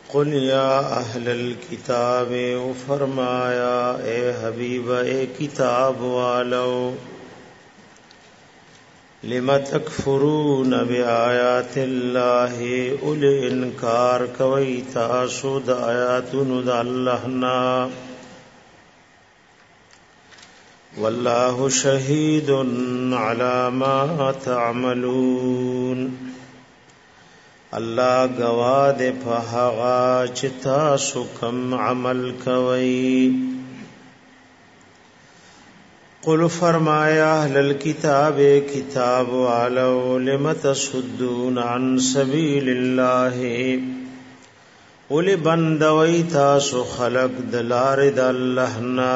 قل یا اہل الکتاب فرمایا اے حبیب اے کتاب والو لم تکفرون بآیات اللہ اول انکار کوي تاسو د آیاتونو د الله نا والله شهید علی ما تعملون الله گواه دې په هغه چې تاسو کوم عمل کوي. قل فرمایا اهل الكتاب کتاب والو لم تصدون عن سبیل الله ول بندوي تاسو خلق دلار د الله نا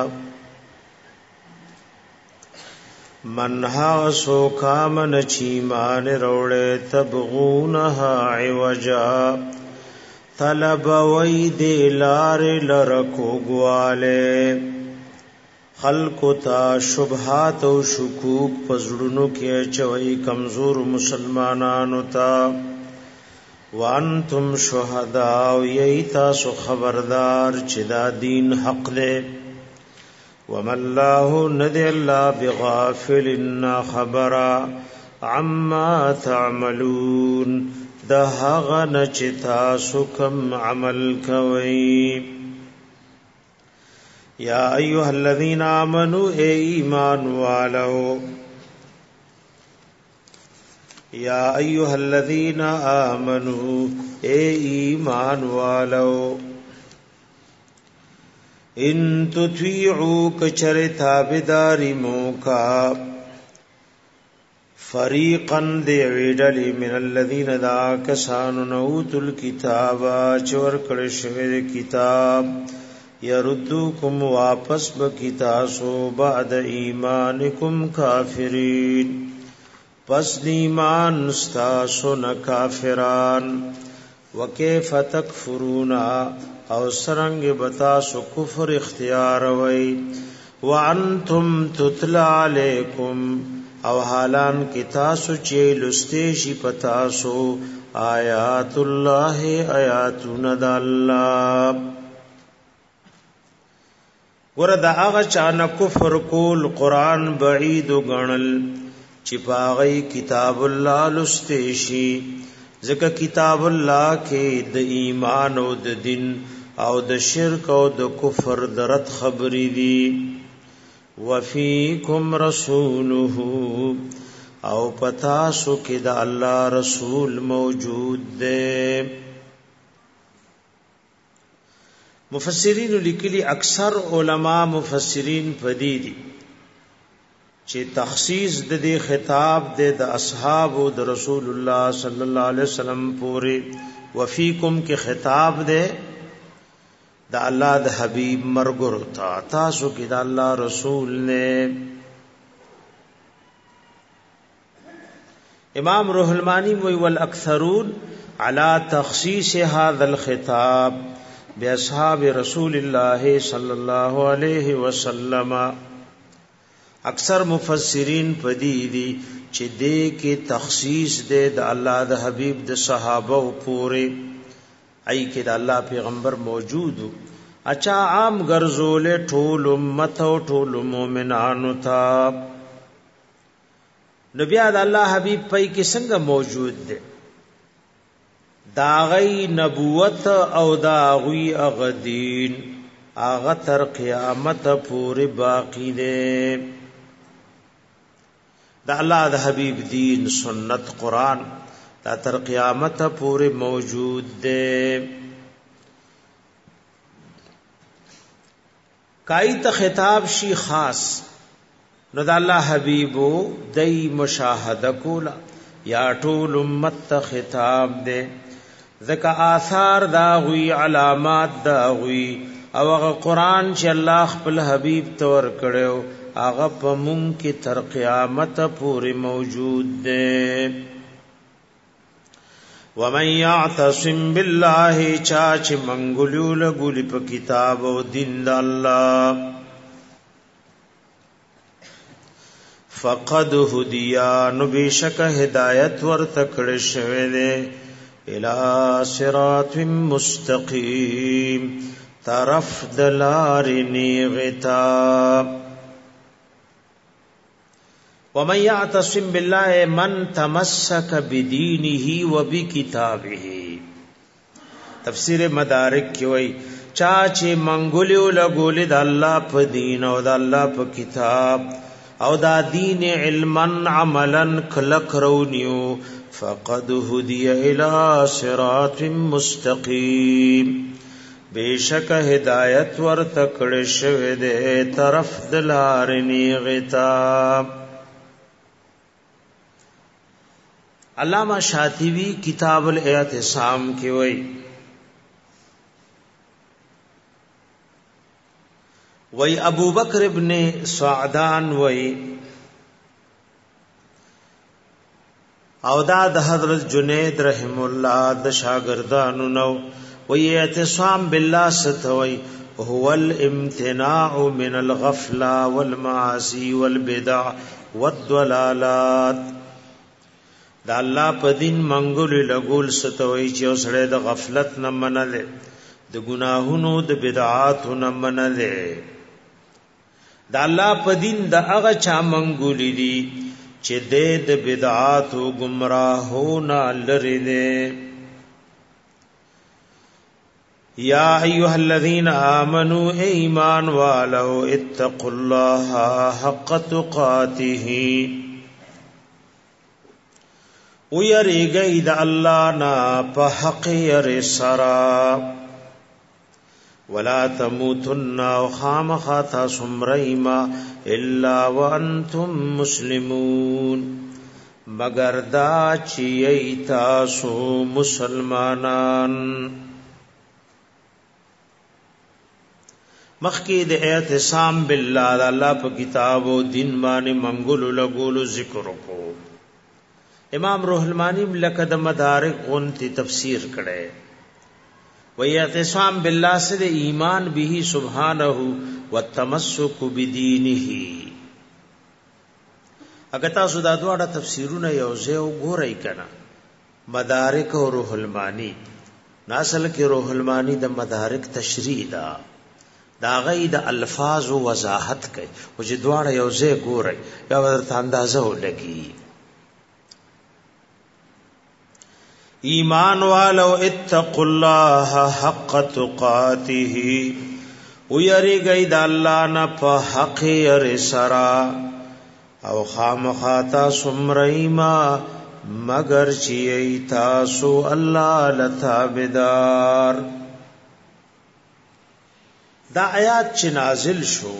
من ها سو کامن چیمان روڑے تبغونها عوجا طلب وی دے لار لرکو گوالے خلق تا شبہات و شکوک پزڑنو کے چوئی کمزور مسلمانانو تا وانتم شہداء یہی تاسو خبردار چدا دین حق دے وما الله ندی الله بغافل خبرا عما تعملون ده هغه چې تاسو کوم عمل کوي. یا ایها الذین آمنوا اے ایمان والو یا ایها الذین آمنوا اے ایمان والو ان تطیعوا کچر تابداری موکا فریقا دیویڈل من الذین دا کسانو نوتو الكتابا چور کرشوید کتاب یردوکم واپس بکتاسو بعد ایمانکم کافرین پس نیمان استاسو نکافران وکیف تکفرونا او سرنگ بتاسو کفر اختیار وی وعنتم تتلا علیکم او حالان کتاسو چیلستیشی پتاسو آیات اللہ آیاتون دا اللہ ورد آغا چانا کفر کول قرآن بعید و گنل چپاغی کتاب اللہ لستیشی ذکر کتاب اللہ کے د ایمان او د دین او د شرک او د کفر درت خبری دی وفیکم رسوله او پتاسو کې د الله رسول موجود دے. مفسرین لیکلی اکثر علما مفسرین پدی دی چې تخصیص د دې خطاب د اصحاب او د رسول الله صلی الله علیه وسلم پوری وفیکم کې خطاب ده د الله د حبیب مرګور تا تاسو کې د الله رسول نے. امام روح المانی وی والاکثرون علی تخصیص هذا الخطاب باصحاب رسول الله صلی الله علیه وسلم. اکثر مفسرین پدی دی چې دې کې تخصیص دے د الله د حبیب د صحابه او پورې ای کې د الله پیغمبر موجود اچھا عام ګرځول ټول امت او ټول مؤمنانو ته نبی د الله حبیب پای کې څنګه موجود دے دا غي نبوت او دا غي اغدین اغه تر قیامت پورې باقی دے. دا اللہ دا حبیب دین سنت قرآن دا تر قیامت پورے موجود دے. کائی تا خطاب شی خاص نو دا اللہ حبیبو دی مشاہدہ کولا یا طول امت تا خطاب دے ذکا آثار داغوی علامات داغوی او اغا قرآن چی اللہ خپل حبیب تور کڑیو آغا پا ممکی تر قیامت پوری موجود دے. ومن یعتصم باللہ چاچ منگلیو لگولی پا کتاب و دین دا اللہ فقد هدیا نو بیشک ہدایت ورته کړه شوی دی الى صراط مستقیم طرف دلار نیغتا. ومن يعتصم بالله من تمسك بدينه وبكتابه. تفسیر مدارک کی وای چاچه منګولیو لګول د الله په دین او د الله په کتاب او دا دین علما عملا کلک رونیو فقد هدی الى صراط مستقیم بیشک ہدایت ورته کړه شوی ده طرف د لارې نیغتا. علامہ شاطبی کتاب الاعتصام کی وئی ابو بکر ابن سعدان وئی او دا د حضرت جنید رحم الله د شاگردانو نو وی اعتصام بالله ستوي هو الامتناع من الغفله والمعاصي والبدع والضلالات. دا الله په دین منګول لګول ستوي چې اوسړه د غفلت نه منل د ګناهونو د بدعاتو نه منل. دا الله په دین د هغه چا منګول دي چې د بدعاتو گمراهونه لری دي. یا ایها الذین آمنوا ایمان والو اتقوا الله حق تقاته. ویریږئ د الله نه په حق یری سرا ولا تموتن خامخا سمریما الا وانتم مسلمون مگر دا چی تاسو مسلمانان. مخکی د اعتصام بالله د الله په کتاب او دین باندې منګول لګول ذکر کو. امام روح المانی لکه د مدارک غنتی تفسیر کړي و اعتصام بالله سے ایمان به سبحانه والتمسک بدینه. اگر تاسو دا دواړه تفسیرونه یو ځای وګورئ کنه مدارک او روح المانی ناصل کې روح المانی د مدارک تشریح دا دا غي د الفاظ او وضاحت کوي او چې دواړه یو ځای ګورئ یا ورته اندازه ولګي. ایمان والو اتقوا الله حق تقاته ويریږئ د الله نه په حق یې سرا او خامخا تاسو مرئما مگر چې تاسو الله لتابدار. دا آیات چې نازل شو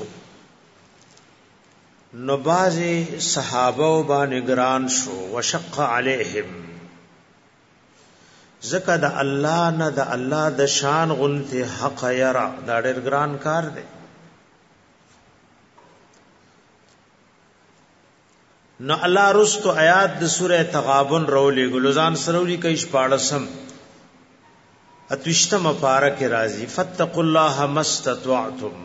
نو بازي صحابه باندې ګران شو وشق علیهم زکه د الله نه د الله د شان غنته حق یرا دا ډېر ګران کار دی. نو الله رستو آیات د سوره تغابن رولې ګلوزان سرولې کې شپاړسم اتوشتم پارک راضی فتقوا الله مستطعتم.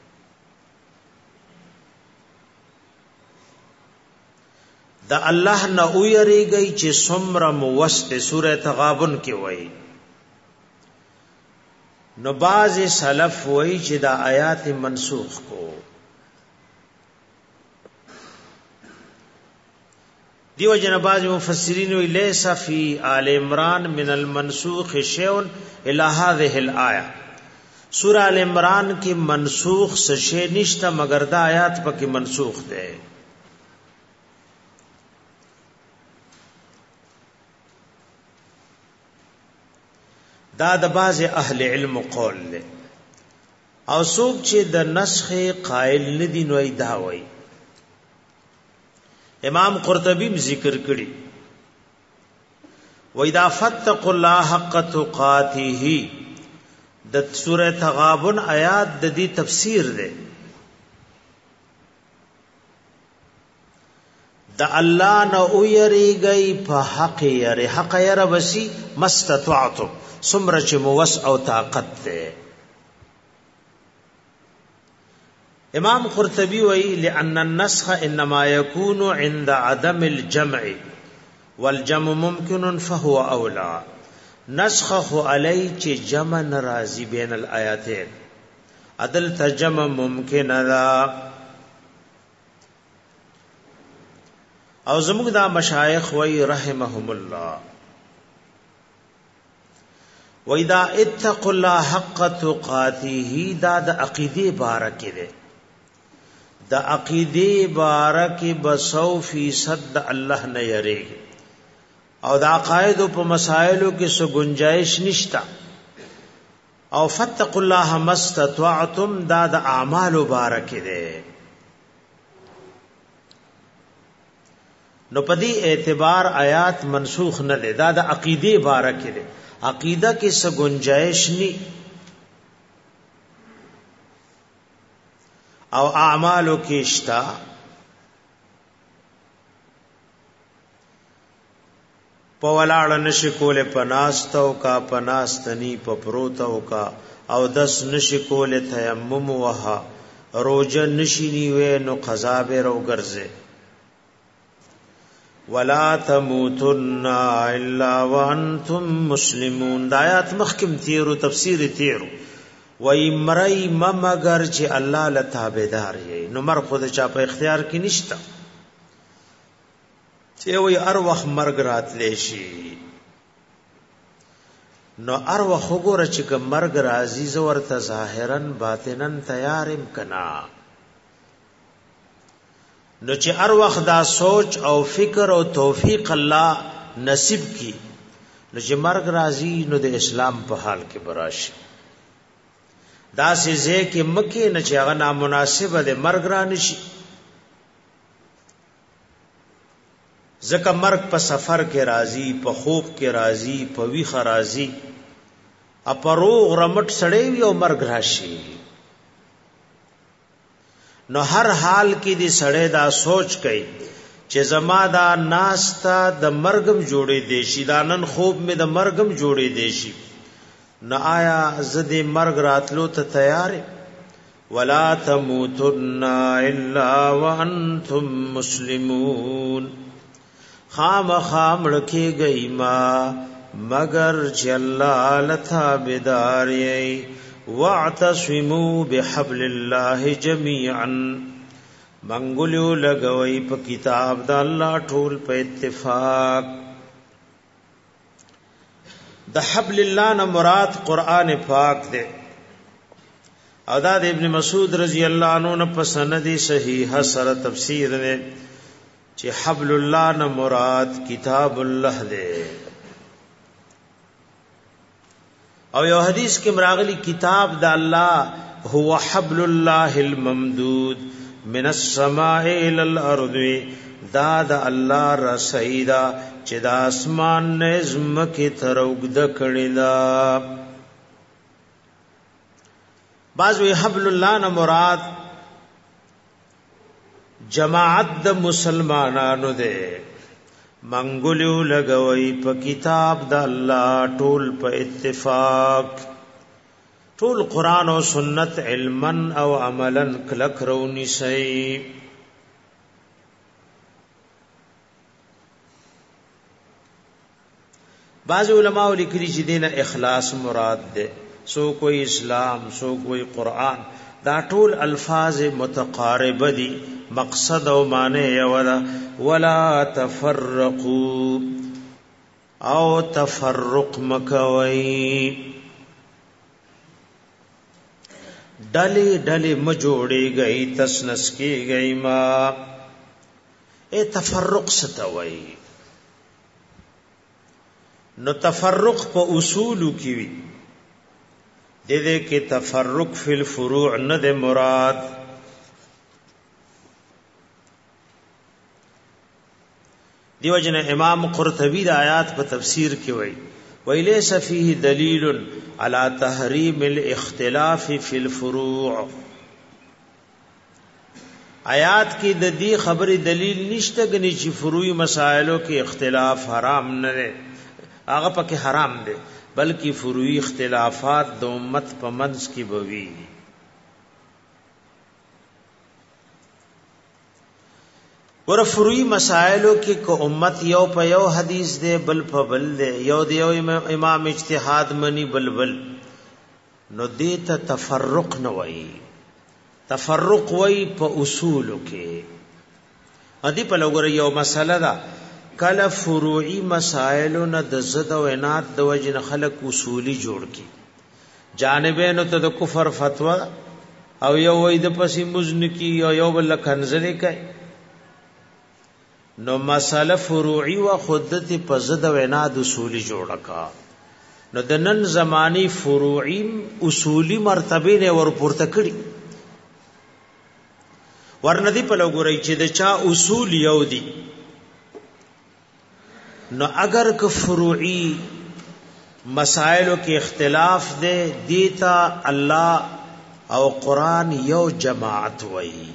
دا الله نه ویریږي چې څومره موست سوره تغابن کې وایي. نو باز سلف وایي چې دا آیات منسوخ کو. دیو جن باز مفسرین وی لیس فی آل عمران من المنسوخ شیء الی هذه الآیه. سورہ آل عمران کی منسوخ شیء نشتا مگر دا آیات پکې منسوخ ده. دا د باز اهل علم قول له او څوک چې د نسخ قائل ندی نو دا وایي. امام قرطبی ذکر کړي و اذا فتقوا الله حق تقاته د سوره تغابن آیات د دې تفسیر ده. د الله نه ویریږي په حق یری حق یری وسی مستطعتم سمره چې موس او طاقت ده. امام قرطبی وی لأن النسخ انما يكون عند عدم الجمع والجمع ممكن فهو اولى. نسخ خو علی چې جمع ناراضی بین الآیاتین عدل ترجمه ممکن ده او زموږ دا مشایخ وی رحمهم الله وَإِذَا اتَّقُوا اللَّهَ حَقَّ تُقَاتِهِ دا د عقیده بارک ده د عقیده بارک بسو فیصد الله نه یریږي او د عقاید په مسائلو کې څه گنجائش نشتا او فتقوا الله ما استطعتم دا د اعمال بارک ده نو پدی اعتبار آیات منسوخ نه ده دا د عقیده بارک ده عقیدہ کې څه گنجائش نی او اعمالو کې شتا په ولاړ نشي کوله پناستو کا پناستنی په پروتو کا او دس نشي کوله تیمم وها روزه نشي نیوه نو قضا به رو ګرځي ولا تموتن الا وانتم مسلمون دا آیات مخکم تیرو تفسیر تیرو وای مرای مگر چې الله له تابعدار یې نو مر خود چا په اختیار کې نشتا چې وای ار وخت مرګ راتلی شي نو ار وخت وګوره چې مرګ راځي زور ته ظاهرا باطنا تیارم کنا نو چې ار وخت دا سوچ او فکر او توفیق الله نصیب کی نو چې مرګ راځي نو د اسلام په حال کې براشي دا سزه کې مکه نه چې هغه نامناسبه ده مرګ را نشي ځکه مرګ په سفر کې راځي په خوب کې راځي په ویخه راځي اپروغ رمټ سړی وي او مرګ راشي نو هر حال کې دې سړی دا سوچ کوي چې زما دا ناستا د مرګم جوړې دی شي دا نن خوب می د مرګم جوړې دی شي نه آیا زدي مرګ راتلو ته تیار ولا تموتن الا وانتم مسلمون خام لکه گئی ما مگر چې الله لتا بداري واعتصموا بحبل الله جميعا منګلو لګوي په کتاب د الله ټول په اتفاق د حبل الله نه مراد قران پاک دی او دا د ابن مسعود رضی الله عنه نه په سند صحیح سره تفسیر دی چې حبل الله نه مراد کتاب الله دی او یو حدیث کې مراغلی کتاب د الله هو حبل الله الممدود من السماء الى الارض دا د الله رسیدا چې د اسمان نظم کې تروګد کړي دا بعض وی حبل الله نه مراد جماعت د مسلمانانو ده منګلو لګوي په کتاب د الله ټول په اتفاق ټول قران او سنت علما او عملا کلک رونی سي بعض علماء لیکلي چې دینه اخلاص مراد ده سو کوئی اسلام سو کوئی قران دا ټول الفاظ متقاربه دي مقصد او معنی یو ده ولا تفرقوا او تفرق مکوي ډلې ډلې مجوړي گئی تسنس کی گئی ما اے تفرق ستوي نو تفرق په اصول کې وي دې کې تفرق فی الفروع نه ده مراد دیو جن امام قرطبی د آیات په تفسیر کې وایي ویلیس فیه دلیل علی تحریم الاختلاف فی الفروع آیات کې د دې خبرې دلیل نشته غني چې فروعي مسائلو کې اختلاف حرام نه ده هغه پکې حرام ده بلکې فروعي اختلافات د امت په منځ کې بوي ور فروعي مسائلو کې کو امت یو په یو حدیث دی بل په بل دی یو دی یو امام اجتهاد منی بل نو دې ته تفرق نه وایي تفرق وایي په اصولو کې ادي په لګور یو مسله ده کله فروعي مسائلو نه د زد او عناد د وجه خلق اصولي جوړ کی جانبین ته د کفر فتوا او یو وای د پسې مزن کی یو بل کنزلی کوي نو مساله فروعي و خودت په زد او عناد اصولي جوړه کا نو د نن زماني فروعي اصولي مرتبه نه ورپورته کړي ورندي په لګوري چې د چا اصول یو دي نو اگر که فروعی مسائلو کې اختلاف دے دیتا الله او قرآن یو جماعت وئی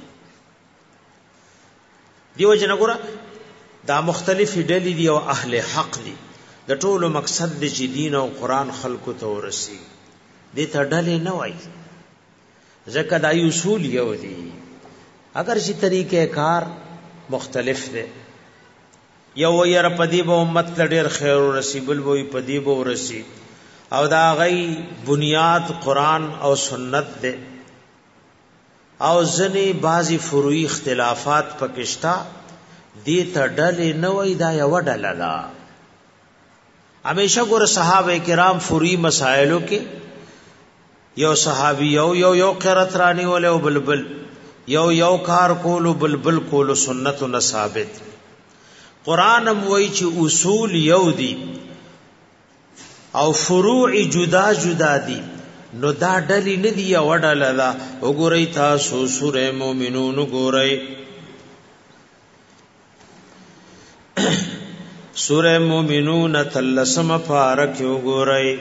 دیو جنګورا دا مختلف ډلې دي او اهل حق دي د ټولو مقصد د دین او قرآن خلقو ته ورسي دیتا ډلې نه وای ځکه د اصول یو دي اگر شي طریقې کار مختلف دي یو ير پدی به امت لډیر خیر ورسی بل وی پدی به ورسی او دا غي بنیاد قرآن او سنت دے او ځنی بعضی فروعی اختلافات پکشتا دې ته ډلې نه وای دا یو ډله لا همیشه ګور صحابه کرام فروعی مسائلو کې یو صحابي یو قرات رانی ولې بلبل یو کار کولو بلبل کولو سنت نه ثابت قرآن وای چې اصول یو دي او فروع جدا جدا دي نو دا ډلې نه دی او ډله دا وګورئ تاسو سوره مومنون وګورئ سوره مومنون تلسم پارک وګورئ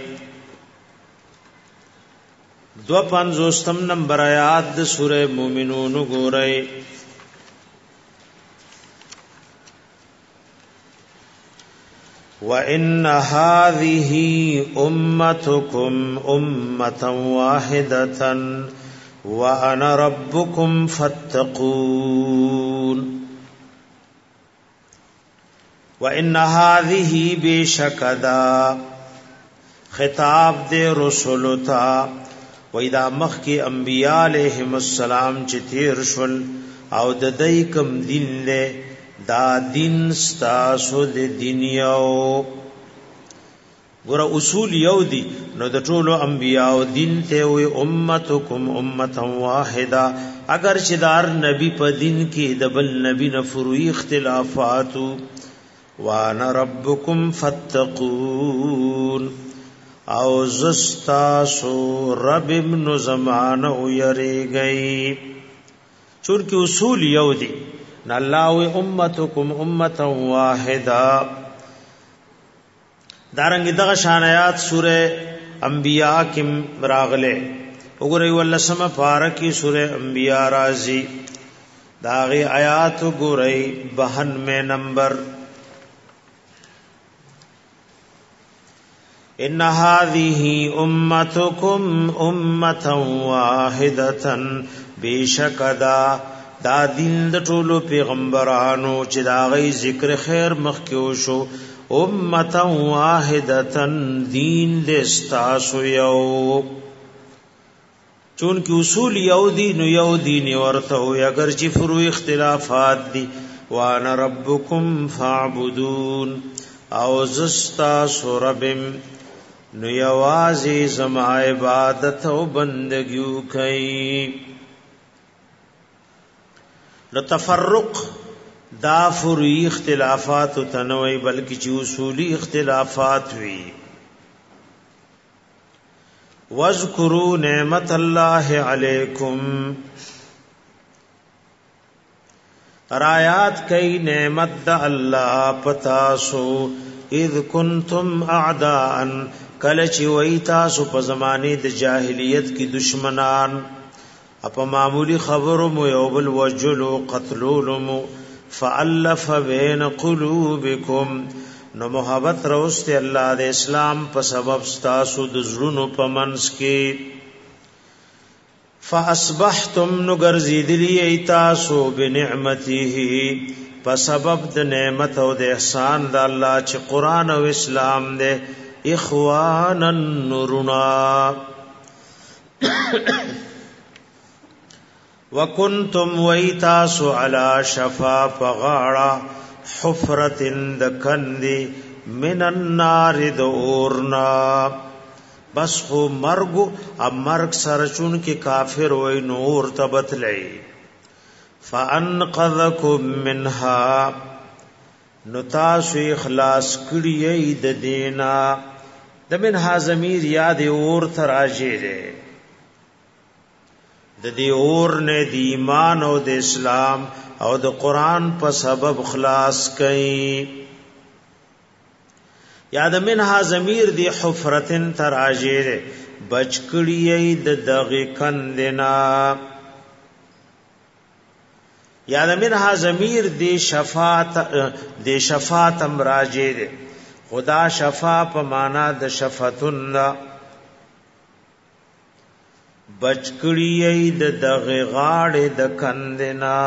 250 نمبر آیات د سوره مومنون وګورئ وَإِنَّ هَذِهِ أُمَّتُكُمْ أُمَّةً وَاحِدَةً وَأَنَا رَبُّكُمْ فَاتَّقُونِ وَإِنَّ هَذِهِ بِشَكَدَا خطاب دے رسول تا وَإِذَا مَخْكِ أَنْبِيَاءَ عَلَيْهِمُ السَّلَامُ چتیر شل او د دای کم دین له دا دین ستاسو د دنیاو ګور اصول یو دي نو د ټولو انبیاء دین ته وي امتکم امه واحده اگر چې دار نبی په دین کې د بل نبی نه فروعي اختلافات وانا ربکم فتقون او زستاسو رب ابن زمان او یریږي چون کې اصول یو دي الله امتکم امه واحده دارنګ دغه شان آیات سوره انبیاء کې راغله وګورئ ولسمه پارکی سوره انبیاء رازی داغه آیات وګورئ 92 نمبر ان هذه امتکم امه واحده بشکدا دا دین د ټولو پیغمبرانو چې دا غي ذکر خیر مخکیو شو امه واحده دین د استاسو یو چون کې اصول یو دي نو یو دین ورته وي اگر چې فروع اختلافات دي وانا ربکم فاعبدون او زستا سوربم نو یوازې زما عبادت او بندګیو کوي نو تفرق دا فروعی اختلافات تنوي بلکې چې اصولی اختلافات وي واذکروا نعمت الله علیکم آیات کئی نعمت دا اللہ پتاسو اذ کنتم اعداء کلچ ویتاسو پا زمانی دا جاہلیت کی دشمنان اپا معمولی خبرم یوبل وجلو قتلولم فعلف بین قلوبکم نو محبت روست اللہ دے اسلام پا سبب ستاسو دزرونو پا منس کی فاصبحتم نگرزیدلی ایتاسو بنعمته په سبب د نعمت او د احسان د الله چې قران او اسلام دې اخوانا نورنا وکنتم ویتاسو علی شفا فغاړه حفرتن د کندې من النار د اورنا بس خو مرګ امرګ سرچون کې کافر وای نور تبتلای فانقذکم منها نتاسو اخلاص کړی د دینا د منها ضمیر یاد اور تراجه ده د دې اور نه د ایمان او د اسلام او د قران په سبب خلاص کړي یاد منها ضمیر دی حفرتن تراجه بچ کړی د دغه کندنا یاد منها ضمیر دی شفاعت امراجه دی خدا شفا په معنا د شفتن بچ کړی د دغه غاړه د کندنا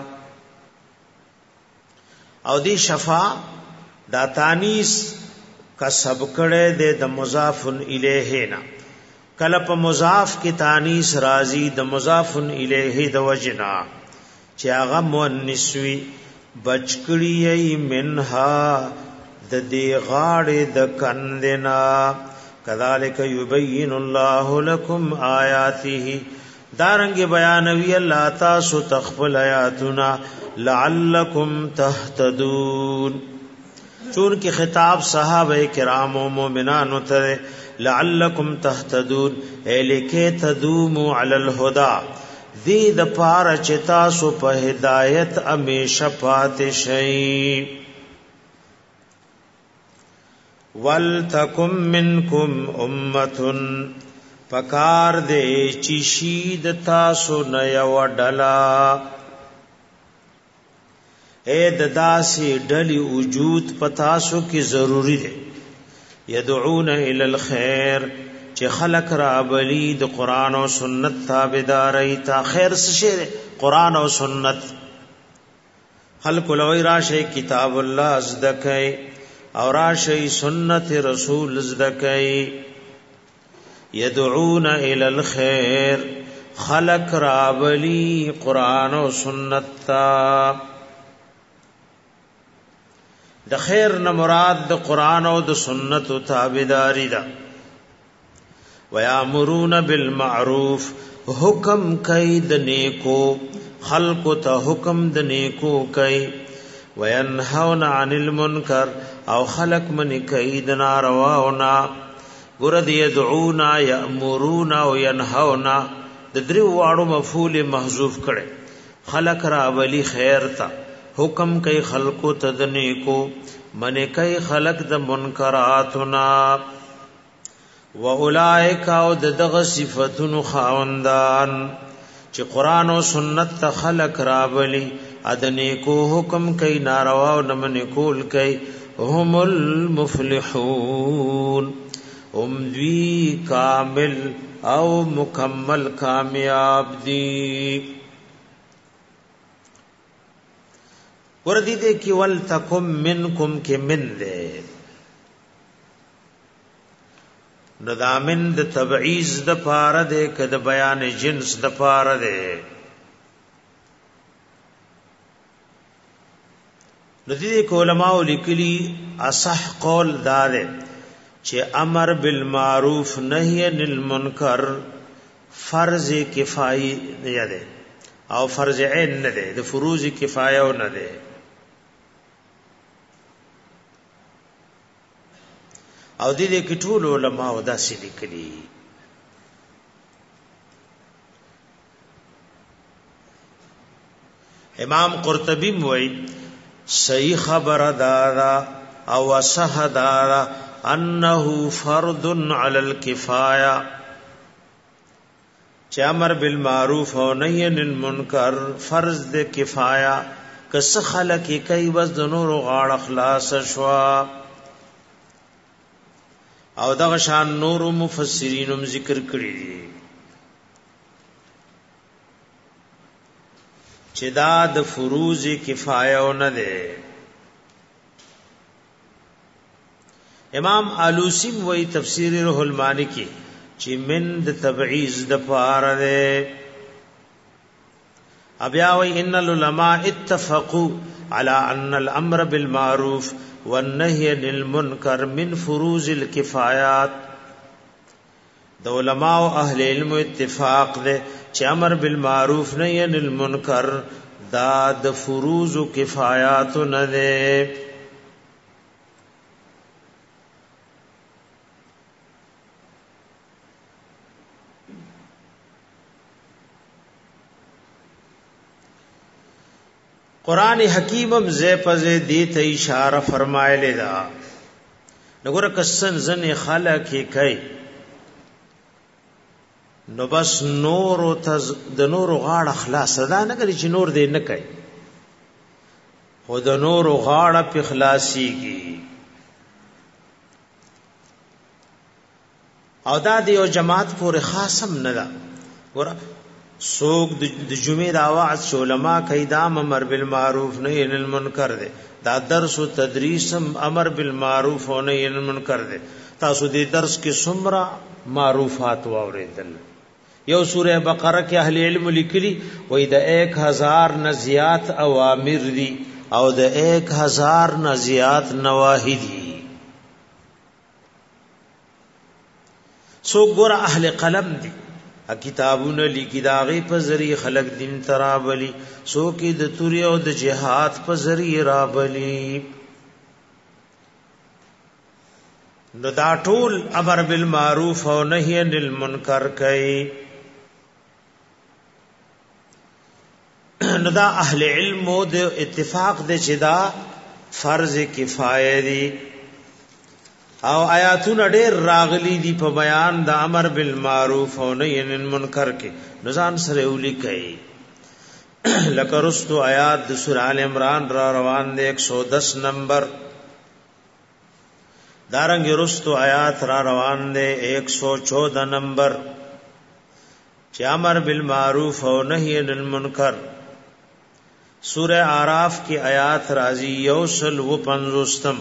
او دی شفا دا تانیس کا سب کړه د مضاف الیه نه کله په مضاف کې تانیس راضی د مضاف الیه د وجنا چې هغه مؤنث وی بچ کړی منها د دې غاړه د کندنا کذالک یبین الله لكم آیاته دارنګ بیانوی الله تاسو تخفل آیاتنا لعلکم تهتدون چون کی خطاب صحابه کرام و مومنان ته لعلکم تهتدون الکه تدوموا علی الهدى ذی د پار چتا سو په هدایت امیشه پات شئی ولتکم منکم امه پکار دے چشید تاسو نیو ډلا اے دداسی ډلی وجود پتاسو کی ضروری دے یدعون الی الخير چې خلق را بلی د قران او سنت تابعداري تا خیر څه قران او سنت خلق لوی راشه کتاب الله ازدکای او راشه سنت رسول ازدکای یدعون الی الخير خلق را بلی قران او سنت تا د خیر نه مراد د قران او د سنت تابعداري ده ويامرون بالمعروف حکم کوي د نیکو خلق ته حکم د نیکو کوي وينهون عن المنکر او خلق من کوي د نارواونا ګور دې يدعون يامرون او ينهون د درو واړو مفعول محذوف کړي خلق را ولی خیر تا حکم کوي خلق ته د نیکو من کوي خلق د منکراتنا واولائک او دغه صفاتونو خاوندان چې قران او سنت ته خلق راولي ادنه کو حکم کوي ناروا او نمن کول کوي هم المفلحون هم دوی کامل او مکمل کامیاب دي وردی دې کې ول تکم منکم کې من دې ندامن د تبعیض د پاره ده کده بیان جنس د پاره ده ندی علماء لیکلی اصح قول دار چې امر بالمعروف نهی عن المنکر فرض کفایه نه ده او فرض عین نه ده د فروض کفایه نه ده او دې کې ټول علماء دا سې لیکلي امام قرطبی موي صحیح خبر دارا او صح دارا انه فرض علی الکفایه چې امر بالمعروف او نهی عن المنکر فرض د کفایه کس خلق کوي بس د نور غاړه خلاص شوا او دغه شان نور مفسرینم ذکر کړی دي چې چې دا د فروض کفایه نه ده. امام آلوسی وی تفسیر روح المانی کی چې من د تبعیض د پاره ده. ابیا وی ان العلماء اتفقوا على ان الامر بالمعروف والنهي عن المنکر من فروض الکفایات. د علماء او اهل علم اتفاق ده چې امر بالمعروف نهي عن المنکر دا د فروض کفایات نه ده. قرآن حکیمم زی پزی دیتا اشاره فرمائے دا. نگورا کسن زن خلق کئی نو بس نور و د نور و غاڑ اخلاص دا نگری چی نور دے نکئی خود نور و غاڑ پی خلاصی گی. او دا دیو جماعت پور خاصم ندا. گورا سوق د جمعې د اواز علماء کیدام امر بالمعروف نهی عن المنکر ده. دا درس او تدریس امر بالمعروف او نهی عن المنکر ده. تاسو دې درس کې څومره معروفات واوریدل. یو سوره بقره کې اهل علم لیکلي وای د 1000 نه زیات اوامر دي او د 1000 نه زیات نواهی دي. سو ګور اهل قلم دي کتابونه لیکي داغه په ذریعہ خلق دین ترابلی سو کې د توري او د جهاد په ذریعہ رابلی. نو دا ټول امر بالمعروف او نهی عن المنکر کوي. نو دا اهل علم او د اتفاق د چې دا فرض کفایه دي او آیاتونه ډېر راغلي دي په بیان د امر بالمعروف او نهی عن المنکر کې. نزان سره ولیکي لکه رستو آیات د سورہ ال عمران را روان دي 110 نمبر. دارنګ رستو آیات را روان دي 114 نمبر چې امر بالمعروف او نهی عن المنکر. سورہ اعراف کی آیات راضی یوصل و 50.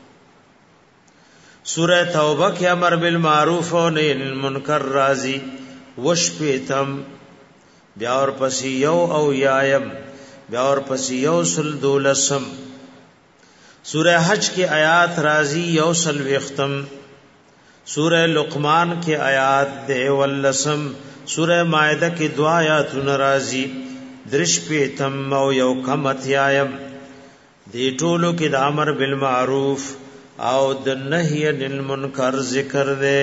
سورہ توبہ کی امر بالمعروف و نهی عن المنکر راضی وشپیتم بیا اور پسی یو او یایم بیا اور پسی یوصل دولسم. سورہ حج کی آیات راضی یوصل وختم. سورہ لقمان کی آیات دے واللسم. سورہ مائدہ کی دو آیات راضی درش پیتم او یو کمت یایم. دی ټولو کې د امر بالمعروف او د نهی عن المنکر ذکر دے.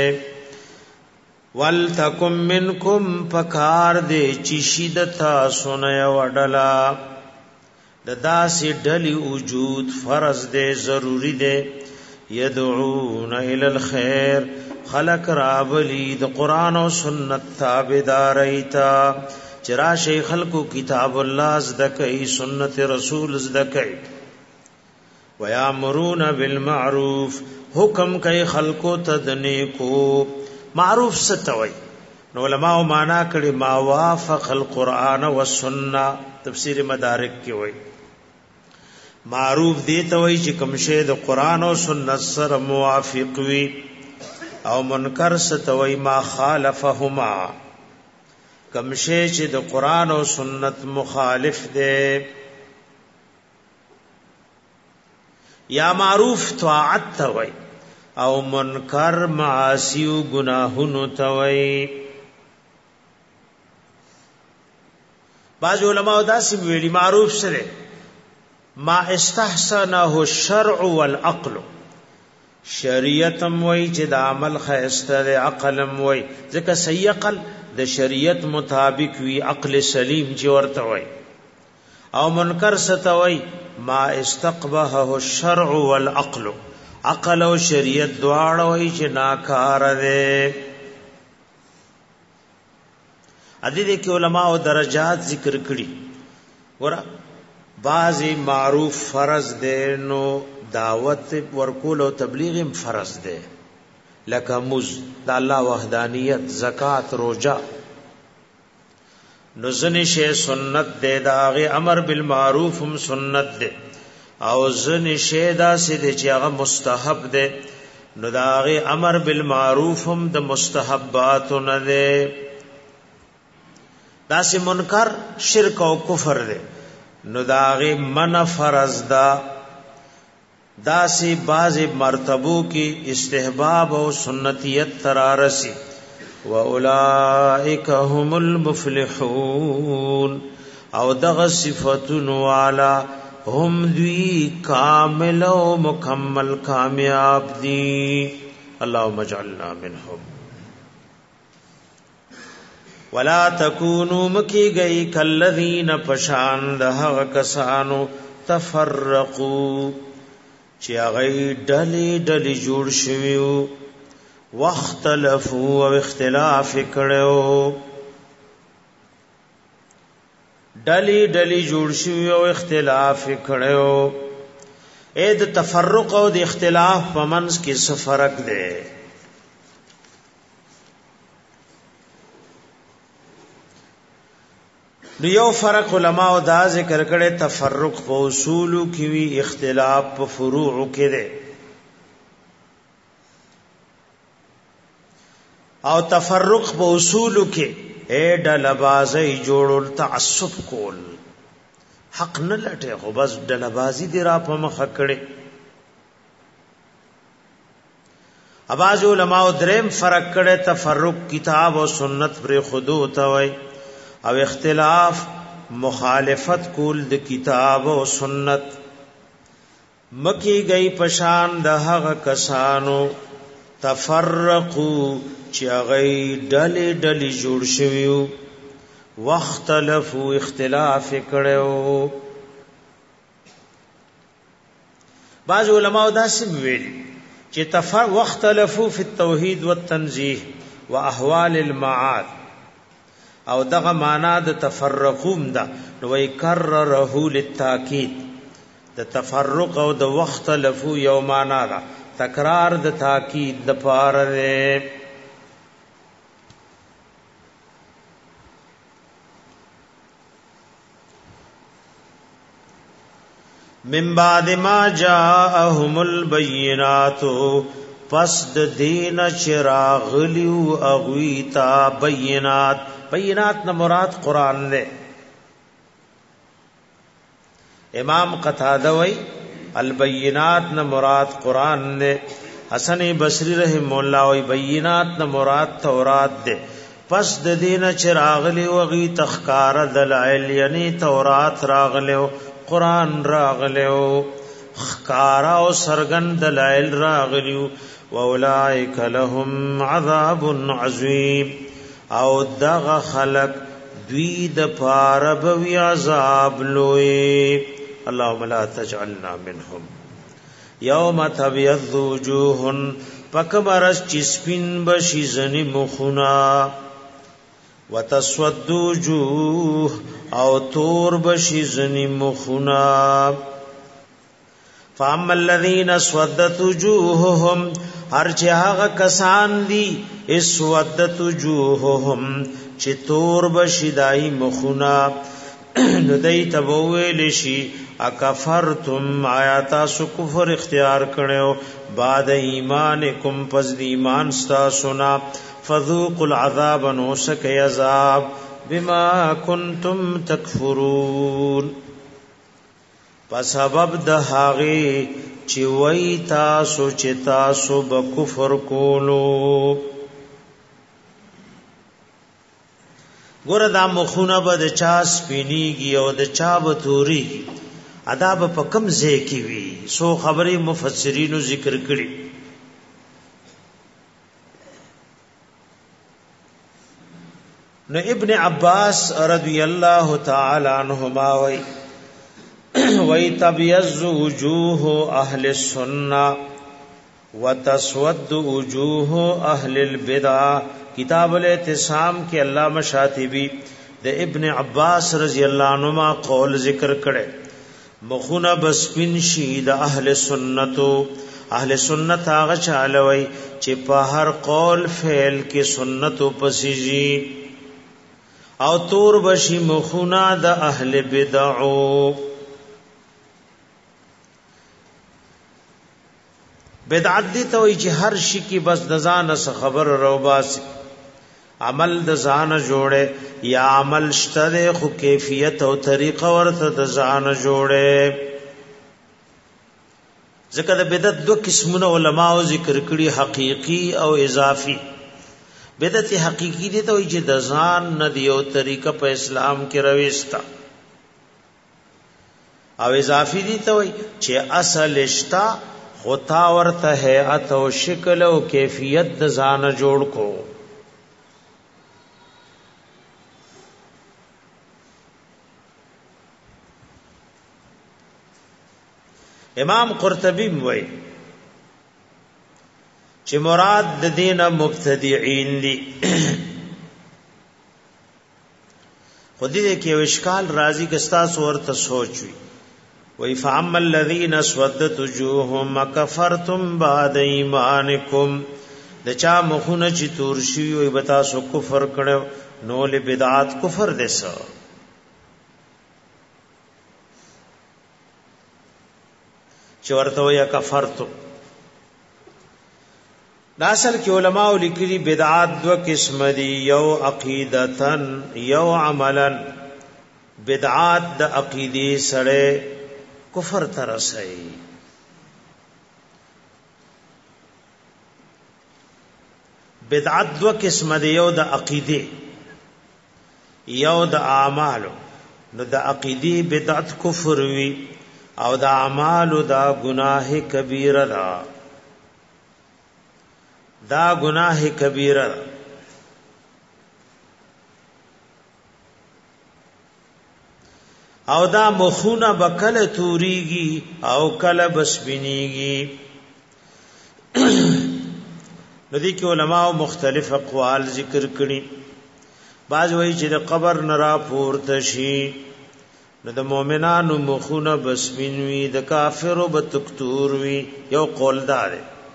ولتکم منکم پکار دے چی شیدتا سنیا وڈلا د داسې ډلې وجود فرض دے ضروری دے. یدعون الی الخير خلق رابلی د قرآن و سنت تابداری تا چرا شیخ خلقو کتاب اللہ زدکی سنت رسول زدکی. وَيَأْمُرُونَ بِالْمَعْرُوفِ حکم کئی خلقو تدنیکو. معروف ستوي نو علماء معنا کړي ما وافق القرآن والسنه. تفسیر مدارک کې وایي معروف دی ته وایي چې کوم شی د قرآن او سنت سره موافق وي او منکر ستوي ما خالفهما کوم شی چې د قرآن او سنت مخالف دی. یا معروف طاعت توي او منکر معاصی و گناہونو توي. بعض علماء داسې ویلي معروف سره ما استحسنه الشرع والعقل. شریعتم وای چې د عمل خیسته د عقلم وای ځکه صحیح عقل د شریعت مطابق وی عقل سلیم چې ورته وای. او منکر ستوي ما استقبحه الشرع والعقل. عقل او شریعت دواړه وای چې ناکار دي. ادي د کې علماء او درجات ذکر کړي. ورا بعضی معروف فرض دي نو دعوت ورکول او تبلیغ فرض دي لکه مز د الله وحدانیت زکات روزه. نو ځنې شی سنت دی دا هغه امر بالمعروف هم سنت دی او ځنې شی داسې دی چې هغه مستحب دی نو دا هغه امر بالمعروف هم د مستحباتو نه دی داسې منکر شرک او کفر دی نو دا هغه منع فرض ده داسې بعض مرتبو کې استحباب او سنتیت ترارسی واولائک هم المفلحون او دغه صفاتون والا هم دوی کامل او مکمل کامیاب دي اللهم اجعلنا منهم ولا تکونوا مکی گئی کالذین پشان دهغه کسانو تفرقوا چې هغه ډلې ډلې جوړ شویو واختلفوا او اختلاف کړو ډلې ډلې جوړ شویو او اختلاف کړو اې د تفرق او د اختلاف په منځ کې څه فرق دی نو یو فرق علماء دا ذکر کړي تفرق په اصول کې وی اختلاف په فروع کې دی او تفرق په اصول کې ډله بازی جوړول تعصب کول حق نه لټه خو بس ډله بازی دی را په مخ کړي اباظ علماء دریم فرق کړي تفرق کتاب او سنت پر خودو ته وای او اختلاف مخالفت کول د کتاب او سنت مکی گئی پشان د هغه کسانو تفرقو چې هغه ډلې ډلې جوړ شویو واختلفوا اختلاف کړو بعض علماء دا سم ویل چې واختلفوا فی التوحید والتنزیه واحوال المعاد او دغه معنا د تفرقوم ده نو یکرره للتاکید د تفرق او د واختلفو یو معنا ده تکرار د تاکید د پاره ده من بعد ما جاءهم البينات پس د دین چراغلیو اغویتا بینات بینات نہ مراد قرآن دے امام قتادہ وی البینات نہ مراد قرآن دے حسن بصری رحم اللہ وی بینات نہ مراد تورات دے پس د دین چراغلی وغی تخکار دلائل یعنی تورات راغلیو قرآن راغلیو خکارا و سرگن دلائل راغلیو واولائک لهم عذاب عظیم او دغ خلق دوی د پاره بوی عذاب لوی اللهم لا تجعلنا منهم یوم تبیض وجوه پکبرش چسپین بشی زنی مخنا وتسود وجوه او تور بشی زنی مخنا فاما الذين اسودت وجوههم هر چې هغه کسان دي اسودت وجوههم چې تور بشدای مخنا ندای تبویل شي اکفرتم آیات سو کفر اختیار کړو بعد ایمانکم پس دی ایمان ستا سنا فذوقوا العذاب نوسک عذاب بما کنتم تکفرون په سبب د هغه چې وای تاسو چې تاسو به کفر کولو ګوره دا مخونه به د چا سپینیږي او د چا به توري ادب په کم ځای کې وي سو خبرې مفسرینو ذکر کړي نو ابن عباس رضی الله تعالی عنہما وی تبیض وجوه اهل السنه وتسود وجوه اهل البدع کتاب الاعتصام کې علامہ شاطبی د ابن عباس رضی الله عنهما قول ذکر کړي مخونه بسپین شي د اهل سنتو اهل سنت هغه چالوي چې په هر قول فعل کې سنتو پسیږي او تور بشي مخونا د اهل بدعو. بدعت دي ته وی چې هر شي کې بس د ځان څخه خبر روباسي، عمل د ځان جوړه یا عمل شته خو کیفیت او طریقه ورته د ځان جوړه. ځکه د بدعت دو قسمونه علما او ذکر کړي، حقيقي او اضافي. بدعت حقيقي دي ته وی چې د ځان نه دی او طریقه په اسلام کې رويستا، او اضافي دي ته وی چې اصل اشتا خطا ورته هيئت او شکل او کیفیت د ځان جوړ کو. امام قرطبی وای چې مراد د دین مبتدعين دي. خودی دې کې اشکال راځي که تاسو ورته سوچوي. وای فاما الذين اسودت وجوههم كفرتم بعد ایمانکم، د چا مخونه چې تور شي وي بتا سو کفر کړو، نو له بدعات کفر دسه. چې ورته ویا کفرتو. دا اصل کې علماء لیکلي بدعات دو قسم دي، یو عقیدتن یو عملن. بدعات د عقیدې سره کفر ترسي، بدعات دو قسم دي، یو د عقیدې یو د اعمالو. نو د عقیدې بدعت کفر وی او دا اعمالو دا گناہ کبیره دا گناہ کبیره. او دا مخونه بکل توریږي او کله بسبنیږي. ندی کې علماء مختلف اقوال ذکر کړي. بعض وایي چې د قبر نرا پورته شي نو د مؤمنانو مخونه بسبین وي، د کافرو بتکتور وي. یو قول دار.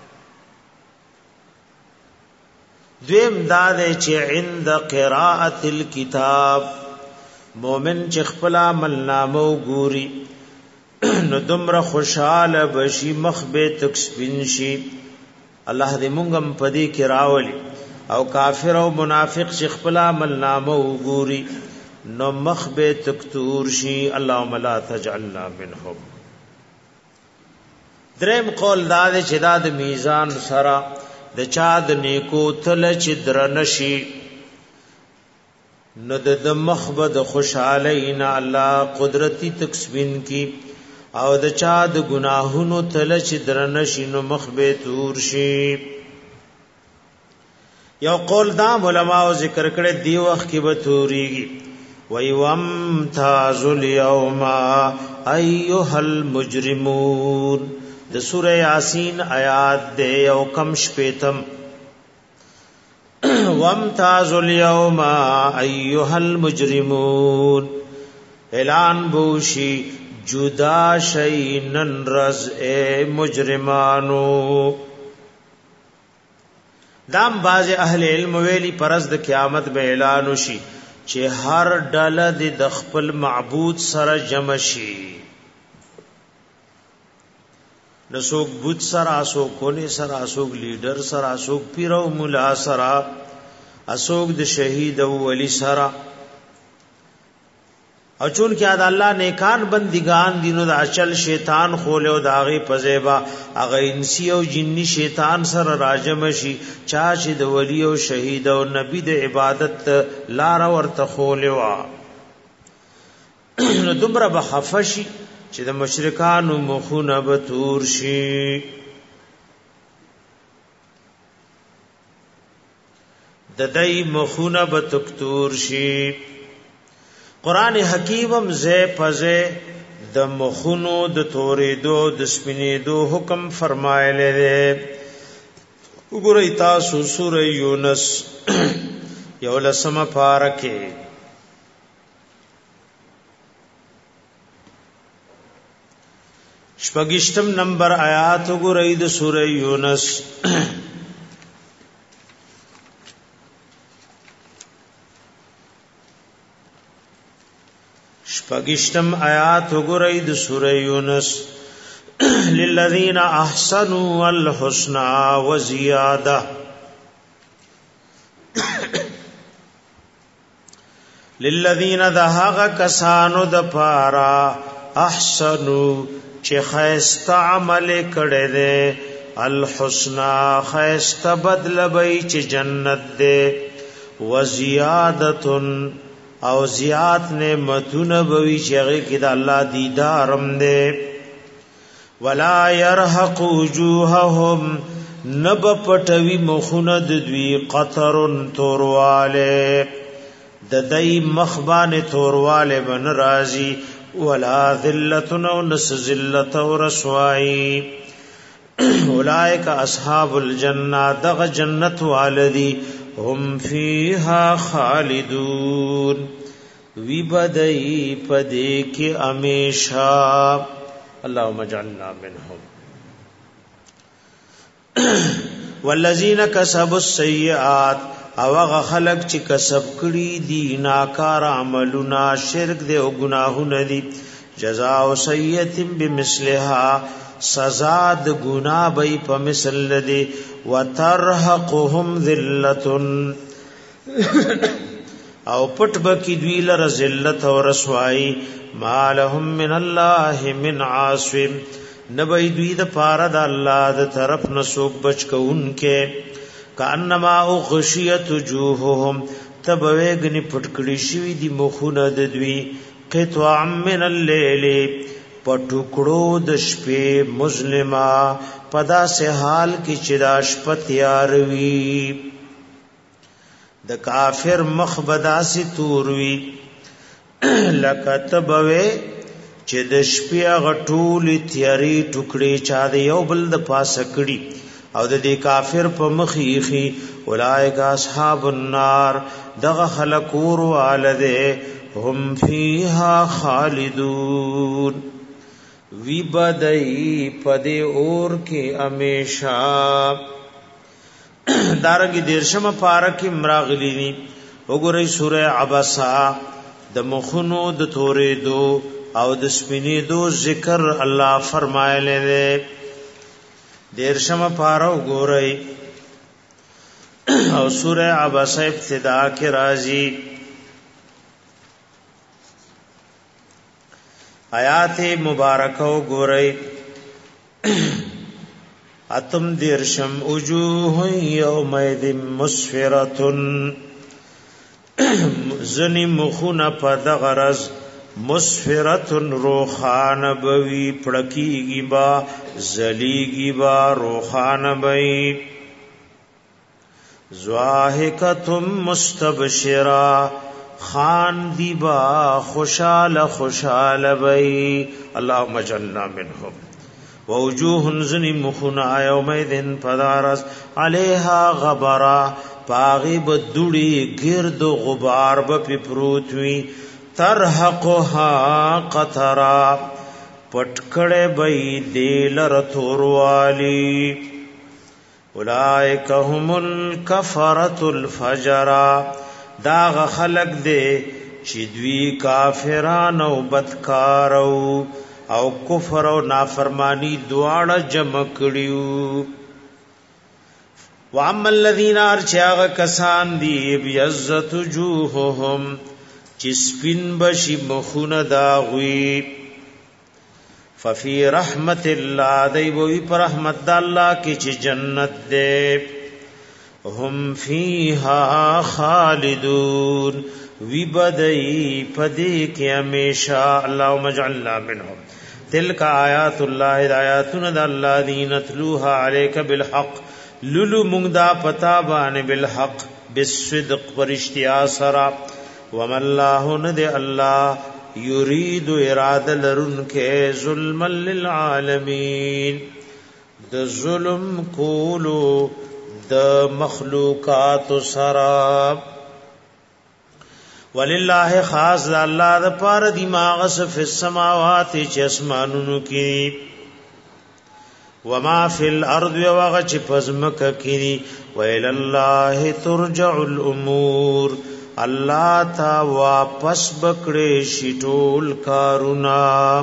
دویم دا دی چې عند قراءة الكتاب مؤمن چې خپل عمل نامو ګوري نو دومره خوشاله بشي، مخ به تکسبین شي. الله دې مونږ هم پدې کې راولي. او کافر او منافق چې خپل عمل نامو ګوري نو مخ به تکتور شي. اللهم لا تجعلنا منهم. دریم قول دا دی چې دا د میزان سره د چا د نیکو تل چې درنشي نو د مخ به د خوشالۍ نه الله قدرتی تکسبین کی، او د چا د گناهونو تل چې درنشي نو مخ به تور شي. یو قول دا علماء ذکر کړي دی وخت کې به توریږي. وَيَمْتَازُ الْيَوْمَ أَيُّهَا الْمُجْرِمُونَ د سورہ یاسین آیات دے او کم شپیتم. وَامْتَازُ الْيَوْمَ أَيُّهَا الْمُجْرِمُونَ اعلان بوشی جدا شینن رز اے مجرمانو. دام باز اہل علم ویلی پرز د قیامت به اعلان وشي چې هر ډله د خپل معبود سره جمع شي. نسوک بوت سره، اسوک کونه سره، اسوک لیډر سره، اسوک پیر او مولا سره، اسوک د شهید او ولی سره. او چون کې ادا الله نیکان بندگان دینو د اچل شیطان خوله او داغه پزیبا اغه انسی او جنی شیطان سره راجم شي. چا چې د ولی او شهید او نبی د عبادت لار ورته خوله وا نو دومره بخفشي چې د مشرکانو مخونه به تور شي. د دای مخونه به تکتور شي. قران حکیم هم زه پزه د مخونو د تورېدو د سپینېدو حکم فرمایلی دی. وګورئ تاسو سورہ یونس یو لسمه پارکه شپږشتم نمبر آیات وګورئ د سورہ یونس. شپږشتم آیات وګورئ د سورې یونس للذین احسنوا الحسنى وزیاده للذین ذهغ کسانو د پارا احسنوا چې خیسته عمل کړي دي الحسنى خیسته بدل بی چې جنت دے وزیادتن او زیاد نعمتون بوی چې هغه کې د الله دیدارم دے ولا يرهق وجوههم نب پټوي مخونه د دوی قطرن تورواله د دای مخبان تورواله بن رازي ولا ذلتن او نس ذلت او رسوایی اولئک اصحاب الجنه دغ جنت والدی هم فیها خالدون وی بدئی پدې کې امیشا اللهم اجعلنا منهم والذین کسبوا السیئات او هغه خلق چې کسب کړي دي ناکار عملونه شرک دي او گناهونه دي جزاء سیئه بمثلها سزا د گناہ به په مثل لدی وترهقهم ذلت او پټ بکی دوی لره ذلت او رسوائی ما لهم من الله من عاصم نبی دوی د پاره د الله د طرف نسوک بچ کونکه کانما اغشیت وجوههم تبویګنی پټکړی شوی دی مخونه د دوی قطع من الليل پټکړو د شپې مظلمه پدا سه حال کی چراش پتیار وی د کافر مخبدا سی توروي لکتبوي چې د شپې غټول تیاری ټوکړي چا د یو بل د پاسه کړي او د دې کافر په مخيخي اولائک اصحاب النار دغه خلق ور والده هم فیها خالدون وی بدئی پدے اور کے امیشا دارنگی دیرشم پارکی مراغلینی وګورئ سورہ عبسا د مخونو د تورې دو او د سپینې دو ذکر الله فرمایله ده دیرشم پارا وګورئ او سورہ عبسا ابتدا کې راځي آیات مبارکه وګورئ اتم دیرشم وجوه یومئذ مسفرة زنی مخونه پد غرض مسفرة روخان بوی پړکیږي با زلیږي با روخان بوی زواهکتم مستبشرا خان دیبا خوشال خوشال بئی اللهم اجعلنا منهم ووجوه زنی مخنا یومئذ پدارس علیها غبرا پاغب دوڑی گرد غبار بپی پروتوی ترحقها قطرا پٹکڑے بئی دیل رتوروالی اولائک هم الکفرة الفجرا داغ خلق دے چې دوی کافران او بدکارو او کفر او نافرمانی دواړه جمع کړیو واما الذين ارچاغ کسان دی بیزت وجوههم چې سپین بشي مخونه داغوي ففي رحمت الله دی وی پر رحمت الله کې چې جنت دے هم فیها خالدون وی بدئی پدی کې همیشا اللهم اجعلنا منهم تلک آیات الله آیاتنا د الله دین تلوها علیک بالحق لولو مونږ دا پتا باندې بالحق بالصدق ورشتیا سرا وم الله ند الله یرید اراده لرن کې ظلم للعالمین د ظلم کولو د مخلوقات سرا ولله خاص الله د پاره دماغ فی السماوات چې اسمانونو کې وما فی الارض وغچ پزمک کې ویل الله ترجع الامور الله تا واپس بکړې شي ټول کارونا.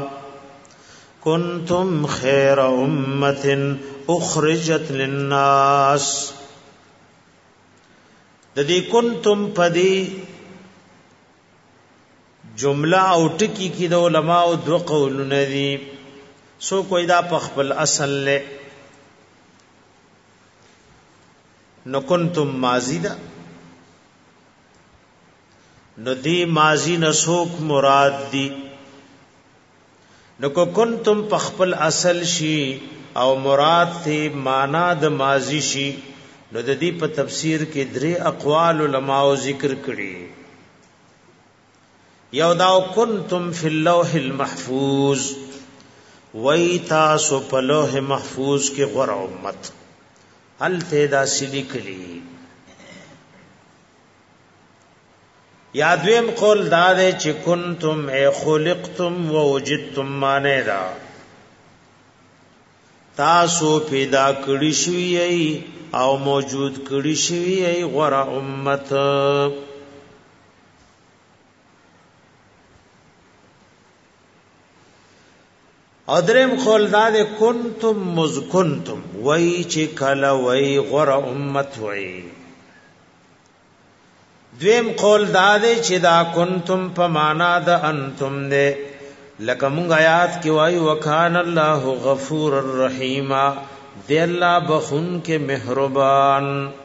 کنتم خیر امه اخرجت للناس. د دې کنتم پدی جمله او ټکی کې د علماء دو قولونه دي. سو کوئی دا په خپل اصل له نو کنتم ماضی دا نو دی ماضی نسوک مراد دی. نو کو کنتم په خپل اصل شي او مراد ته معنا د ماضی شي نو د دې په تفسیر کې درې اقوال علماء ذکر کړي. یو دا کنتم فی اللوح المحفوظ، وی تاسو په لوح محفوظ کې غوره امت هل ته دا سلی کلی. یادویم قول دا دے چی کنتم اے خلقتم ووجدتم مانے دا تاسو پیدا کړی شوی او موجود کړی شوی غوره امت. ادرم قول دا دے کنتم مذکنتم وی چی کلا وی غوره امت وی. دویم قول دا دے چی دا کنتم پا مانا دا انتم دے لکه مونږ آیات کې وایو وکان الله غفور الرحیم دی الله بخون کې مهربان.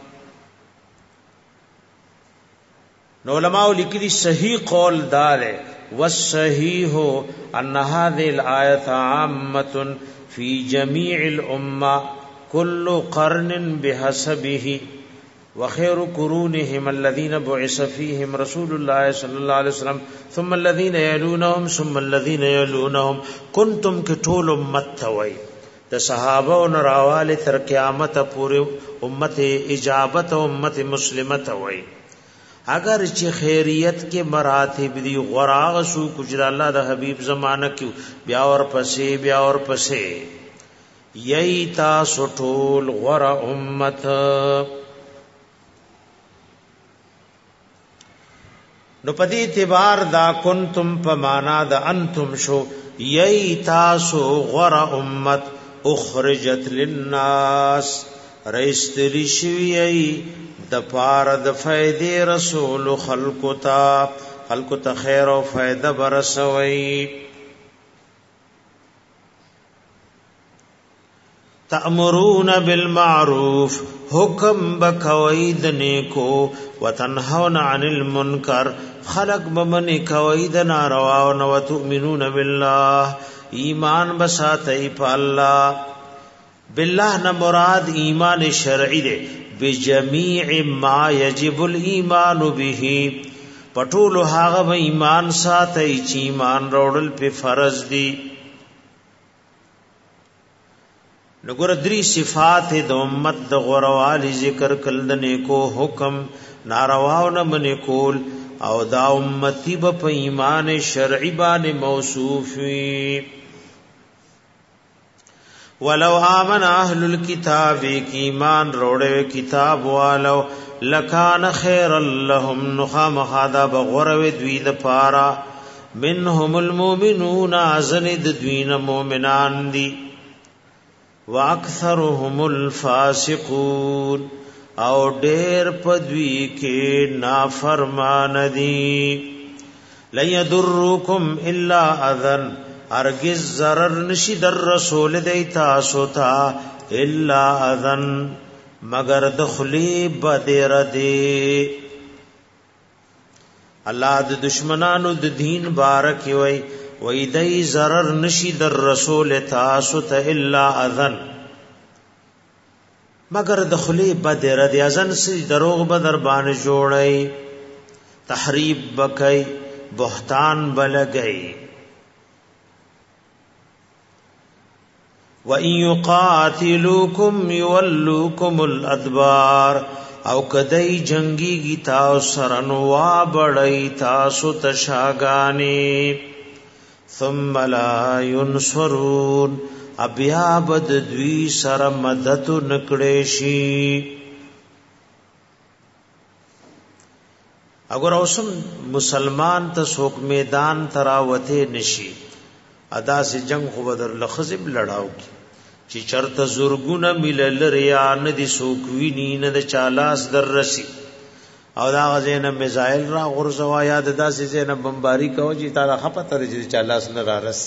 نو علماء لیکلي صحیح قول دار ہے والصحیح ان هذه الايه عامه في جميع الامه كل قرن بحسبه وخير قرونهم الذين بعث فيهم رسول الله صلى الله عليه وسلم ثم الذين يلونهم ثم الذين يلونهم. كنتم كټول امت توي د صحابه او راواله تر قیامت پورې امت اجابت او امت مسلمه توي. اگر چې خیریت کې مراتب دي غراغ سو کجر الله د حبیب زمانہ کې بیا اور پسې یی تاسو ټول غره امت. نو پدی اعتبار دا کنتم په معنا دا انتم شو یی تاسو غره امت اخرجت للناس رئیستری شوی د پار د فائدې رسول خلق تا خیر او فائدہ برسوي. تأمرون بالمعروف حکم بکوي د نیکو وتنهون عن المنکر خلق بمنی کوي د ناروا او وتؤمنون بالله ایمان بساتای په الله. بالله نه مراد ایمان شرعی دی بجميع ما يجب الايمان به پټول هغه ایمان ساتي چې ایمان وروړل په فرض دي. نګور درې صفات د امت د غوروالي ذکر کړل د نیکو حکم نارواو نه منې کول او دا امتی په ایمان شرعي باندې موصوف وي. ولو آمن اهل الكتاب کی ایمان روڑے کتاب والو لکان خیر لهم نخام خادا بغورو دوید پارا منهم المؤمنون ازند دوین مومنان دی واکثرهم الفاسقون او ډیر پدوی کې نافرمان دی. لن يضركم الا اذن ارگز ضرر نشی در رسول دی تاسو تا الا اذن مگر دخلی بدر دی. اللہ د دشمنانو د دین بارک وی دی ضرر نشی در رسول تاسو تا الا اذن مگر دخلی بدر دی. اذن سی دروغ بدر بان جوڑی تحریب بکی بہتان بلگئی. وَإِن يُقَاتِلُوكُمْ يُوَلُّوكُمُ الْأَدْبَارَ او کدی جنگی گی تاو سرنوا بڑی تاسو تشاگانی ثم لا ينصرون ابیا بد دوی سر مدد نکڑیشی. اگر اوسم مسلمان ته څوک میدان تراوته نشي ادا سي جنگ خو بدر لخذب لړاو کی چې چرته زورګونه ملل ریا نه دي څوک ویني نه د چالاس در رسی او دا غزینه میزایل را غرزوا یاد داسې زینه بمباری کو چې تعالی خپته رجی چالاس نه را رس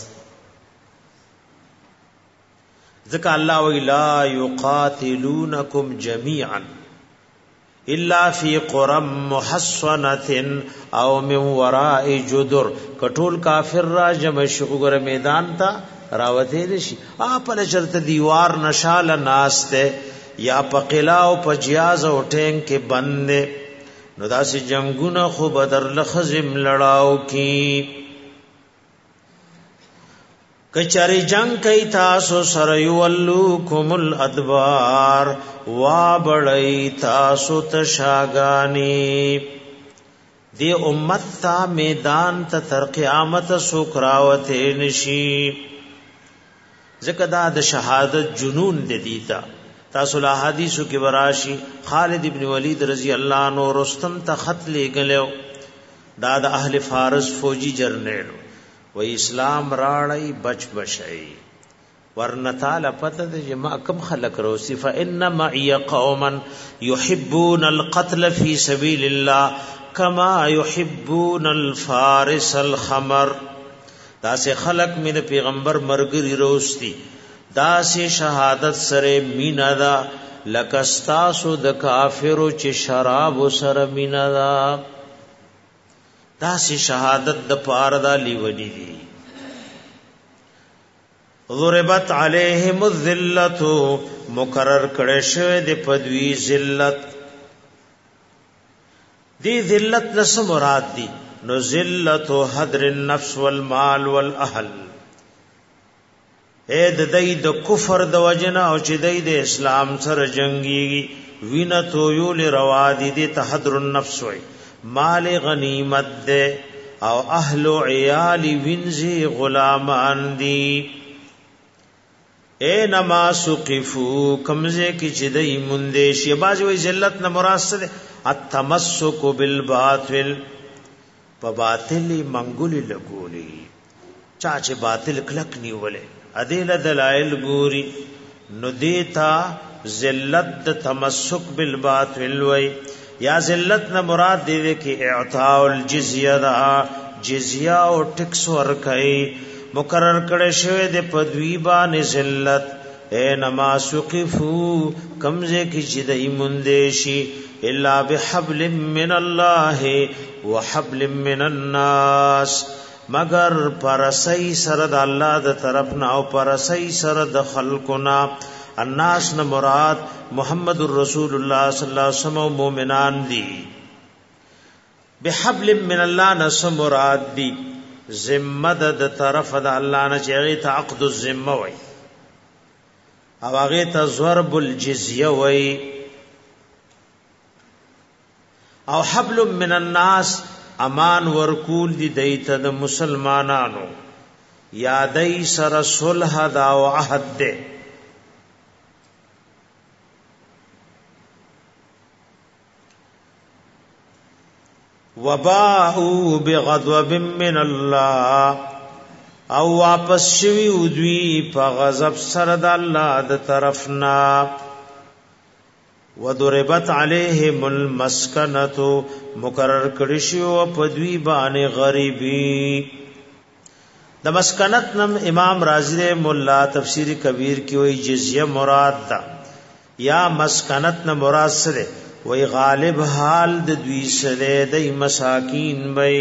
ذکر الله ولا یقاتلونکم جميعا الا فی قرى محصنه او من وراء جدر کټول کافر را جمع شغور میدان تا راوته نشي په چرته دیوار نشاله ناشته یا په قلا او په جیاز او ټینګ کې بند نو داسې جنگونه خو بدر لخزم لړاو کی کچری جنگ کئی تاسو سره یولوکم الادبار وا بڑئی تاسو تشاگانی دی امت تا میدان تا تر قیامت سکراوت نشی ذکر دا د شهادت جنون دی دیتا تاسو لا حدیثو کی براشی خالد ابن ولید رضی اللہ عنہ رستم تا خط لے گلیو دا د اهل فارس فوجی جرنیل و اسلام راړی بچ بشئی ورنتال پته د جما کم خلق روسی فان معي قوما يحبون القتل في سبيل الله كما يحبون الفارس الخمر دا سے خلق من پیغمبر مرګری روستی دا سے شهادت سره مینا دا لکستاسو د کافرو چې شراب سره مینا دا دا سی شهادت د پاره دا لیونی دی ضربت علیہم الذلت مقرر کړه شوی د پدوی ذلت دی ذلت نس مراد دی نو ذلت حضر النفس والمال والاهل اے د دای د کفر د وجنا او چې دای د اسلام سره جنگي وینتو یول روا دی د تحضر النفس وای مال غنیمت دے او اهل عیال وینزی غلامان دی اے نما سقفو کمزے کی چدئی مندیش یہ باز وی ذلت نہ مراد سے التمسک بالباطل په باطل منګولی لګولی چاچه باطل کلک نیولے ادله دلائل ګوري نو دیتا ذلت تمسک بالباطل وی یا ذلت نہ مراد دی کہ اعطاء الجزیہ دا جزیہ او ټیکس ورکای مقرر کړه شوی د پدوی باندې ذلت اے نما سقفو کمزه کی جدای مندشی الا بحبل من الله وحبل من الناس مگر پرسای سره د الله د طرف نه او پرسای سره د خلقنا الناس نہ مراد محمد الرسول اللہ صلی اللہ علیہ وسلم مومنان دی بحبل من اللہ نس مراد دی ذمہ د طرف د الله نه چې ته عقد الذمه وای او هغه ته ضرب الجزیه وای او حبل من الناس امان ورکول دی دیت د مسلمانانو یا دای سره صلح دا او عهد ده وباءوا بغضب من الله او واپس شوی ودوی په غضب سره د الله د طرفنا وضربت عليهم المسكنه مقرر کړی شو په دوی باندې غریبی د مسکنت نم امام رازی مولا تفسیر کبیر کی وی جزیه مراد دا یا مسکنت نہ مراد سره وی غالب حال د دوی سره د مساکین وی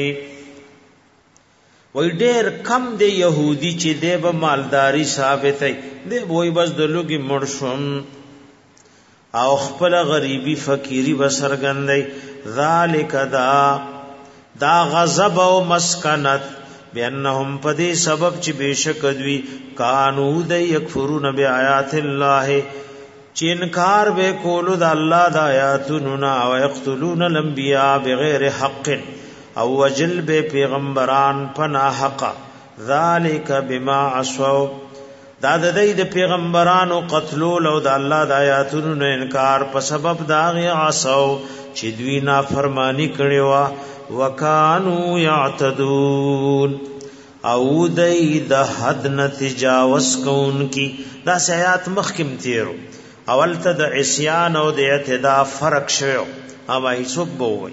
وی ډیر کم د يهودي چې د مالداری ثابت دی وی بس د لوګي مرشم او خپل غریبی فقیری بسرګندای ذالک دا غضب او مسکنت بانهم پدې سبب چې بشک دوی کانو د یکفرون بیاات الله چې انکار به کولو د الله د آیاتونو او یقتلون الانبیاء بغیر حق او وجل به پیغمبران پنا حق ذالک بما عصوا دا د دې د پیغمبرانو قتلول او د الله د آیاتونو نه انکار په سبب دا غي عصو چې دوی نافرمانی کړي وا وکانو یعتدون او دای د حد نه تجاوز کون کی دا آیات مخکم تیرو اول ته د عصیان او د اعتداء فرق شوی اما هیڅوک به وای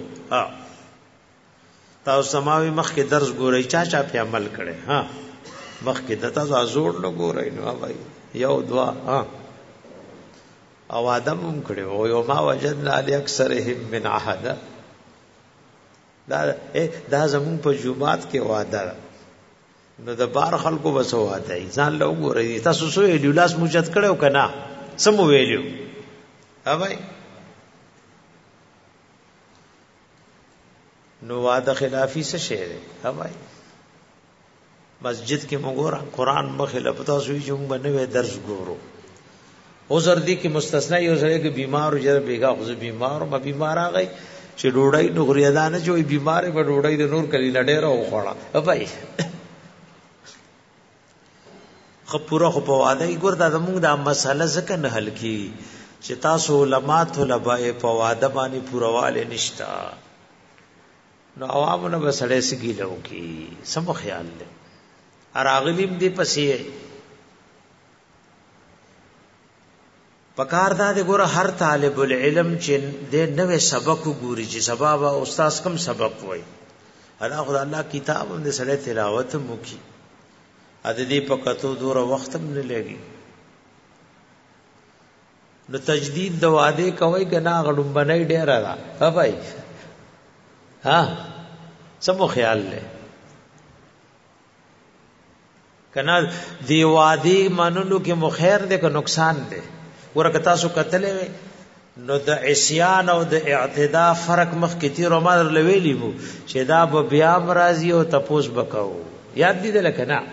تاسو سماوي مخکې درس ګورئ چا په عمل کړي ها مخکې د تاسو زوړ نه ګورئ نو وای یو دوا او ادم هم کړي او یو ما وجدنا علی اکثرهم من عهد دا زمون په جمعات کې وعده نو د بار خلکو بس وعده ځان له وګورئ تاسو سو ویلاس موجد کړو کنه سم ویلو اوبای نو وعده خلافی څه شی دی اوبای مسجد کې مګور قرآن مخالف تاسو یې جوړ بنوي درس ګورو عذر دي کې مستثنا یو سره کې بیمار او جره بیګا خو بیمار او بیمار راغی چې ډوډۍ نغری ادا نه جوړي بیمار به ډوډۍ د نور کلی لډېره او خوړه اوبای خپوره خو په واده ګور دا زموږ د مسله ځکه نه حل کی چې تاسو علما طلبه په واده باندې پورواله نشتا نو عوامونه به سړې سګي لو کی سم خیال لې اراغلیم دی پسې پکار دا د ګور هر طالب العلم چې د نوې سبق ګوري چې سبب او استاد کم سبق وای الله کتاب هم د سړې تلاوت مو کی ا دې پکاتو دور وخت هم نه لګي نو تجدید د واده کوي کنا غړم بنای ډیر را ها بھائی ها سمو خیال لے کنا دی واده منلو کې مخیر دې که نقصان دې ورکه تاسو کتلې نو د عصیان او د اعتداء فرق مخ کې تیر عمر لویلی وو چې دا به بیا مرضی او تپوس بکاو یاد دې لکه نه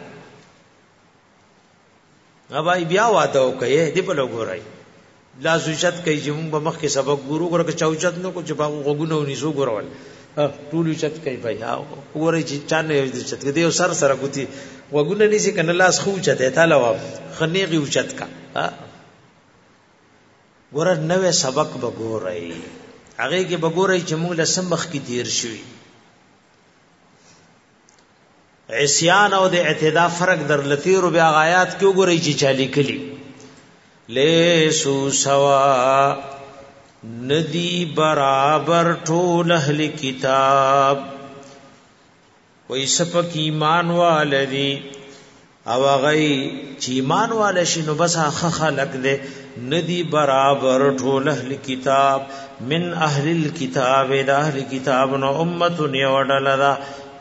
اوبای بیا واده وکي دې په لګورای لا زوجت کوي چې موږ به مخ کې سبق ګورو ورکه چوچت نو کو چې باغ غوګونو نيسو ګورول ټول چت کوي بھائی وګورئ چې چانه دې چت کې یو سر سره کوتي وګونه نيسي کنه لاس خو چته تعالی وا خنيغي وچت کا ګور نوې سبق بګورئ هغه کې بګورئ چې موږ له سمخ کې تیر شوي عصیان او د اعتداء فرق در لتیر بیا آیات کې وګورئ چې چالي کلی لیسو سوا ندی برابر ټول اهل کتاب وای سپک ایمان والذی او غی چې ایمان والا شنو بس خلق دې ندی برابر ټول اهل کتاب من اهل الكتاب د اهل کتاب نو امه یوډلدا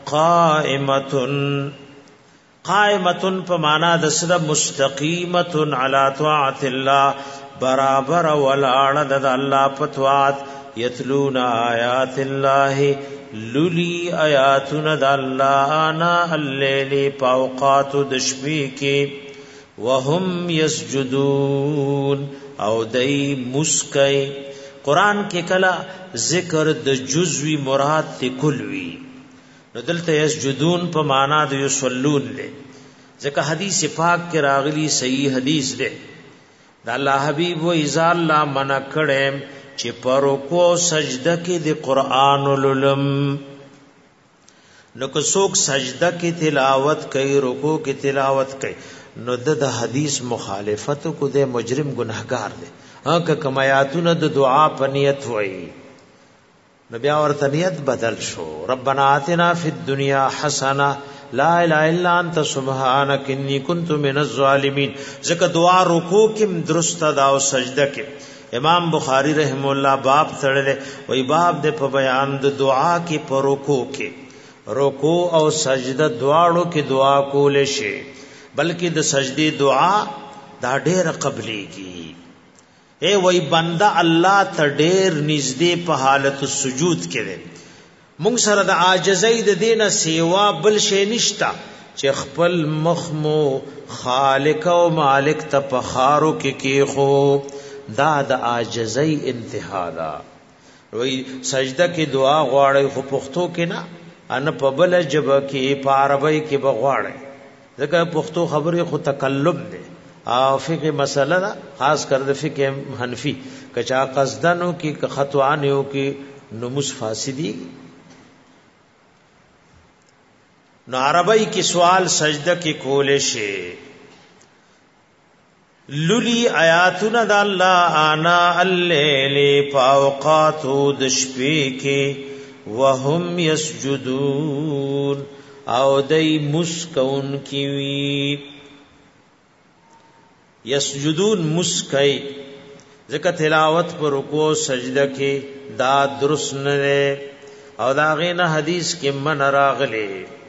قائمتن په معنا د سره مستقیمه علی طاعت الله برابر ولاړ د الله پتوات یتلون آیات الله للی آیاتنا د الله انا الليل پاوقات د شپې کې وهم یسجدون او دای مسکای قران کې کلا ذکر د جزوی مراد ته کلوی نو دلته یسجدون په معنا د یصلون له ځکه حدیث پاک کې راغلی صحیح حدیث ده د الله حبیب و اذا الله منا کړم چې پرو کو سجده کې د قران وللم نو کو څوک سجده کې تلاوت کوي رکوع کې تلاوت کوي نو د حدیث مخالفت کو د مجرم گناهګار دی هغه کمایاتونه د دعا په نیت وایي نبی اور نیت بدل شو ربنا آتنا فی الدنیا حسنه لا اله الا انت سبحانك انی کنت من الظالمین ذکر دعا رکوع کې درست دا او سجده کې امام بخاری رحم الله باب تړلې وای باب د په بیان د دعا کې پر رکوع کې رکوع او سجده دواړو کې دعا کول شي بلکې د سجدي دعا دا ډېر قبليږي اے وای بندا الله ته ډېر نږدې په حالت السجود کې دی مونږ سره د عاجزۍ د دینه سیوا بل شی نشتا چې خپل مخمو خالق او مالک ته پخارو کې خو دا د عاجزۍ انتها ده وای سجده کې دعا غواړي خو پښتو کې نه ان په بل جبه کې په عربی کې بغواړي ځکه پښتو خبرې خو تکلم ده او فقه مسله دا خاص کر د فقه حنفی کچا قصدنو کی خطوانو کی نموز فاسدی. نو عربی کی سوال سجدہ کی کولے شے للی آیاتنا دا اللہ آنا اللیل پاوقاتو دشپی کی وهم یسجدون او دی مسکون کیوی. یسجدون مسکی ذکر تلاوت پر رکوع سجدہ کی دا درست نرے او دا غین حدیث کی من راغلے.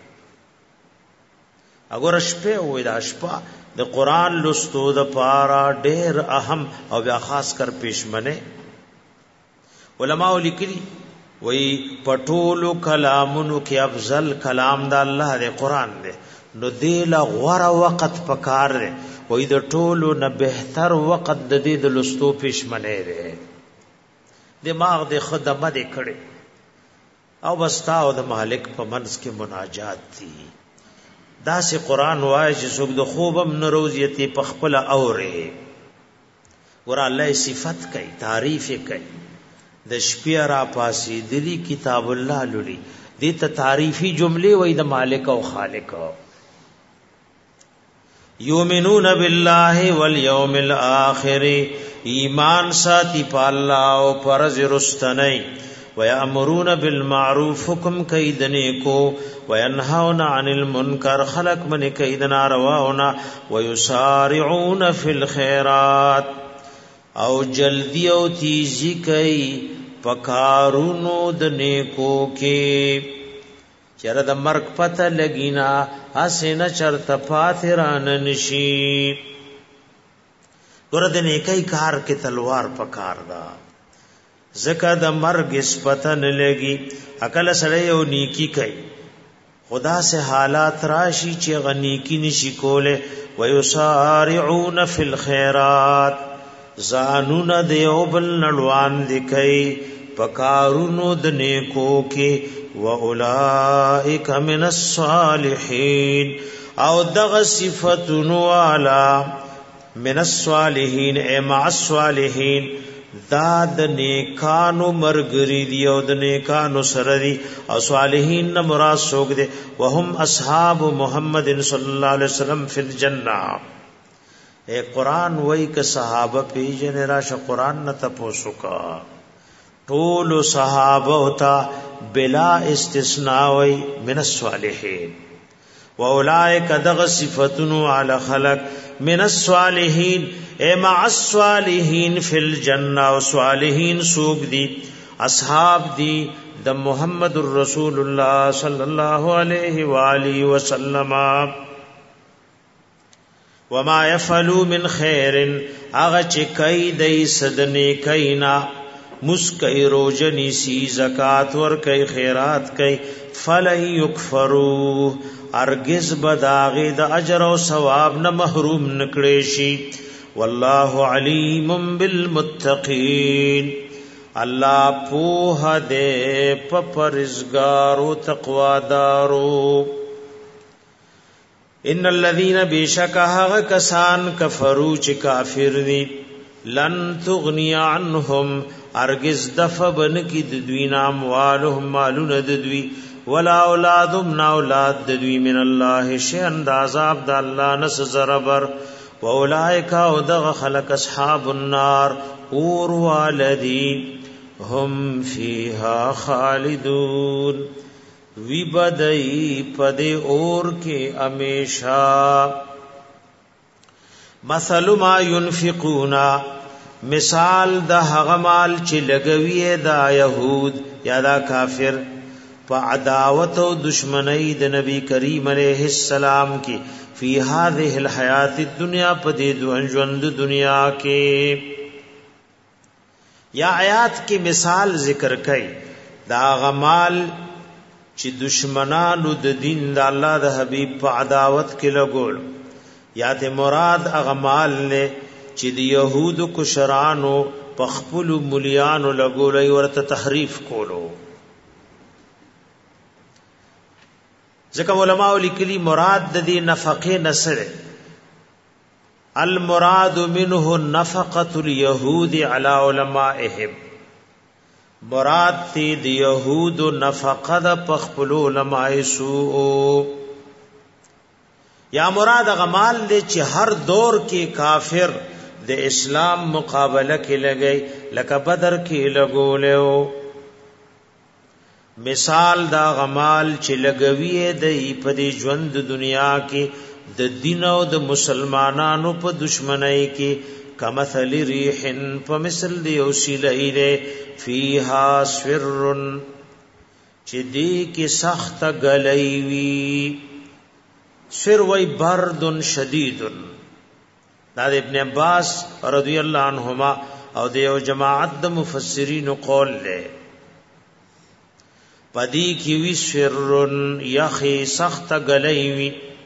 اگر شپه وې دا شپه د قران لستو د پارا ډېر اهم او بیا خاص کر پېشمنه علماء لیکلي وې پټولو کلامونو کې افضل کلام د الله د قران دی. نو دی لا غوړه وخت پکار دی وې د ټولو نه بهتر وخت د دې د لستو پېشمنه دی. دماغ د خدمت دې کړي او بستا او د مالک په منځ کې مناجات دي. دا سی قرآن وای چې څوک د خوبم نروزیتی په خپل اوره ور الله صفت کوي تعریف کوي د شپې را پاسې دلی کتاب الله لولي دې ته تعریفی جمله وای د مالک او خالق. یؤمنون بالله والیوم الاخر ایمان ساتي په الله او پرز رستنی ويأمرون بالمعروف حکم کوي د نیکو وينهون عن المنکر خلق من کوي د نارواونا ويسارعون في الخيرات او جلدی او تیزی کوي پکارونو د نیکو کې چر د مرګ پته لګینا اسنه چرته پاتران نشي. ګور د نیکي کار کې تلوار پکار دا زکه د مرګ سپتن لګي عقل سره یو نیکی کوي خدا سے حالات راشي چې غنی کی نشي کوله ويسارعون فی الخيرات زانون دیو بل نړوان دکای پکارونو د نیکو کې واولائک من الصالحین او دغه صفاتونو والا من الصالحین ای مع الصالحین دا د نیکانو مرګری دی او د نیکانو سره دی او صالحین نه مراد څوک دی وهم اصحاب محمد صلی الله علیه وسلم فی الجنه. اے قران وای ک صحابه پیجن راشه قران نه تاسو کا ټول صحابه ہوتا بلا استثناء وای من الصالحین واولائک دغ صفاتن علی خلق من الصالحین اے مع الصالحین فی الجنہ و صالحین سوق دی اصحاب دی د محمد الرسول اللہ صلی اللہ علیہ وآلہ وسلم. وما يفعلوا من خیر اغه چې کای دی صدنه کینا مسکای روزنی سی زکات ور کای خیرات کای فلن یکفروا ارگز بداغه د اجر او ثواب نه محروم نکړي شي. والله علیم بالمتقین الله پوها دې په پرهیزګارو تقوادارو. ان الذين بشکه کسان کفروا چې کافر دي لن تغنی عنهم ارگز دفع بن کی د دوی نام والهم مالون د دوی ولا اولادهم نا اولاد د دوی من الله شيئا د عذاب د الله نس زربر. واولائک او دغ خلق اصحاب النار اور والدی هم فیها خالدون وی بدئی پدے اور کے امیشا. مثل ما ينفقون مثال دا هغمال چې لګوي دا يهود یا دا کافر په عداوت او دشمنی د نبی کریم علیہ السلام کی فی هذه الحیات الدنیا په دې ژوند دنیا کې. یا آیات کی مثال ذکر کړي دا غمال چې دشمنانو د دین د الله د حبیب په عداوت کې لګول یا ته مراد غمال نه چې د يهودو کشرانو په خپل مليانو لګولای ورته تحریف کولو. ځکه علماء لیکلي مراد د دې نفقه نسره المراد منه نفقة اليهود على علمائهم، مراد تی د یهود نفقه د پخپل علماء سو، یا مراد غمال دی چې هر دور کې کافر د اسلام مقابله کې لګي، لکه بدر کې لګولیو. مثال دا غمال چې لګوي د په دې ژوند دنیا کې د دین او د مسلمانانو په دشمنی کې، کمثل ریح فمثل دی اوسیله فیها سر چې دی کې سخت غلیوی، سر وی برد شدید. دا ابن عباس رضی اللہ عنہما او دیو جماعت د مفسرین قول لے پدی کی وی سر یخی سخت غلیوی.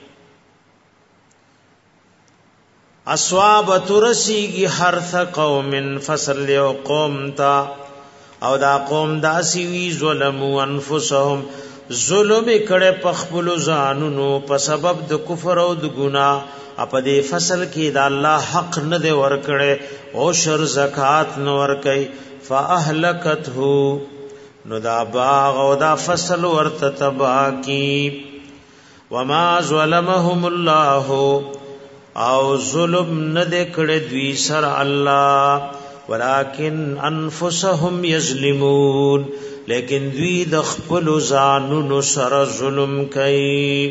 اصواب ترسیگی حرث قوم فصل یو قوم تا، او دا قوم داسی وی ظلموا انفسهم، ظلم کړه پخپل ځانونو په سبب د کفر او د ګناه، په دې فصل کې دا الله حق نه دی ورکړي او شر زکات نه ورکړي، فاهلكته نو دا باغ او دا فصل ورته تباہ کی. وما ظلمهم الله او ظلم نه کړه دوی سر الله، ولکن انفسهم یظلمون، لیکن دوی د خپل ځانونو سره ظلم کوي.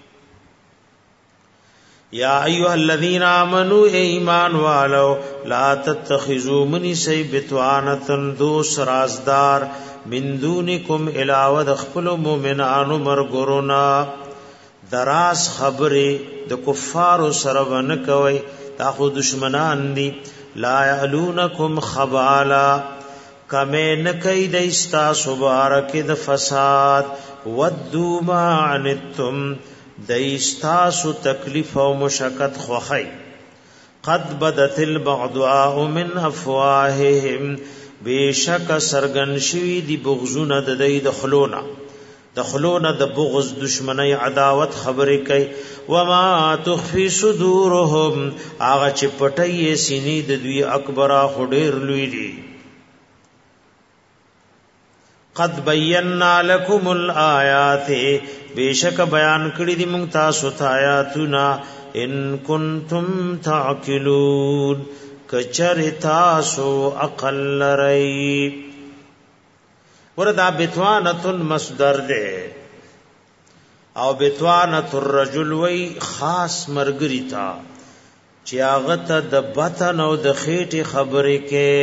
یا ایها الذین آمنوا ایمان والو لا تتخذوا من سی بتوانتن دوس رازدار من دونکم علاوه د خپل مؤمنانو مرګرونا، دراس خبره د کفار سره ون کوي، دا خو دشمنان دي. لا یعلونکم خبالا کمه نکای د استاسو بارک د فساد، ودو ما عنتم د استاسو تکلیف او مشقت خوخی. قد بدت البغضاء من افواههم بیشک سرگن شوی دی بغضون د دی دخلونا، دخلونا د بغض دشمنی عداوت خبرې کوي. وما تخفي صدورهم هغه چې پټي سینې د دوی اکبر خډیر لوی دي. قد بینا لكم الآیات بیشک بیان کړی دی مونږ تاسو ته آیاتنا، ان کنتم تعقلون کچر تاسو عقل لرئ. وردا بتوانۃ مصدر ده او بتوانۃ الرجل وی خاص مرګری تا چې هغه ته د بطن او د خېټې خبرې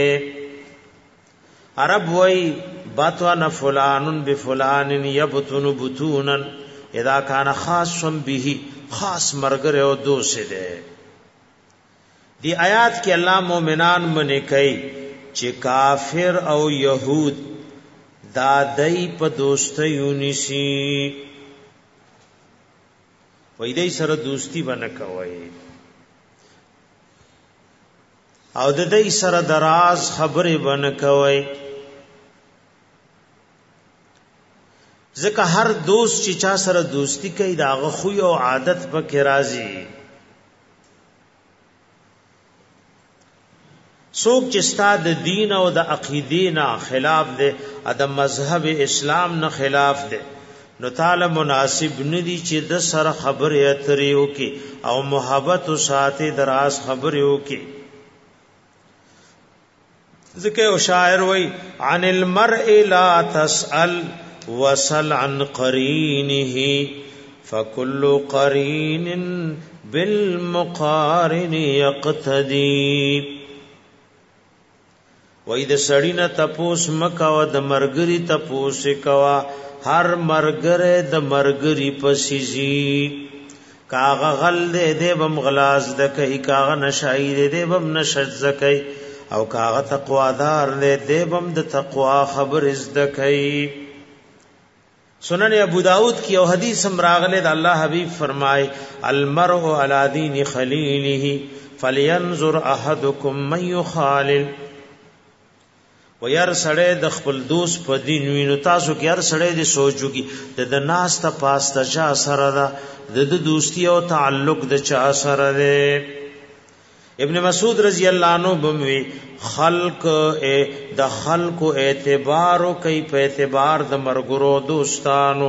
کې. عرب وی بطن فلان بفلان یبطن بطونا اذا کان خاص به، خاص مرګره او دوست ده. دی آیات کې الله مومنان منې کوي چې کافر او يهود دا دای په دوستیو نشي، وای دای سره دوستی ونه کوي او د دای سره دراز خبرې ونه کوي. ځکه هر دوست چې چا سره دوستی کوي داغه خو او عادت پکې راځي. څوک چې ستاد دین او د عقیدې نه خلاف دی، د مذهب اسلام نه خلاف دی، نو تعالی مناسب ندی چې د سره خبرې اترې وکي او محبت او ساتي دراز خبرې وکي. ذکر او شاعر وای عن المرء لا تسأل وسل عن قرینه فكل قرین بالمقارن يقتدي. وای د سړی نه تپوس مکوا د مرګری تپوس کوا، هر مرګره د مرګری پسیزی. کاغه غل دې بم غلاز د کوي، کاغه نشای دې بم نشد زکای، او کاغه تقوادار دې بم د تقوا خبر زد کوي. سنن ابو داود کی او حدیث راغله د الله حبیب فرمای المرء علی دین خلیله فلینظر احدکم من یخالل. و یار سړی د خپل دوست په دین وینو، تاسو کې هر سړی د سوچوږي د ناس ته پاسته چا سره ده، د دوستی او تعلق د چا سره ده. ابن مسعود رضی اللہ عنہ بموی خلق د خلق اعتبار کوي په اعتبار د مرګرو دوستانو.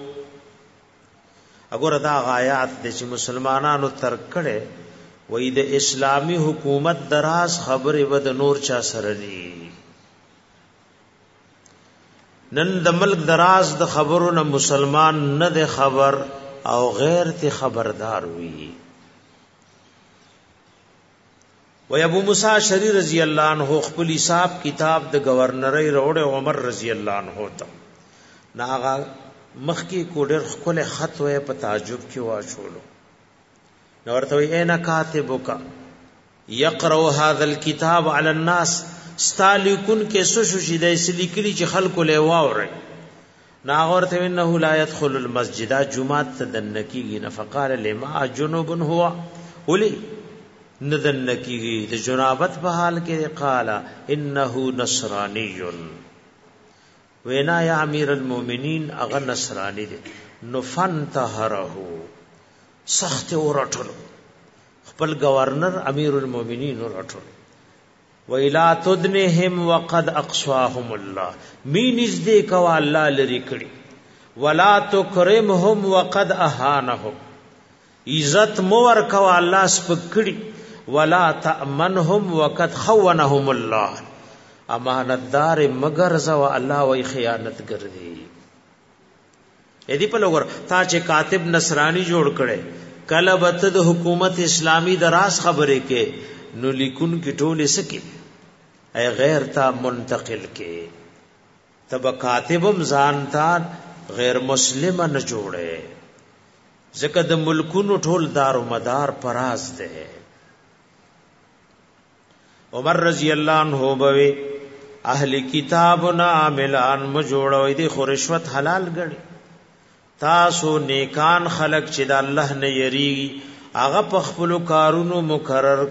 اگر دا آیات د چې مسلمانانو ترک کړي وې د اسلامی حکومت دراز خبره ود نور چا سره ني. نن د ملک دراز د خبرونو مسلمان نه د خبر او غیر ته خبردار وي. و ابو موسی شری رضی اللہ عنہ خپل حساب کتاب د گورنر روړ عمر رضی اللہ عنہ ته ناغا مخکی کوډر خپل خط وې په تعجب کې واچولو. نو ورته وې انا کاتبک یقرأ هذا الكتاب على الناس استالیکن کې سوشو شې د اسلیکلی چې خلکو له واوري. ناغا ورته انه لا يدخل المسجد جمعه تدنکیږي. نفقال لما جنوب هو ولي ندن کیږي د جنابت په حال کې. قال انه نصرانی وینا یا امیر المؤمنین اغه نصرانی دی. نفنتهره سخت ورټل خپل گورنر امیر المؤمنین ورټل. ویلا تدنهم وقد اقصاهم الله مینز دې کوا الله لري کړي. ولا تکرمهم وقد اهانهم عزت مور کوا الله سپکړي. ولا تأمنهم وقد خونهم الله امانتدار مگر زو الله وی خیانت ګرځي. اې دی په لور تا چې کاتب نصرانی جوړ کړي کله بت د حکومت اسلامی دراز خبره کې نو لیکون کی ټوله سکی ای غیر تا منتقل کې تب کاتبم ځانتا غیر مسلم نه جوړه ځکه د ملکونو ټول دار و مدار پراز ده. عمر رضی اللہ عنہ بوي اهل کتابنا عاملان مجوړوي دي خو رشوت حلال ګڼي. تاسو نیکان خلق چې د الله نه یریږي هغه په خپل کارونو مقرر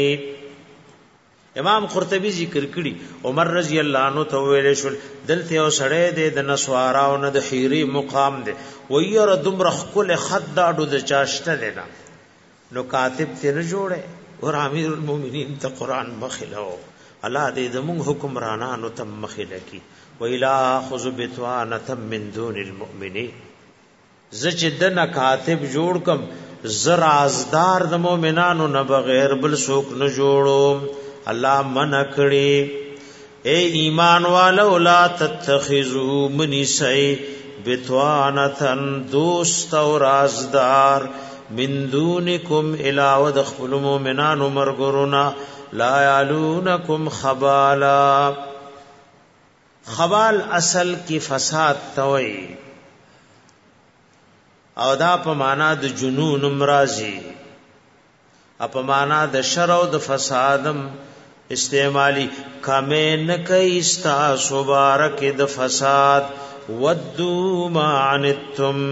کړي. امام قرطبی ذکر کړي عمر رضی اللہ عنہ ته ویل شو دلته او سړی د نسواراو نه د خیری مقام دی ویره دمر خپل خد داډو د چاشته دینا نو کاتب ته نه جوړه ور امیر المؤمنین ته قران مخلو الله دې زمون حکمرانانو تم مخله کی ویلا خذ بتوانه من دون المؤمنین. زجدن کاتب جوړ کم زرازدار د مؤمنانو نه بغیر بل څوک نه جوړو. الله منع کړي اے ایمان والو لا تتخذوا من سي بتوانه دوست او رازدار من دونکم علاوه د خپل مؤمنانو مرګرونا لا یعلونکم خبالا. خبال اصل کی فساد توي او دا په معنا د جنون امراضی په معنا د شر او د فسادم استعمالی کمن کای استا مبارک د فساد ودو ما عنتم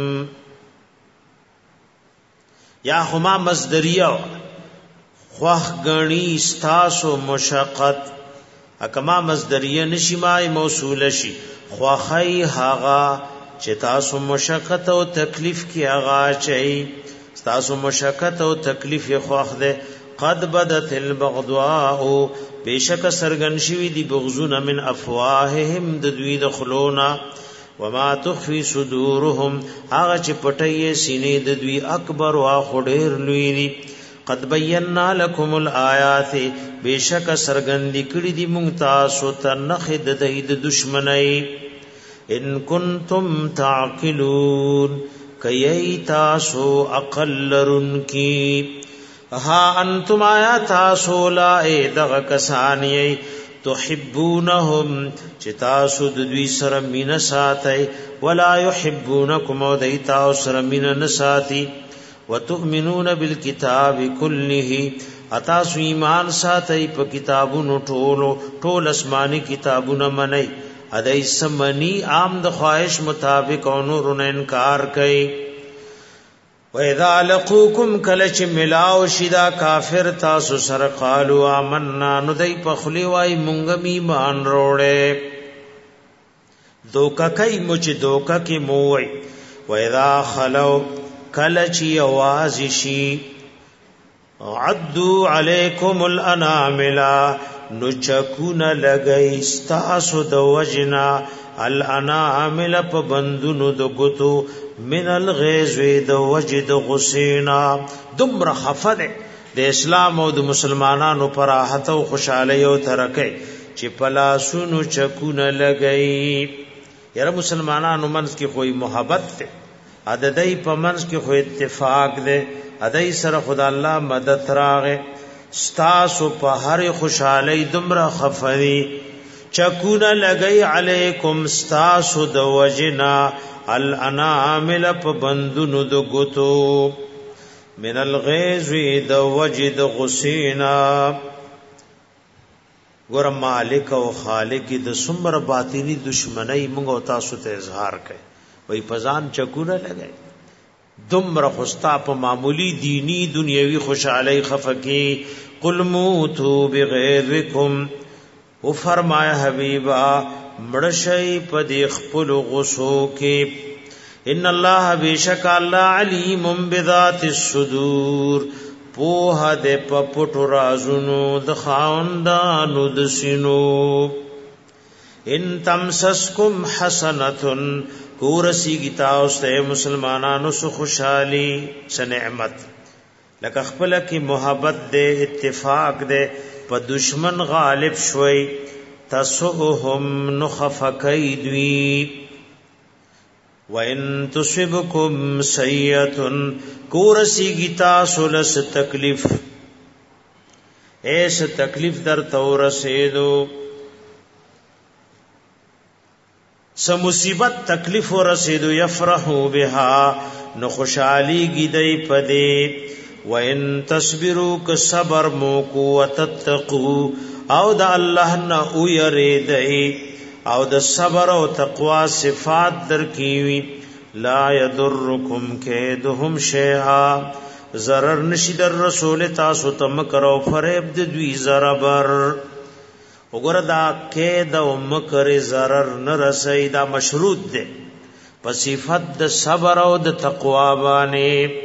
یا هما مصدریه خوخ غنی استاسو مشقت اکما مصدریه نشی مای موصول شي خوخی هاغا چې تاسو مشقت او تکلیف کی هغه چي تاسو مشقت او تکلیف خوخ ده. قد بدت البغضاء بیشک سرغن شوی دی بغضون من افواههم د دوی د خلونا وما تخفي صدورهم هغه چې پټي سینې د دوی اکبر وا خډیر لوی دي. قد بينا لكم الآيات بیشک سرګندې کړي دي مونږ تاسو ته نخد د دشمنی. ان کنتم تعقلون کای تاسو عقل لرون کی. ها انتم آیا تاسو لا دغه کسانی تحبونهم چې تاسو د دوی سره مینه ساتي ولا يحبونکم او دای تاسو سره مینه نه ساتي. وتؤمنون بالکتاب كله اتاسو ایمان ساتي په کتابونو ټول آسماني کتابونه منئ ادای سمنی عام د خواهش مطابق او نور انکار کوي. وَإِذَا لَقُوكُمْ كَلَچ ملاو شدا کافر تاسو سره قالوا آمنا ندای پخلی وای مونږ ایمان وروړې دوکا کای مچ دوکا کی موي. وَإِذَا خَلَوْا کَلَچ یواز شي عدو علیکم الانامل نو چکون لگئی ستاسو د وجنا الانامل په بندونو د ګتو من الغیظ د وجد غسینا دمر خفده د اسلام او د مسلمانانو پر راحت او خوشاله او ترکه چې پلاسونو چکون لگئی. یره مسلمانانو منځ کې کوئی محبت ده، عددی په منځ کې خو اتفاق ده، ادای سره خدا الله مدد راغه ستاسو په هر خوشحالی دمر خفری چکون لگئی علیکم ستاسو د وجنا الانامل په بندونو د ګتو من الغیظ د وجد غسینا. ګور مالک او خالق د سمر باطنی دشمنی موږ او تاسو ته اظهار کړي وای پزان چکونه لګای دمر خستا په معمولی دینی دنیوي خوشالۍ خفکی. قل موتو بغیظکم او فرمایا حبیبا مړشی په د خپل غسو کې ان الله بیشک الله علیم بذات الصدور پوها د پپټو رازونو د خاوندانو د سینو. ان تمسسکم حسنتن کورسی گیتا اوسته مسلمانانو سو خوشحالی س نعمت لکه خپل کی محبت دے اتفاق دے په دشمن غالب شوي تسوهم نخفکی دوی. وان تصبکم سیئه کورسی گیتا سلس تکلیف ایس تکلیف در تورسیدو س مصیبت تکلیف ورسیدو یفرحو بها نو خوشحالی گیدئی پدی. وان تصبروا ک صبر موکو وتتقو او د الله نه او یریدئی او د صبر او تقوا صفات در کیوی لا یضرکم کیدهم شیئا ضرر نشید الرسول تاسو تم کرو فریب د دوی ضرر وګوره دا کې د مکر ضرر نه رسي دا مشروط ده په صفت د صبر او د تقوا باندې.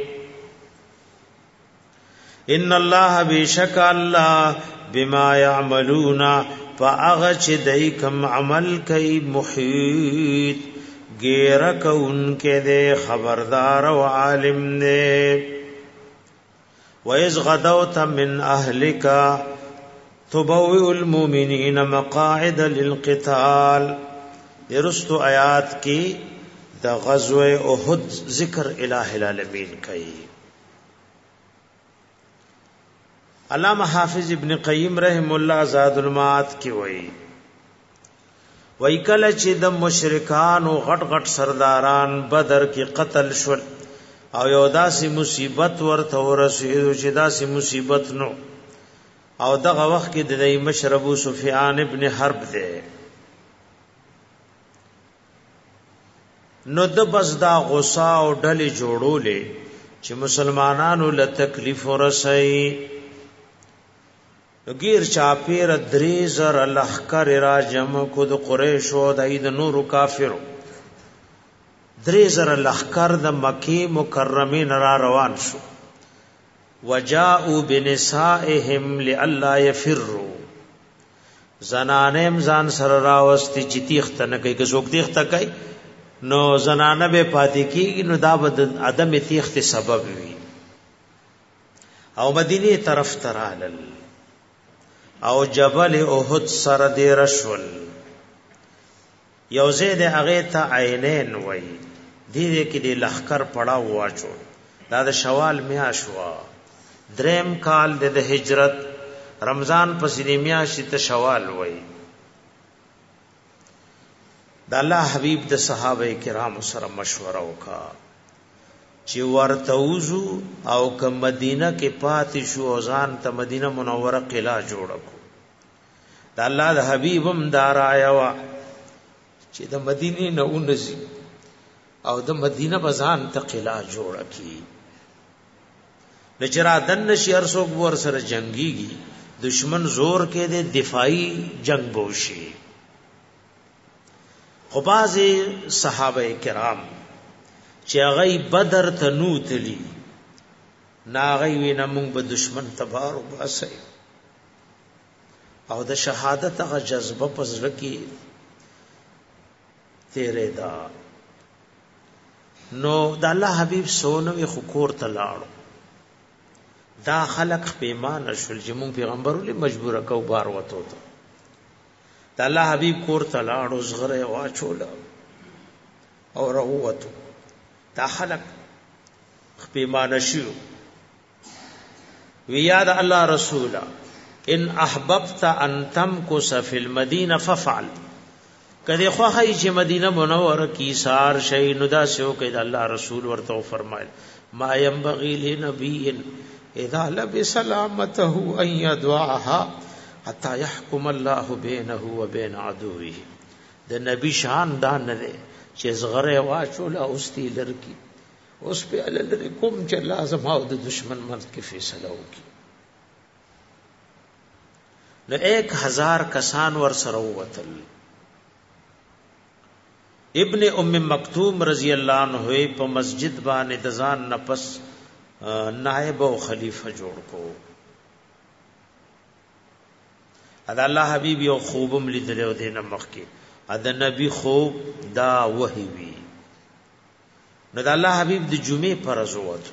ان الله بیشک الله بما يعملون فاغچ دیکم عمل کای محیط غیر کون کې ده خبردار او عالم نه. وَإِذْ غَدَوْتَ مِنْ أَهْلِكَ تبوئ المؤمنین مقاعد للقتال. درستو آیات کی د غزوه احد ذکر الہ العالمین کئی. علامہ حافظ ابن قیم رحم الله زاد المعاد کی وئی کله چې د مشرکان او غټ غټ سرداران بدر کې قتل شول او یو داسې مصیبت ورته ورسېدو چې داسې مصیبت نو او دغه وخت کې د دې مشربو سفیان ابن حرب ده نو د بس دا غصا او ډلې جوړولې چې مسلمانانو له تکلیف ورسي. غیر چاپیر دریزر لخکر را جمع کو د قریش او د اید نور کافرو دریزر لخکر د مکی مکرمین را روان شو. وجاءوا بنسائهم لئلا يفروا زنانم ځان سره راوستي چې تیخته نه کوي که څوک تیخته کوي نو زنانه به پاتې کیږي نو دا د عدم تیخته سبب وي. او مدینه طرف ترالل او جبل احد سره دی رشول یو زید هغه ته عینین وای دې کې د لخر پړاو واچو دا د شوال میاشوا دریم کال د هجرت رمضان پسې میاشت ته شوال وای. د الله حبیب د صحابه کرام سره مشوره وکا چې ورته وزو او که مدینه کې پاتې شو ځان ته مدینه منوره قلعه جوړ کو. د الله د حبیبم دار آیا چې د مدینه نه ونځي او د مدینه بزان ته قلعه جوړ کی. نچرا دن شهر سوک ور سره جنگيږي دشمن زور کې د دفاعي جنگ بوشي. خو باز صحابه کرام چې هغه بدر ته نوتلی ناغي وینا مونږ به دشمن تبار وباسي او د شهادت هغه جذبه پزړه کې تیرې دا نو د الله حبیب سونوي خکور تلاړو دا خلق پیمان شول چې مونږ پیغمبر له مجبور کو بار وته ته د الله حبیب کور تلاړو زغره واچول او روته دا خلق پیمان شو ویاد الله رسولا ان احببت ان تمكث في المدينه ففعل کله خو هي چې مدینه منوره کی سار شي نو دا سو کې الله رسول ورته فرمایل ما ينبغي لنبي اذا لبس سلامته ان يدعها حتى يحكم الله بينه وبين عدوه د نبی شان دا نه دی چې زغره واچول اوستي لرکی اوس په لری کوم چې لازم او د دشمن مرد کې فیصله وکي نو 1000 کسان ور سره وتل ابن ام مکتوم رضی اللہ عنہ په مسجد باندې د ځان نفس نائب او خلیفہ جوړ کو ادا الله حبیب یو خوبم لیدل او دینه مخ کې ادا نبی خوب دا وحی وی نو د الله حبیب د جمعې پر ازوت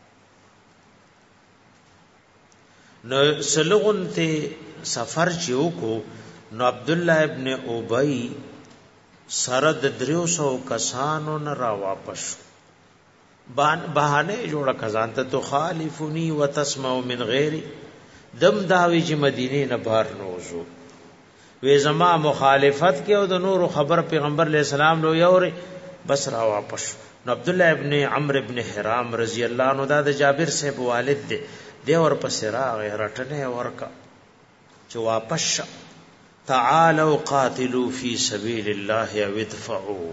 نو سلغون ته سفر چیو کو نو عبد الله ابن ابی سره د 300 کسانو نه را واپس بهانه جوړه خزان ته تو خالفنی وتسمع من غیری دم داوی چې مدینه نه بهر نوزو وې زما مخالفت کې او د نور خبر پیغمبر علیہ السلام لو یوري بس را واپس نو عبد الله ابن عمرو ابن حرام رضی الله عنه دا د جابر صاحب والد دی ور پسې راغی رټنه ورکا چې واپس تعالوا قاتلوا في سبيل الله او ادفعوا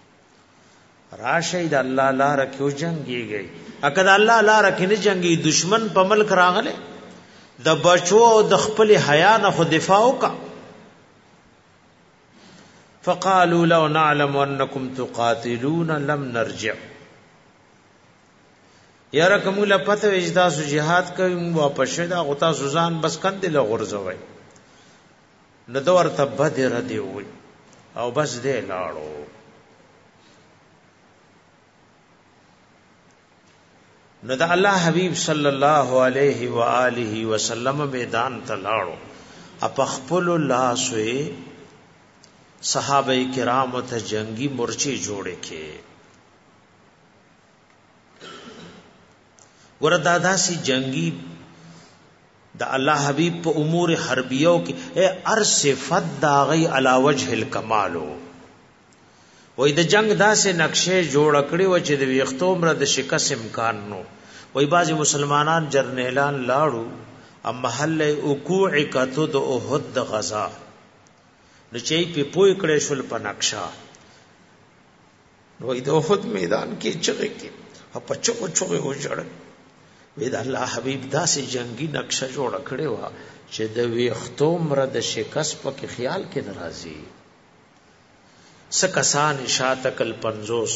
راشد الله لار کیو جنگيږي اګه الله لار کې نه جنگي دشمن په ملک راغله د بچو او د خپل حیا نه خو دفاع وکا فقالوا لو نعلم انكم تقاتلون لم نرجع یاره کوم له پته وجدا سو jihad کوي واپس دا غتا سوزان بس کند له غرزوي ندور ته بدر دی وي او بس دې لاړو نو دا الله حبیب صلی الله علیه و آله وسلم میدان ته لاړو اپ خپل الله سوې صحابه کرام ته جنگی مورچی جوړه کې وردا سی جنگی دا الله حبیب په امور حربیو کې ار صفات دا غي علا وجه الکمالو وای د جنگ داسې نقشه جوړ کړی و چې د ویختوم را د شکست امکان نو وای بازي مسلمانان جرنیلان لاړو ام محل وقوع کتو د احد د غزا نو چې په پوي کړې شول په نقشه وای د احد میدان کې چغې کې په چغو چغو وځړ وې د الله حبیب داسې جنگي نقشه جوړ کړی و چې د ویختوم را د شکست په خیال کې ناراضي سکسان شاتکل 50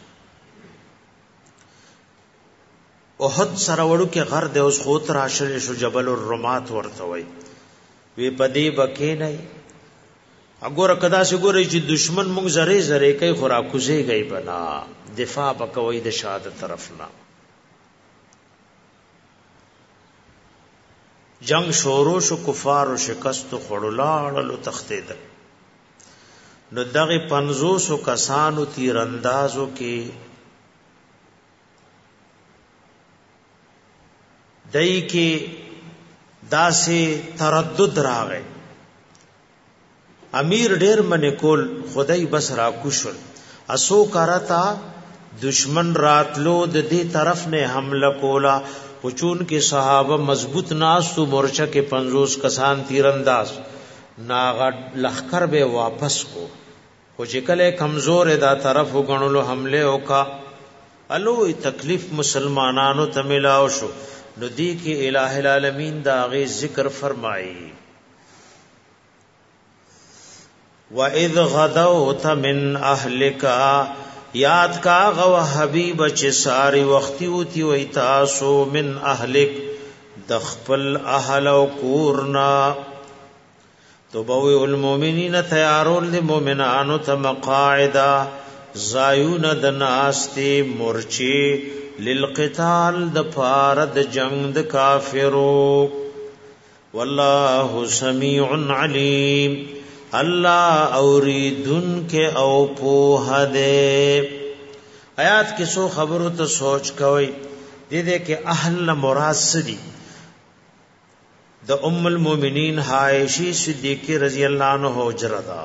احد سره وړو کې غر د اوس خوت راشل شو جبل الرمات ورته وي وی پدی بکې نه اګور کدا سي ګورې چې دشمن مونږ زره زره کوي خورا کوزي گئی بنا دفاع بکوي د شهادت طرف نه جنگ شورو شو کفار او شکست خړولاړلو تختید نو دغه 500 کسانو تیر اندازو کې دای کې داسې تردد راغی امیر ډیر منه کول خدای بس را کوشل اسو کرتا دشمن راتلو د دې طرف نه حمله کولا پچون کې صحابه مضبوط ناس تو مورچه کې 50 کسان تیر انداز ناغ لخر به واپس کو خو چې کله کمزور دا طرف وګڼلو حمله وکا الوی تکلیف مسلمانانو ته ملاو شو نو دی کې الٰه العالمین دا غي ذکر فرمایي وَإِذْ غَدَوْتَ مِنْ أَهْلِكَ یاد کا غو حبیب چې ساری وختي وتی وای تاسو من اهلک دخپل اهل او کورنا تبوئ المؤمنین تیارون للمؤمنانو تمقاعدا زایون دناستی مرچی للقتال د پارد جنگ د کافرو والله سمیع علیم اللہ اوریدن کے او پوہ دے. آیات کی سو خبرو تو سوچ کوئی دے کہ اہل مراد سدی د ام المومنین عائشہ صدیقہ رضی اللہ عنہ حجردا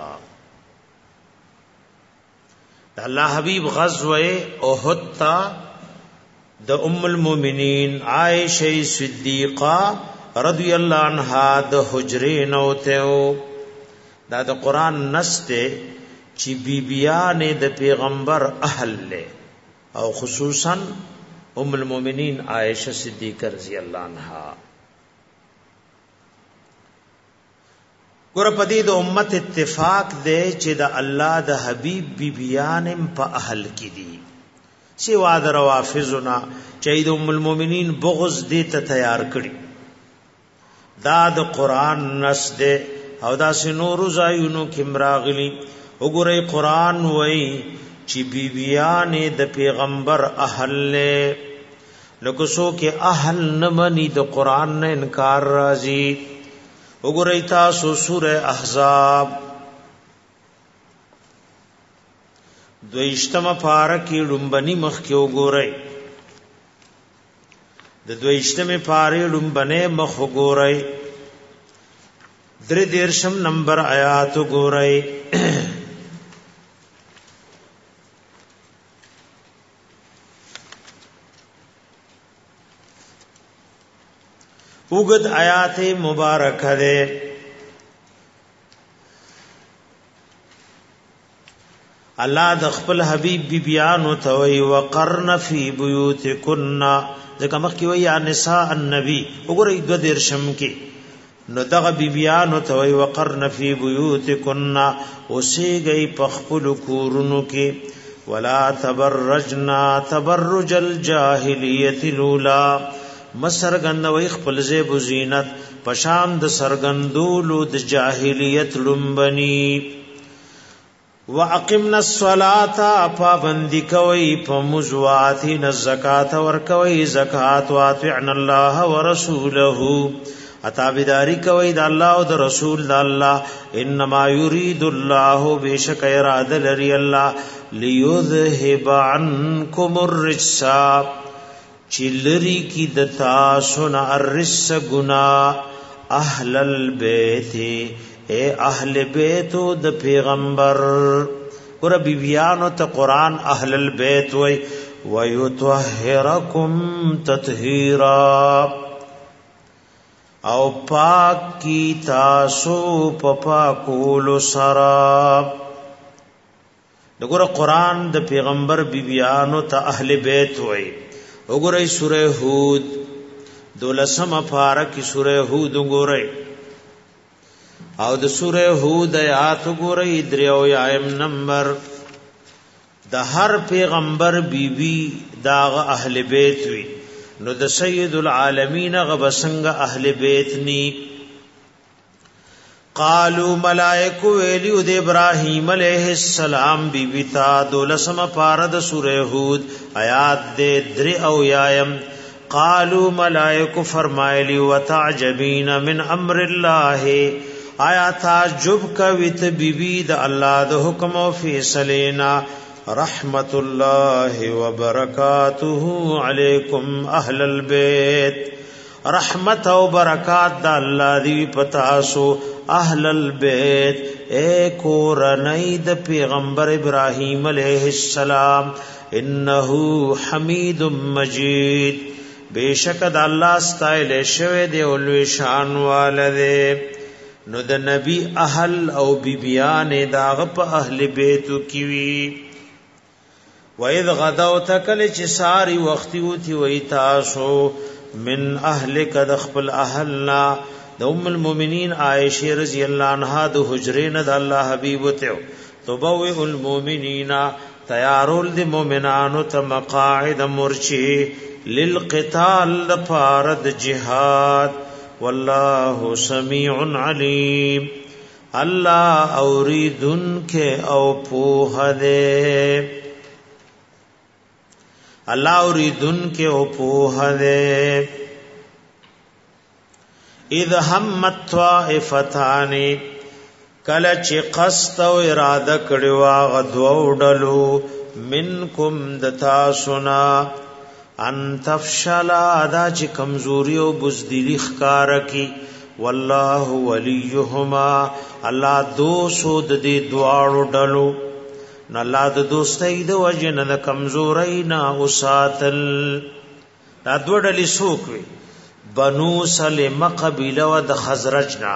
اللہ حبیب غزوہ احد تا د ام المومنین عائشہ صدیقہ رضی اللہ عنہا د حجرې نوتهو. دا د قران نسته چې بیبیان د پیغمبر اهل له او خصوصا ام المؤمنین عائشہ صدیقہ رضی اللہ عنہا. ګور پدې د امت اتفاق دی چې د الله د حبیب بیبیان په اهل کې دي سوا د روافضنا چې د ام المؤمنین بغض دي ته تیار کړي. دا د قران نس ده او دا سنور زایونو کمراغلی وګورئ قران وای چې بیبیان د پیغمبر اهل له لکه سو کې اهل نه مني د قران نه انکار راځي. وګورئ تاسو سوره احزاب دویشتمه پارکی لومبني مخ کې وګورئ د دویشتمه پاره لومبنه مخ وګورئ درې دیرشم نمبر آیات وګورئ. وګد آیات مبارکه ده. الله د خپل حبیب بیبیانو ته وی وقرن فی بیوتکن ځکه مخکې وی یا نساء النبی وګورئ د دیرشم کې نو دغه بیبیانو ته وی وقرن فی بیوتکن اوسېږئ په خپل کورونو کې ولا تبرجنا تبرج الجاهلیت الاولى مسرګندوي خپل زیب و زینت پشان د سرګندولو د جاهلیت لومبني. واقمنا الصلاه پابندی کوي په مزواتین الزکات ور کوي زکات واطعنا الله ورسوله اتابداری کوي د الله او د رسول د الله. انما يريد الله بشک اراده لري الله ليذهب عنكم الرجس چلری کی دتا سن الرس گنا اهل البيت اے اهل بیت د پیغمبر ور بیبیانو ته قران اهل البيت وای ويطهركم تطهيرا او پاک کی تاسو پپا کول سرا. دغه قران د پیغمبر بیبیانو ته اهل بیت وای. وګورئ سوره هود دولسمه پارہ کی سوره هود وګورئ او د سوره هود آیات وګورئ دریو یم نمبر. د هر پیغمبر بیبی داغه اهل بیت وی نو د سید العالمین غبسنگ اهل بیت نی. قالو ملائکه ویلیو د ابراهیم علیہ السلام بیبی تا دولسمه پارہ د سوره هود آیات د دریو یم. قالو ملائکه فرمایلی وتعجبین من امر الله آیا تعجب کوي ته بیبی د الله د حکم او فیصلینا رحمت الله وبرکاته علیکم اهل البیت. رحمت او برکات د الله دی پتاسو اهل البیت اے کورنۍ د پیغمبر ابراهیم علیہ السلام. انه حمید مجید بیشک د الله استایل شوی دی او لوی شان والده. نو د نبی اهل او بیبیان داغه په اهل بیتو کی وی. و اذ غدوت کل چ ساری وختي وتی وی تاسو من اهلک د خپل اهلنا د ام المؤمنین عائشہ رضی اللہ عنہا د حجرین د الله حبیب ته تبوئ المؤمنین تیارول دی مومنانو ته مقاعد مرچی للقتال لپاره د جهاد والله سمیع علیم الله اوریدن کے او پوہ دے اللہ اوریدن کے او پوہ دے اذ همت طائفتان کله چې قصد او اراده کړو غدو وډلو منکم دتا سنا ان تفشلا دا چې کمزوري او بزدلی ښکار کی والله وليهما الله دوسو د دې دواړو ډلو نو الله د دوستۍ د وجه نه کمزوري نه اوساتل دا دوه ډلې څوک وي بنو سلمہ قبیله و د خزرجنا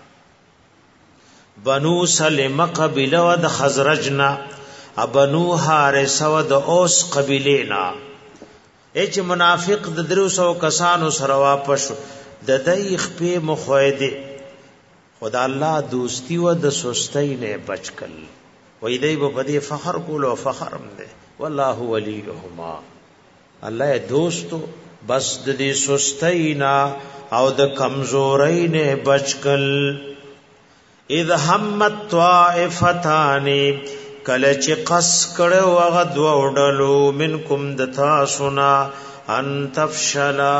بنو سلمہ قبیله و د خزرجنا بنو حارث و د اوس قبیله نا اچ منافق د 300 کسانو سره واپس د دای خپې مخویده خدا الله دوستی و د سستی نه بچکل وې دای په دې فخر کولو فخرم ده والله وليهما الله دوستو بس د دې سستی نه او د کمزورۍ نه بچکل اذ همت طائفتان کله چې قص کړو هغه دوه وډلو منکم دتا سنا ان تفشلا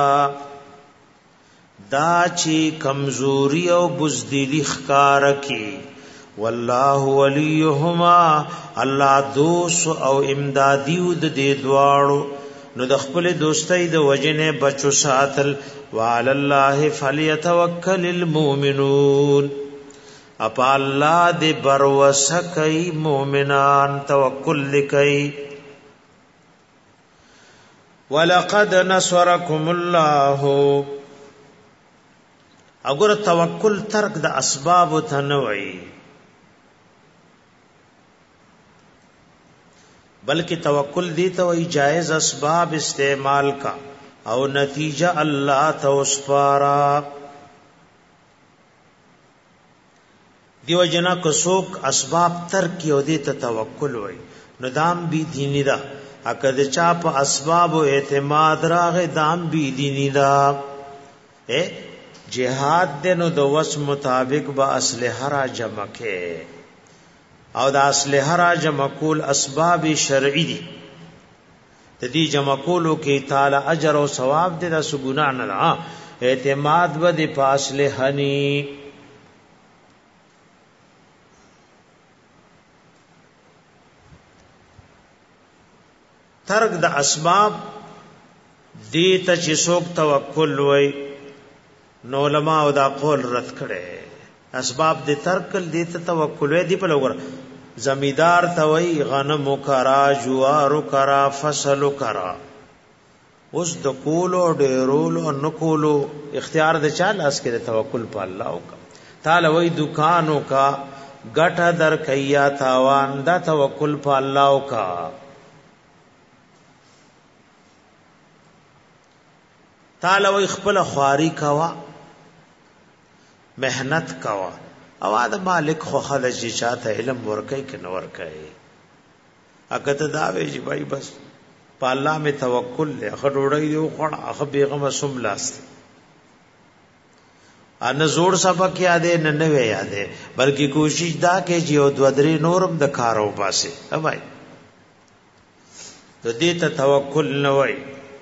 دا چې کمزوری او بزدلی ښکار کی والله وليهما الله دوست او امدادیو د دې دواړو نو د خپل دوستۍ د وجنه بچو ساتل وعلى الله فليتوکل المؤمنون اپا الله دې بروسه کوي مؤمنان توکل کوي ولقد نصركم الله اگر توکل ترک د اسباب تنوعی بلکہ توکل دی تو جائز اسباب استعمال کا او نتیجہ اللہ توسپارا دیو جنا کو سوک اسباب ترک او دی ته توکل وای نو دام بی دینی دا اکد چا په اسباب او اعتماد راغه دام بی دینی دا جهاد دنو د وس مطابق با اسلحه را جمع کې او د اسلحه را جمع کول اسباب شرعی دي تدی جمع کولو کې تعالی اجر او ثواب دي د سګنا نه اعتماد و د پاسله هني ترک د اسباب دي ته چې څوک توکل وای نو علماء او دا قول رد کړي اسباب دې ترکل دې ته توکل وای دی په لور زمیدار ته وای غنم کرا جوار کرا فصل کرا اوس د کولو ډیرولو نکولو اختیار د چا لاس کې توکل په الله وکا تعالی وای دکانو کا غټه در کیا تاوان دا توکل په الله وکا تعالی وای خپل خواري کوا محنت کوا او دا مالک خو خلج چاته علم ورکای ک نو ورکای اګه ته دا وی بھائی بس په الله می توکل له خډوړی یو خړ اخ بیغم سملاست ان زوړ سبق یادې نه نه یادې بلکې کوشش دا کې چې او دو درې نورم د کارو پاسه اوای ته دې ته توکل نه وای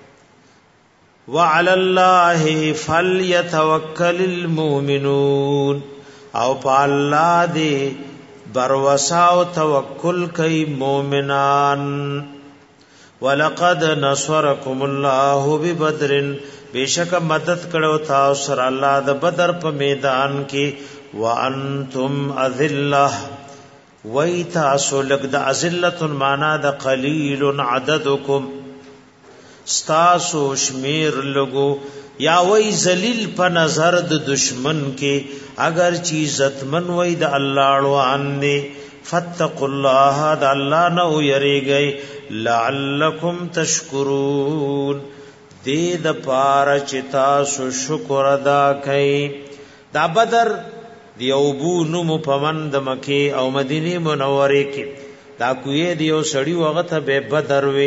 وعلى الله فليتوكل المؤمنون او په الله دې بروسا او توکل کوي مؤمنان ولقد نصركم الله ببدر بیشک مدد کړو تاسو سره الله د بدر په میدان کې وانتم اذله وای تاسو لګ د ازلت معنا د قلیل عددکم ستاسو شمیر لګو یا وای ذلیل په نظر د دشمن کې اگر چی عزتمن وای د الله اړوان دي فتقوا الله د الله نو یریږي لعلکم تشکرون دې د پاره چې تاسو شکر ادا کړئ دا بدر دی او بو نو په مند مکه او مدینه منوره کې دا کوی دیو سړی وغه ته به بدر وی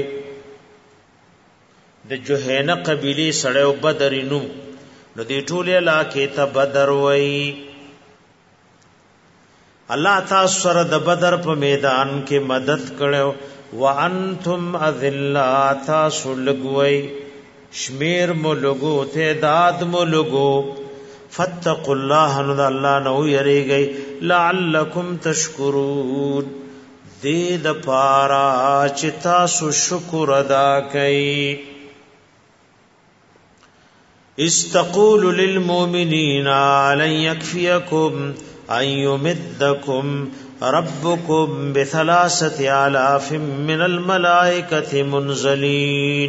د جوهینه قبیله سړی او بدرینو نو دی ټول علاقه ته بدر وی الله تاسو سره د بدر په میدان کې مدد کړو وانتم اذلا تاسو لګوي شمیر مو لګو تعداد مو لګو فتقوا الله ان الله نو یریږي لعلکم تشکرون دې د پارا چې تاسو شکر ادا کړئ استقول للمؤمنین لن يكفيكم ان يمدكم ربكم ب3,000 من الملائکه منزلین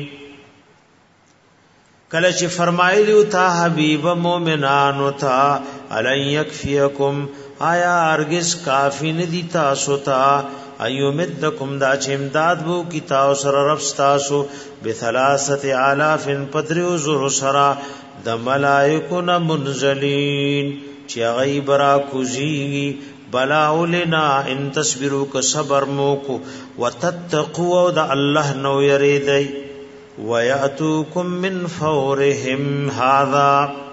کله چې فرمایلی او تا حبیب مومنانو تا الن یکفیکم آیا ارگز کافی ندی تاسو تا ایومدکم دا چې امداد وو کی تاسو سره رب تاسو ب3,000 پدریو زر سره د ملائکون منزلین چې غیب را کوزی بلاولنا ان تصبروا ک صبر موکو وتتقوا د الله نو یریدای وَيَأْتُوكُم مِّن فَوْرِهِمْ هَذَا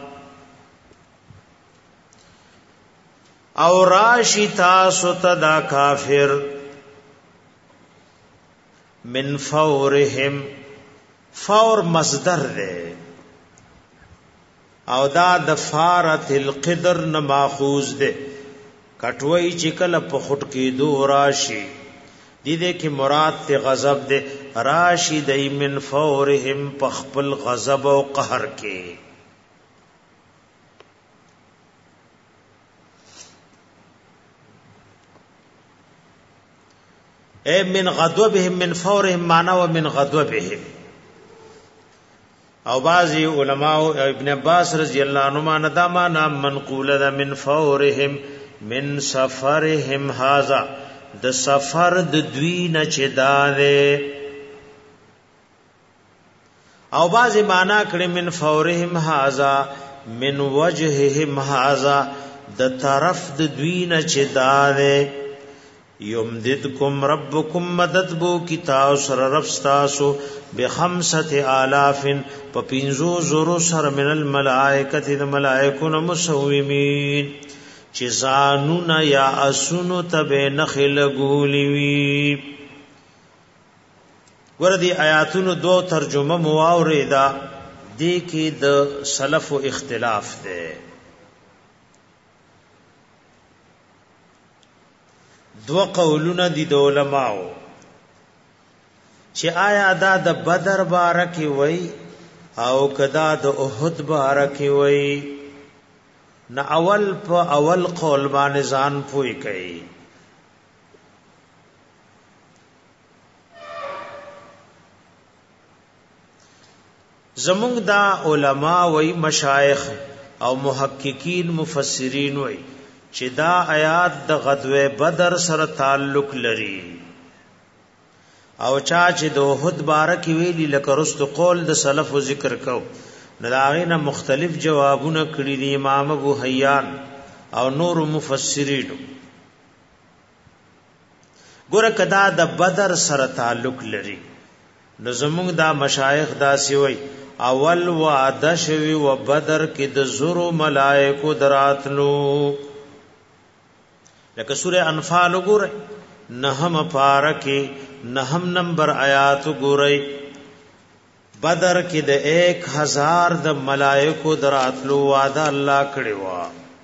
او راشی تاسو تدا کافر من فورهم فور مصدر دے او دا د فارت القدر نه ماخوذ دے کټوي چې کله په خټ کې دو راشي دې کې مراد ته غضب دے راشي دای من فورهم پخپل غضب او قهر کې اے من غضبهم من فورهم معنا و من غضبهم او بعضی علماء ابن عباس رضی اللہ عنہما نداما نام منقول دا من فورهم من سفرهم هذا د سفر د دوی نه چداله او بعضی معنا کړي من فورهم هذا من وجههم هذا د طرف د دوی نه چداله یمددکم ربکم مدد بو کی تاسو رب تاسو ب5,000 پپینزو زورو سر من الملائکه د ملائکون مسومین چې زانونا یا اسونو تبه نخل ګولوی وردی آیاتونو دو ترجمه مواوریدا دی کې د سلف او اختلاف ده دو قولونه دي د علماو چې آیا دا د بدر بارکه وای او کدا د احد بارکه وای نه اول په اول قول باندې ځان پوي کوي زمونږ دا علما وای مشایخ او محققین مفسرین وای چې دا آیات د غزوه بدر سره تعلق لري او چا چې د احد بارک ویلی لکه رست قول د سلف ذکر کو نداغینا مختلف جوابونه کړی دی امام ابو حیان او نور مفسرین ګوره کدا د بدر سره تعلق لري نو زمونږ دا مشایخ دا سی وای اول وعده شوی و بدر کې د زرو ملائکو دراتلو لکه سورہ انفال وګوره نهم پارکه نهم نمبر آیات وګورئ بدر کې د 1000 د ملائکو دراتلو وعده الله کړی و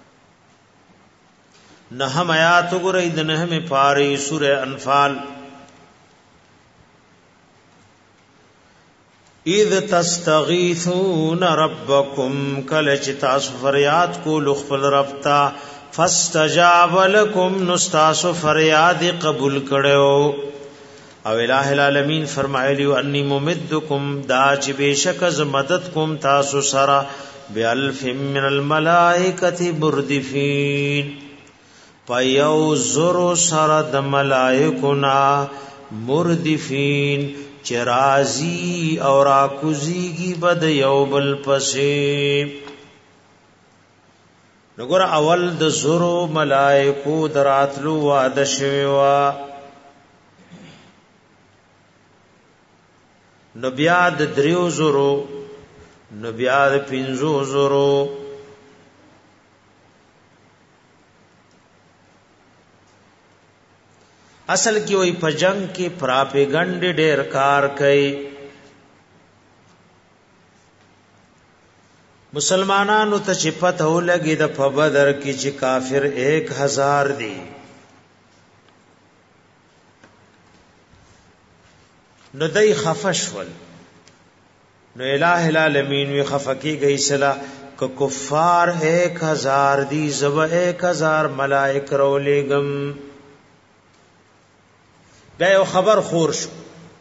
نهم آیات وګورئ د نهم پاری سورہ انفال اذ تستغیثون ربکم کله چې تاسو فریاد کول خپل رب ته فاستجاب لكم نستاسو فریاد قبول کړو او الہ العالمین فرمایلی انی ممدکم دا چې بشک از مدد کوم تاسو سره ب1000 من الملائکه مردفین پایو زرو سره د ملائکونا مردفین چرازی او راکوزیگی بد یوبل پسې نګور اول د زرو ملائکو دراتلو وعده شوی وا نو بیا د 3,000 نو بیا د 5,000. اصل کې وای په جنگ کې پراپګاندا ډېر کار کوي. مسلمانانو ته چې پته ولګي د په بدر کې چې کافر 1,000 دي نو دای خفشول. نو الہ العالمین وی خفکی گئی سلا کہ کفار 1,000 دی زب 1,000 ملائک رولېګم. بیا یو خبر خور شو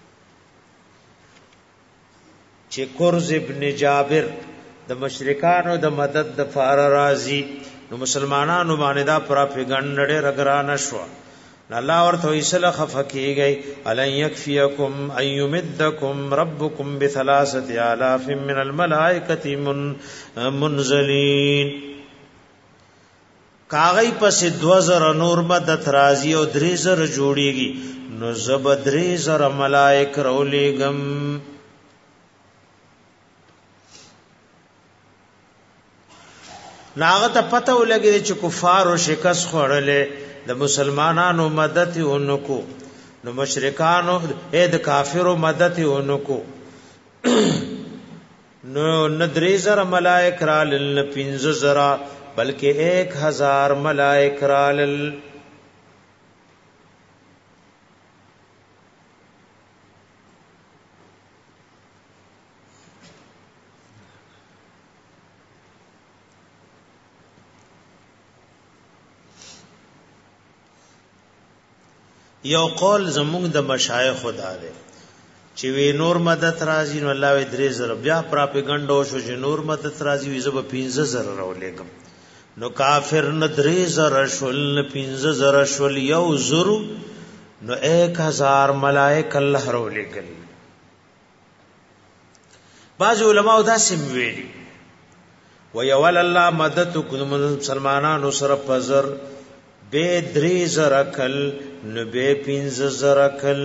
چې کرز ابن جابر د مشرکانو د مدد د فار رازی. نو مسلمانانو باندې دا پراپګاندا ډېر ګران شو. الله ورته ایسله خفکی گئی الن یکفیکم ایمدکم ربکم ب3,000 من الملائکه منزلین. کاغی پس 2,000 نور مدد راضی او 3,000 جوړیږي نو زب 3,000 ملائک رولېګم. ناغه ته پته ولګی چې کفارو شکست خوړلې د مسلمانانو مدد اونکو نو مشرکانو د کافرو مدد اونکو نو 3,000 ملائک رال 15,000 بلکې 1,000 ملائک رال. یو قول زمونږ د مشایخ خدا دی چې وی نور مدد راځي نو الله وی 3,000 بیا پراپګاندا شو چې نور مدد راځي وی زب 15,000 راولېګم. نو کافر نه 3,000 شول نه 15,000 شول یو زرو نو 1,000 ملائک الله راولېګل. بعض علماء دا سم ویلي وی ول الله مدد کو مسلمانانو سره پزر بے 3,000 کل نو بے 15,000 کل.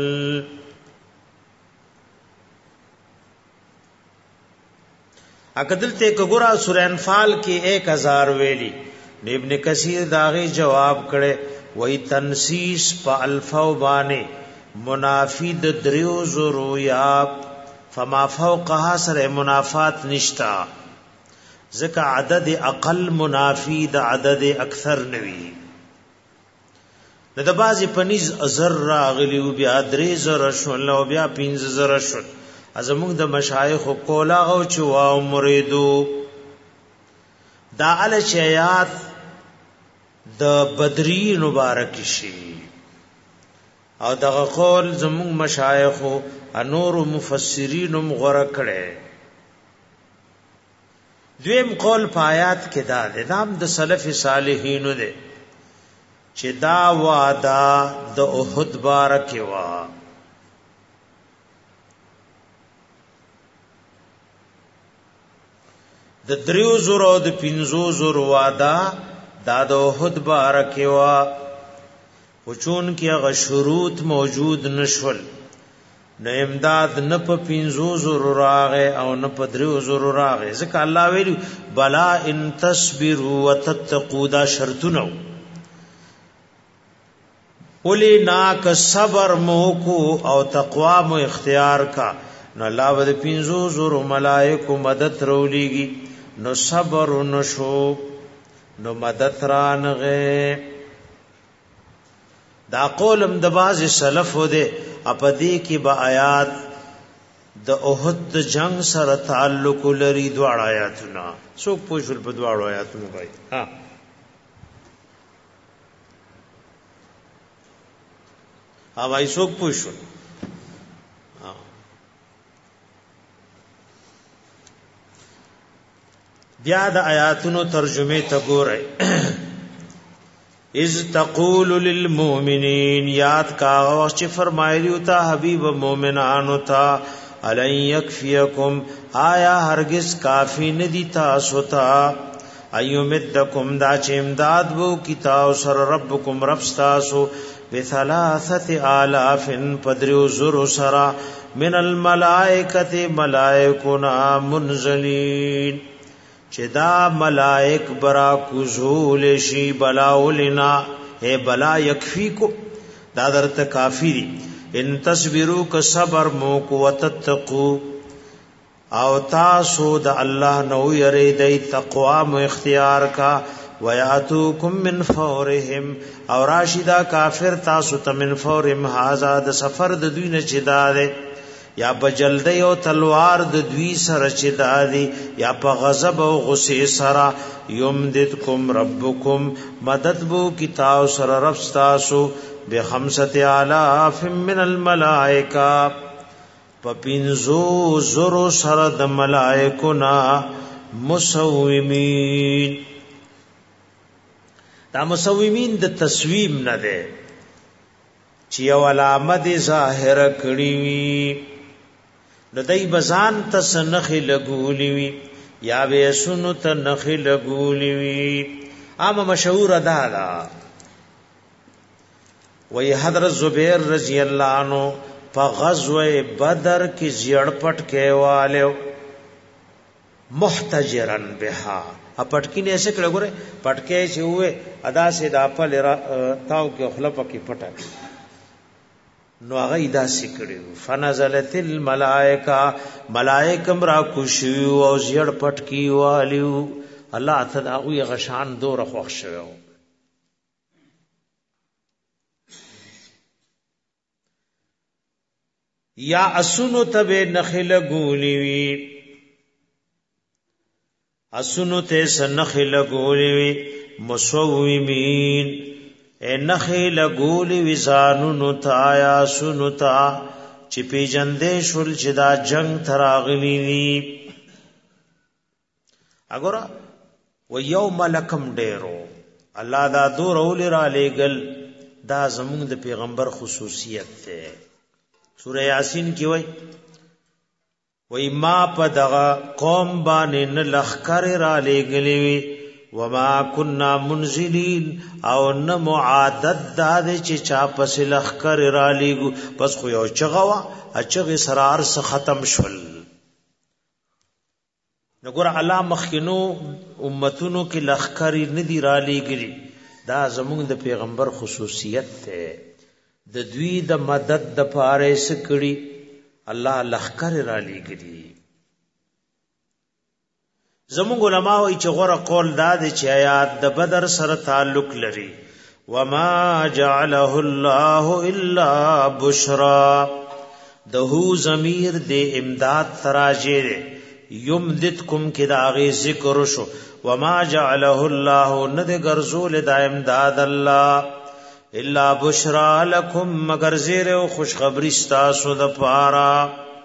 اکدل ته کګورا سورہ انفال کې 1,000 ویلی. ابن کثیر داغي جواب کړي وای تنسیس په الفو باندې منافی د 3,000 یا فما فوقها سره منافات نشتا ځکه عدد اقل منافی د عدد اکثر نوی. د بازي پنيز ازر راغلی او بیا 3,000 شول او بیا 15,000 شول. ازموږ د مشایخ کولا او چوا مریدو دا ال شیات د بدری مبارک شي او دغه قول زموږ مشایخ انور مفسرین مغره کړي. دویم قول پایات کې دا نظام د سلف صالحین دی چې دا وعده د احد بارک وا د 3,000 او د 15,000 وعده دا د احد بارک وا وچون کې هغه شروط موجود نشول نه امداد نه په 15,000 راغې او نه په 3,000 راغې ځکه الله ویلو بلا ان تصبروا وتتقوا دا شرطونه ولی ناک صبر موکو او تقوا مو اختیار کا نو الله ود 15,000 ملائکه مدد رولیږي نو صبر نشو نو مدد رانغه. دا قولم د باز سلف ده اپدی کی با آیات د احد جنگ سره تعلق لري دواړه آیاتونه څوک پوښل په دواړو آیاتونو وای ها اوای څوک پوښل بیا د آیاتونو ترجمه ته ګورئ. اذ تقول للمؤمنین یاد کا چې فرمایلی تا حبیب مومنانو تا الن یکفیکم آیا هرگز کافی ندی تاسو تا ایمدکم دا چې امداد وو کی تاسو سره ربکم رب تاسو ب3,000 پدریو زر سرا من الملائکه ملائکنا منزلین چې دا ملائک برا کوزول شي بلاولنا اے بلا یکفیکو دا درته کافی دی ان تصبروا ک صبر مو کو وتتقو او تاسو د الله نو یری دی تقوا مو اختیار کا ویاتوکم من فورهم او راشدا کافر تاسو ته من فورهم هاذا د سفر د دوی نه چدار یا بجلدی او تلوار د دوی سره چداري یا په غضب او غصه سره یمددکم ربکم مدد بو کی تاسو سره رب تاسو ب5,000 من الملائکه پپینزو زرو سره د ملائکونا مسومین دا مسومین د تسویم نه ده چې یو علامت ظاهر کړی وي د دای بزان ته سنخ لګولی وي یا به سنت نخ لګولی وي عام مشهور ادا دا وی حضرت زبیر رضی اللہ عنہ پا غزوہ بدر کی زیڑ پٹکے والے محتجرن بہا اب پٹکی نے ایسے کڑے گورے پٹکے سے ہوئے ادا سے دا پل تاو کے خلپ کی پٹک نو اغی دا سکڑی فنزلت الملائکہ ملائکم را کشیو او زیڑ پٹکی والیو اللہ تداوی غشان دو رخوخ شویو یا اسونو تبه نخل گولی وی اسونو ته سنخل گولی وی مسومین اے نخل گولی وی زانونو تا یا سونو تا چې پیجندې شول چې دا جنگ تراغلی وی اګورا و یو ملکم ډیرو الله دا دور اول را لېګل دا زمونږ د پیغمبر خصوصیت ده سورہ یاسین کی وای ما په دغه قوم باندې نه لخر را لګلی وی وما كنا منزلین او نه معادت داد چې چا پس لخر را لګو پس خو یو چغوا اچغه سرار څخه ختم شول نګور الله مخکینو امتونو کې لخر نه دی را لګلی دا زموږ د پیغمبر خصوصیت ده د دوی د مدد د پاره سکړي الله لخر را لګري زموږ علماء ای چې غره قول داد چې آیات د بدر سره تعلق لري وما جعله الله الا بشرا دهو ضمیر د امداد تراجه یمددکم کدا غي ذکر شو وما جعله الله ند غرزول د امداد الله الا بشرا لکم مگر زیر و خوشخبری ستاسو د پارا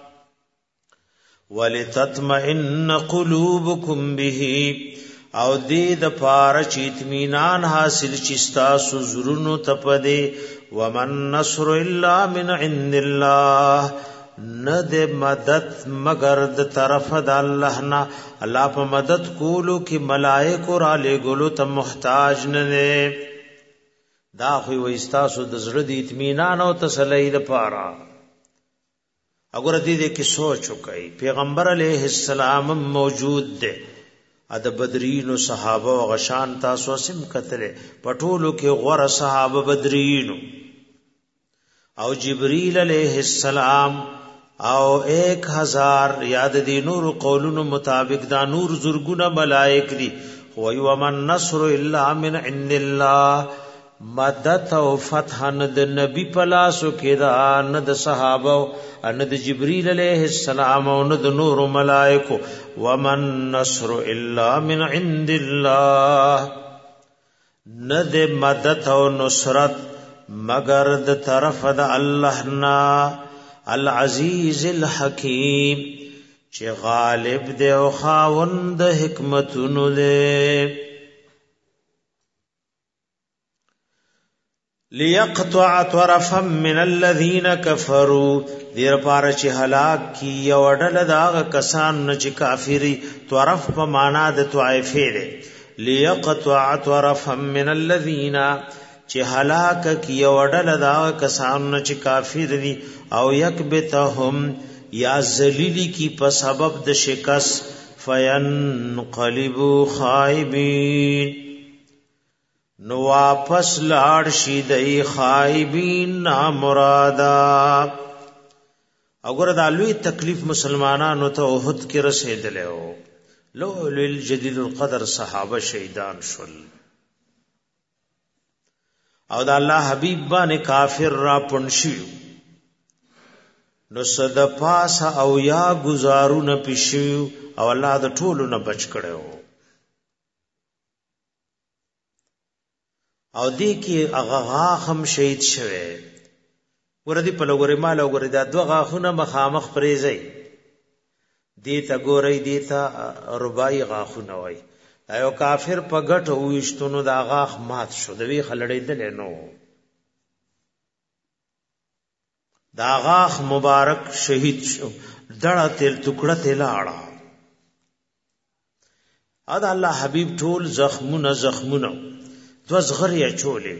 ولتطمئن قلوبکم به او دې د پارا چې اطمینان حاصل چې ستاسو زړونو ته پدې ومن نصر الا من عند الله ند مدد مگر د طرف د الله نه الله په مدد کولو کې ملائکه را لګولو ته محتاج نه دا خو وستاسو د زړه د اطمینان او تسلی لپاره اگر دې کې سوچ وکړئ پیغمبر علیه السلام موجود دی د بدرین او صحابه او غشان تاسو سم کتره پټولو کې غوړه صحابه بدرین او جبرئیل علیه السلام او 1000 یاد دي نور قولونو مطابق دا نور زرګونه ملائک دي هو ومن نصر الا من عند الله مدد او فتح ند نبی پلاسو کې دا ند صحابه ان د جبرئیل علیہ السلام او ند نور ملائکه ومن نصر الا من عند الله ند مدد او نصرت مگر د طرف د الله نا العزیز الحکیم چې غالب دی او خاوند حکمتونو دی ليقطع طرفا من الذين كفروا دیر پارا چې هلاک کی یو ډله دا کسان نه چې کافری طرف په معنا د طائفه ده ليقطع طرفا من الذين چې هلاک کی وړل دا کسان چې کافر دي او یکبتهم یا ذلیلی کی په سبب د شکست فینقلبوا خائبین نو واپس لاړ شي دای خائبین نامرادا. وګوره دا لوی تکلیف مسلمانانو ته احد کې رسیدلی و. لوی الجلیل القدر صحابه شهیدان شول او دا الله حبیب باندې کافر را پنشي نو صد پاس او یا گزارونه پښیو او الله د ټولو نه بچ کړو. او دې کې هغه غاخم شهید شوه وردی په لګوري مال او ګوري دا دوه غاخونه مخامخ پریزي دیتا ګوري دیتا رباعي غاخونه وای. ایو کافر په غټ وښتونو دا غاخ مات شو د وی خلړې دل نو دا غاخ مبارک شهید شو دړه تل ټوکړه تل اړه. ادا الله حبیب ټول زخمونه دو زغری چولې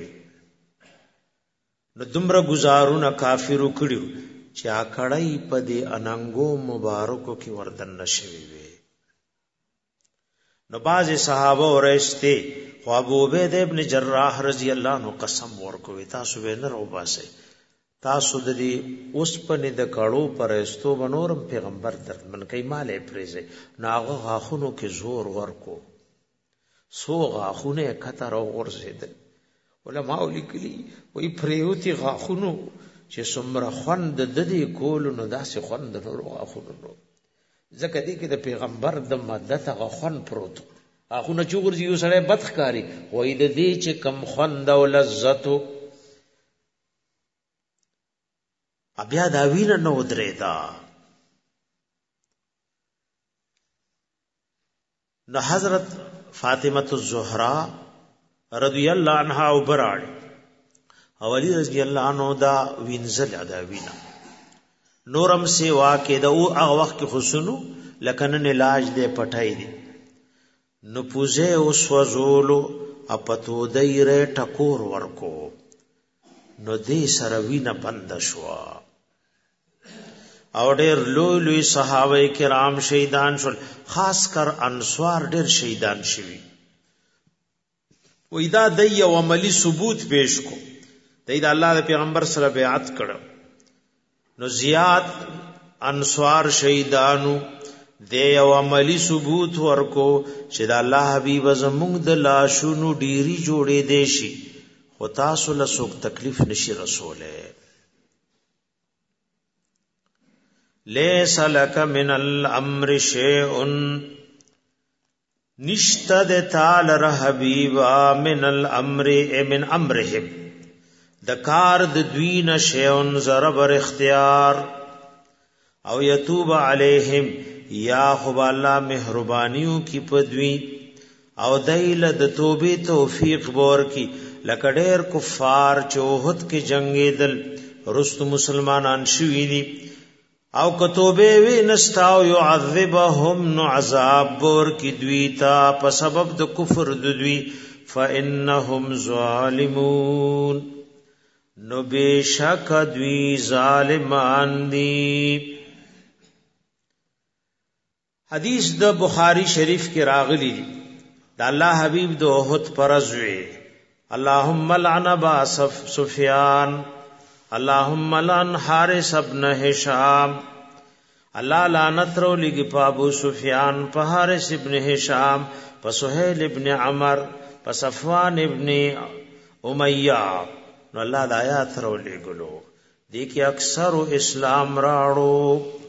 نو دومره گزارونه کافرو کړیو چې اکړای په دې اننګو مبارکو کې وردن نشوي وي. نو باز صحابه ورسته خو ابو عبید ابن جراح رضی الله عنه قسم ورکوي تاسو به نه روباسه تاسو د دې اوس په نه د کړو پرستو بنورم پیغمبر درمن کوي مالې پریزه ناغه غاخونو کې زور ورکو سو غاخونه کتر او ورزیدل. علماء لیکلي وی پریوتی غاخونو چې څومره خوند د دې کولو نو داسې خوند نور غاخونو نو ځکه دې کې د پیغمبر د مدد غاخون پروت غاخونه چې ورځي یو سره بدخکاری وای د دې چې کم خوند او لذت بیا دا وینه نو درېدا. نو حضرت فاطمه الزهرا رضی الله عنها او براړ او علی رضی الله عنه دا وینزل ادا وینا نورم سیوا کې دا او هغه وخت کې خصونو لکنن علاج دې پټای دي نو پوزه او سوزولو اپتو دایره ټکور ورکو نو دې سره وینا بند شوا او ډېر لوی صحابه کرام شهیدان شول خاص کر انصار ډېر شهیدان شوي. وېدا د یو عملی ثبوت پیش کو د الله د پیغمبر سره بیعت کړو نو زیات انصار شهیدانو د یو عملی ثبوت ورکو چې د الله حبیب زموږ د لاشونو ډیری جوړې دي شي خو تاسو له څوک تکلیف نشي رسوله. لیس لک من الامر شیء نشتد تعال حبیبا من الامر من امرهم د کار د دوین شیء ضربر اختیار او یتوب علیہم یا خب الله مهربانیو کی پدوی او دایل د توبې توفیق بور کی لکډیر کفار چوهد کې جنگیدل رست مسلمانان شوی دي او کتوبه وی نستاو يعذبهم نو عذاب بور کی دویتا په سبب د کفر د دوی فانهم ظالمون نو بشک دوی ظالمان دي. حدیث د بخاری شریف کې راغلی دی د الله حبیب د احد پرزوی اللهم لعن ابا سفیان اللهم لعن حارث ابن هشام الله لعنت رو لګي په ابو سفیان په حارث ابن هشام په سهيل ابن عمر په صفوان ابن امیہ نو الله د آیات رو لګلو دي کې اکثر اسلام راړو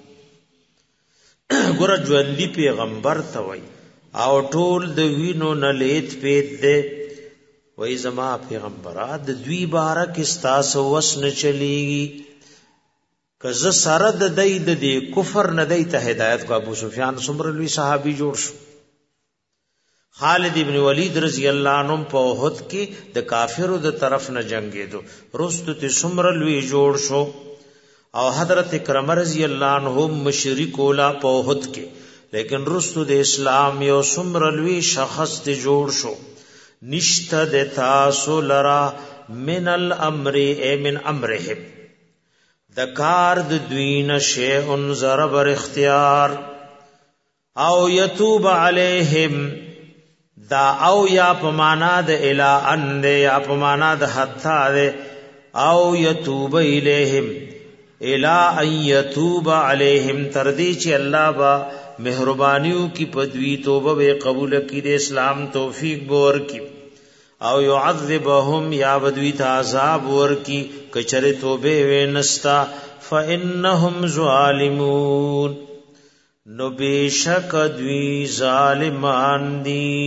ګور ژوندۍ پیغمبر ته وای او ټول د وینو نه لیت پیت دے وای زما پیغمبرات د دوی بارک استاسو وسن چلیږي کزه سره د دای د کفر نه دای ته هدایت کو ابو سفیان سمرلوی صحابي جوړ شو. خالد ابن ولید رضی الله عنه په احد کې د کافرو د طرف نه جنگیدو رستو ته سمرلوی جوړ شو او حضرت کرم رضی الله عنه مشرک ولا په احد کې لیکن رستو د اسلام یو سمرلوی شخص ته جوړ شو. نشته د تاسو لرا من الامر ای من امرهم د کار د دوین شیء ضرب اختیار او یتوب علیہم دا او یا پمانا د الا ان یا پمانا د حتا د او یتوب الیہم الا ان یتوب علیہم تردی چ اللہ با مہربانیوں کی پدوی توبہ بے قبول کی دے اسلام توفیق بور کی او يعذبهم یا بدوی تا عذاب ور کی کچره توبه ونستا فانهم ظالمون نو بیشک دوی ظالمان دی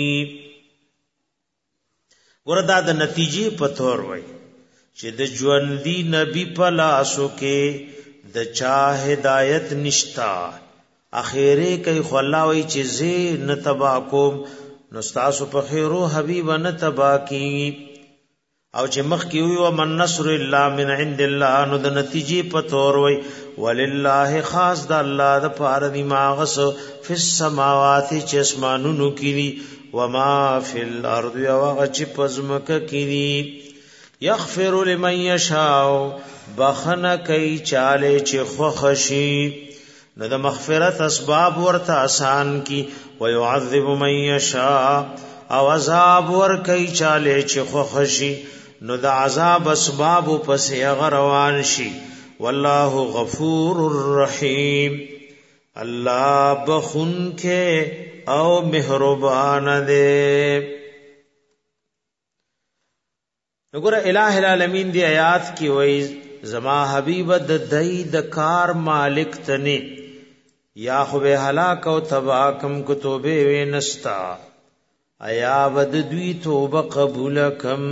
وردا د نتیجې پتور وای چې د ژوندۍ نبی په لاسو کې د چا هدایت نشتا اخیره کوي خو الله وای چې زه نتبا کوم نو تاسو په خیرو حبیب نتبا کی او چې مخ کی وي ومن نصر الا من عند الله نو د نتیجې په تور وای ولله خاص د الله د پاره دی ماغس فی السماوات چې اسمانونو کې وما فی الارض وغچ پزمک کې یغفر لمن یشاء بخنه کوي چاله چې خوخشی نو د مغفرت اسباب ورته آسان کی ويعذب من یشاء او عذاب ور کوي چاله چې خوخشی نو د عذاب اسباب پس غروان شي والله غفور الرحیم الله بخون کې او مهربان دی وګوره الہ العالمین دی آیات کی وای زما حبیب د دای د کار مالک تنی یا خو به هلاک او تباکم کو توبه وینستا ایا ود دوی توبه قبول کم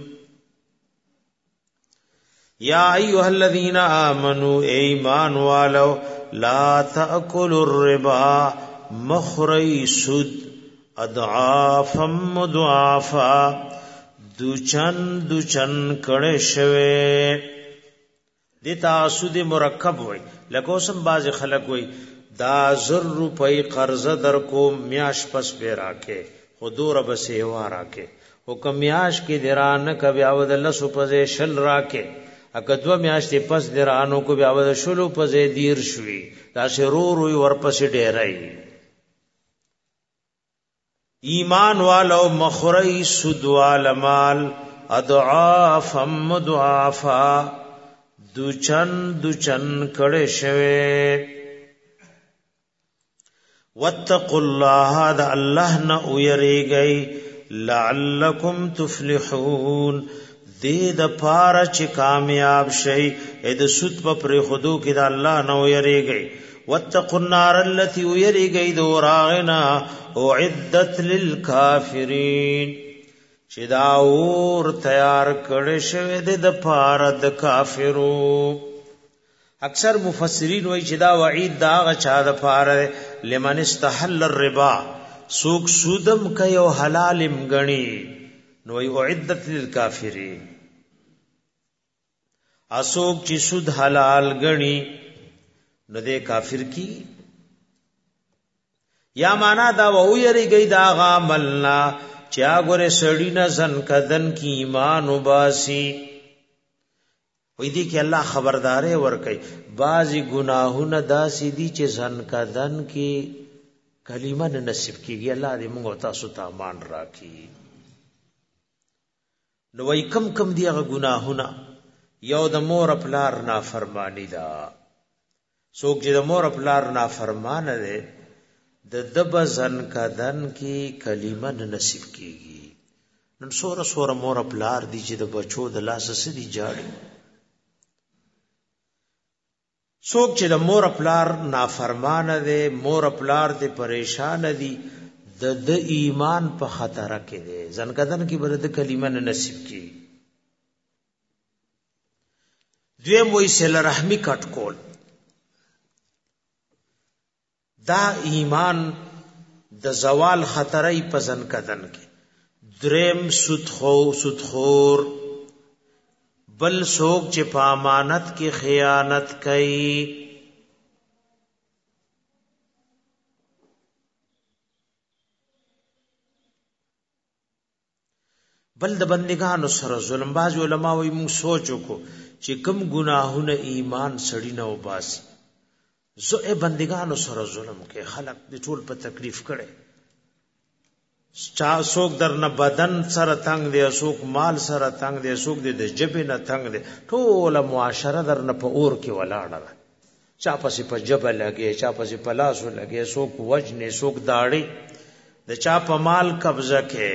یا ایها الذین آمنوا ایمان والو لا تاکلوا الربا مخری سود اضعافا مضاعفا دوچن کړه شوه دیتا سود مرکب وای لکه سم باز خلق وای دا 100 روپۍ قرض در کو میاش پس به راکه خودور بسې وا راکه حکم میاش کې دران ک بیا ود الله سو پزې شل راکه اګدو میاش ته پس درانو کو بیا ود شلو پزې دیر شوي دا شرور وي ورپسې ډیرای ایمان والو مخری سود والمال اضعاف مضاعفا دوچن کړه شوه واتقوا الله دا الله نه ويریږي لعلکم تفلحون دې د پاره چې کامیاب شي اې د سود په پر خودو کې دا الله نه ويریږي واتقوا النار التي ويریږي دوراغنا اعدت للكافرين چې دا اور تیار کړي شوی د پاره د کافرو اکثر مفسرین وایي چې دا وعید دا غچا د پاره لمن استحل الربا سوق سودم کوي او حلالم غني نو ای اعدت للکافرین اسوک چې سود حلال غني نو دې کافر کی یا معنا دا و یری گئی دا غاملنا چا ګره سړی نه زن کدن کی ایمان وباسي وې دې کې الله خبرداري ور کوي بعضی گناهونه داسې دي چې زن کدن کې کلمه نصیب کیږي الله دې موږ تاسو ته امان راکړي نو وای کم دی هغه گناهونه یو د مور خپلار نافرمانی ده څوک چې د مور خپلار نافرمانه ده د دب زن کدن کې کلمه نصیب کیږي نن سوره مور خپلار دي چې د بچو د لاس سدي جاړي څوک چې د مور خپلار نافرمانه ده مور خپلار ته پریشان دي د ایمان په خطر کې ده زن کدن کې برد کلمه نصیب کیږي دویم وې سل رحمی کټ کول دا ایمان د زوال خطرای پزن کدن کې دریم سودخور بل سوک چې په امانت کې خیانت کوي بل د بندگانو سره ظلم. باز علماء وي موږ سوچ وکړو چې کوم ګناهونه ایمان سړی نه وباسي. زه بندگانو سره ظلم کې خلق د ټول په تکلیف کړي. چا څوک درنه بدن سره تنگ دی، څوک مال سره تنگ دی، څوک د جبې نه تنگ دی، ټول معاشره درنه په اور کې ولاړه ده. چا پسې په جبه لګي، چا پسې په لاسو لګي، څوک وجنې، څوک داړي، د چا په مال قبضه کې.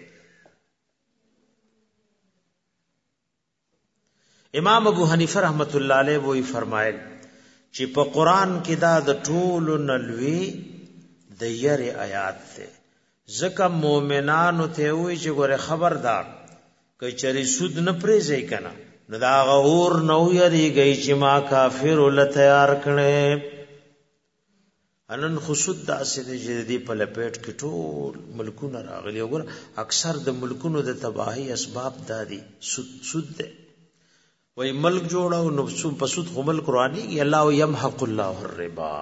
امام ابو حنیفه رحمت الله علیه وی فرمایل چې په قران کې دا د ټولو نلوي د یری آیات ده. ځکه مؤمنانو ته وی چې ګوره خبردار که چری سود نه پریږي کنه نو دا غور نو یریږي چې ما کافر ول تیار کړي. انن خصوص د اسره جدي په لپیټ کې ټول ملکونه راغلي. وګوره اکثر د ملکونو د تباہی اسباب دادي سود ده. وای ملک جوړاو نو په سود خو ملک قرآنی الله يمحق الله الربا.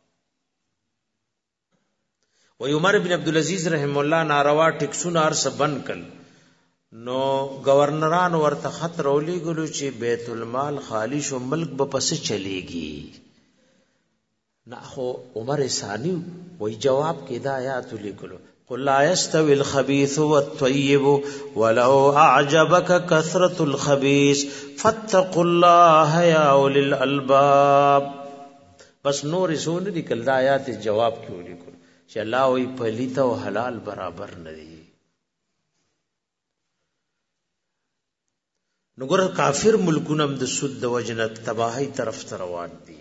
وای عمر بن عبد العزيز رحم الله ناروا ټیکسونه ارس بند کړ. نو گورنران ورته خط رولي ګلو چې بیت المال خالی شو، ملک به پس چلےږي. نه خو عمر ثانی وای جواب کې دا آیات لیکلو قل لا يستوي الخبيث والطيب ولو اعجبك كثرة الخبيث فاتقوا الله يا اولي الالباب. بس نور سونه لیکل دا آیات جواب کې لیکل چې الله وی پلیت او حلال برابر نه دي. نو ګور کافر ملکونه د سود د وجنت تباہی طرف ته روان دي.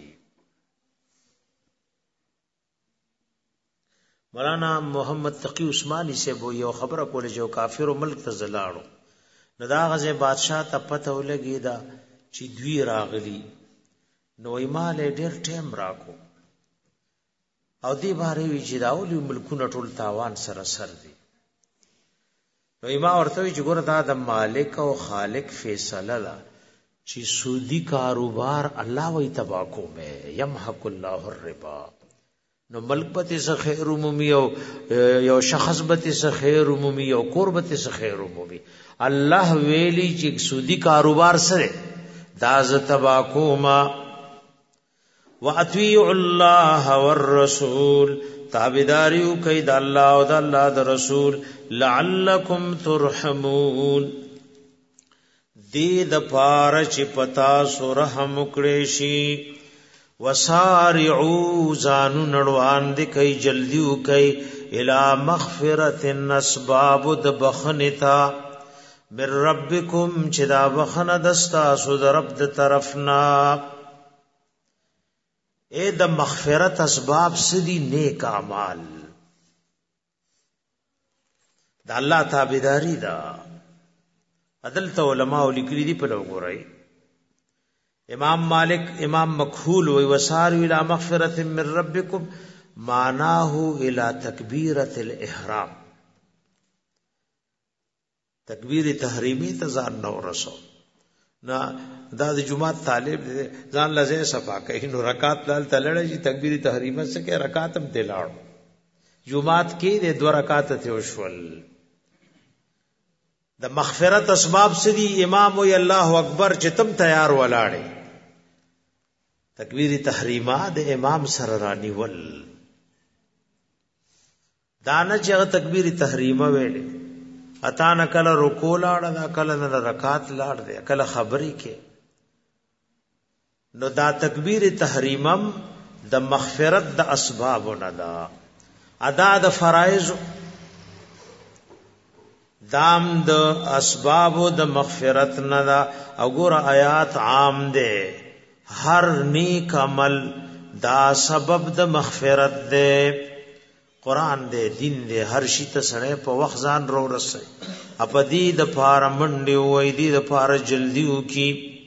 مولانا محمد تقی عثماني سے بو یو خبره کوله جو کافر ملک ته زلاړو نو دا غزه بادشاہ ته پته ولګی دا چې دوی راغلی نو ایماله ډیر ټیم راکو او دی باره وی چې داولی ملکونه ټول تاوان سره سر دي. نو ایما ورته وی چې ګور دا د مالک او خالق فیصله ده چې سودی کاروبار الله وی تبا کو مې يمحق الله الربا. نو ملک پتی سے خیر عمومی یو شخص پتی سے خیر عمومی یو کور پتی سے خیر عمومی. الله ویلی چې سودی کاروبار سره دا ز تباکوما. واطیعوا الله والرسول تابعداریو کوي د الله او د الله د رسول لعلکم ترحمون. دې د پاره چې پتا سو رحم وکړي شي. وسارعوا زانو نړوان دي کوي جلدیو کوي الى مغفرت الاسباب د بخنتا من ربکم چې دا بخنه دستا سو د رب د طرفنا. اے د مغفرت اسباب سدي نیک اعمال د الله تابعداري دا. عدالت علماء لیکلي دي په لوګورای. امام مالک امام مکحول و وسار الى مغفرت من ربکم معناه الى تکبیرۃ الاحرام. تکبیر تحریمی ته ځان نو رسو نا دا د جمعه طالب ځان لزه صفا کوي نو رکعات لال تلړی چې تکبیر تحریمه سکه رکعات هم دلاړو جمعات کې د 2 رکعات ته وشول. د مغفرت اسباب سدي امام وی الله اکبر چې تم تیار ولاړې تکبیر تحریمه د امام سره رانی ول دانه چې تکبیر تحریمه ویلې اتا نه کله رکوع لاړه دا کله نه رکعات لاړ دی کله خبري کې. نو دا تکبیر تحریمم د مغفرت د اسباب نه دا ادا د فرایض دام د اسباب د مغفرت نه دا. او ګور آیات عام ده هر نیک عمل دا سبب د مغفرت ده. قران دے دین دے هر شي ته سره په وخت ځان رو رسي اپدی د پار منډي وې دی د پار جلدی وکي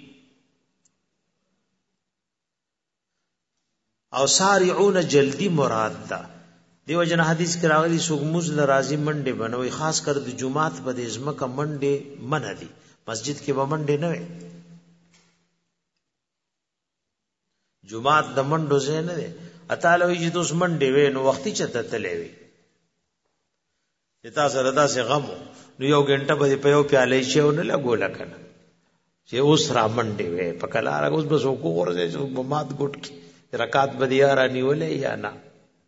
او سارعون جلدی مراد ده. دیو جن حدیث کې راغلي سوګموز لرازي منډي بنوي خاص کر د جمعات په د ازمکه منډي من دي مسجد کې به منډي نه وي جمعات د منډو زه نه دي اتاله وی چې توس منډي وې نو وختي چته تلې وي تا سره دا سه غم نو یو غنټه به په یو پیاله شي او نه لګول کنه چې اوس را منډه وي په کلار اوس بس وګورځي چې مات ګټ کی رکعات بدیا را نیولې یا نه.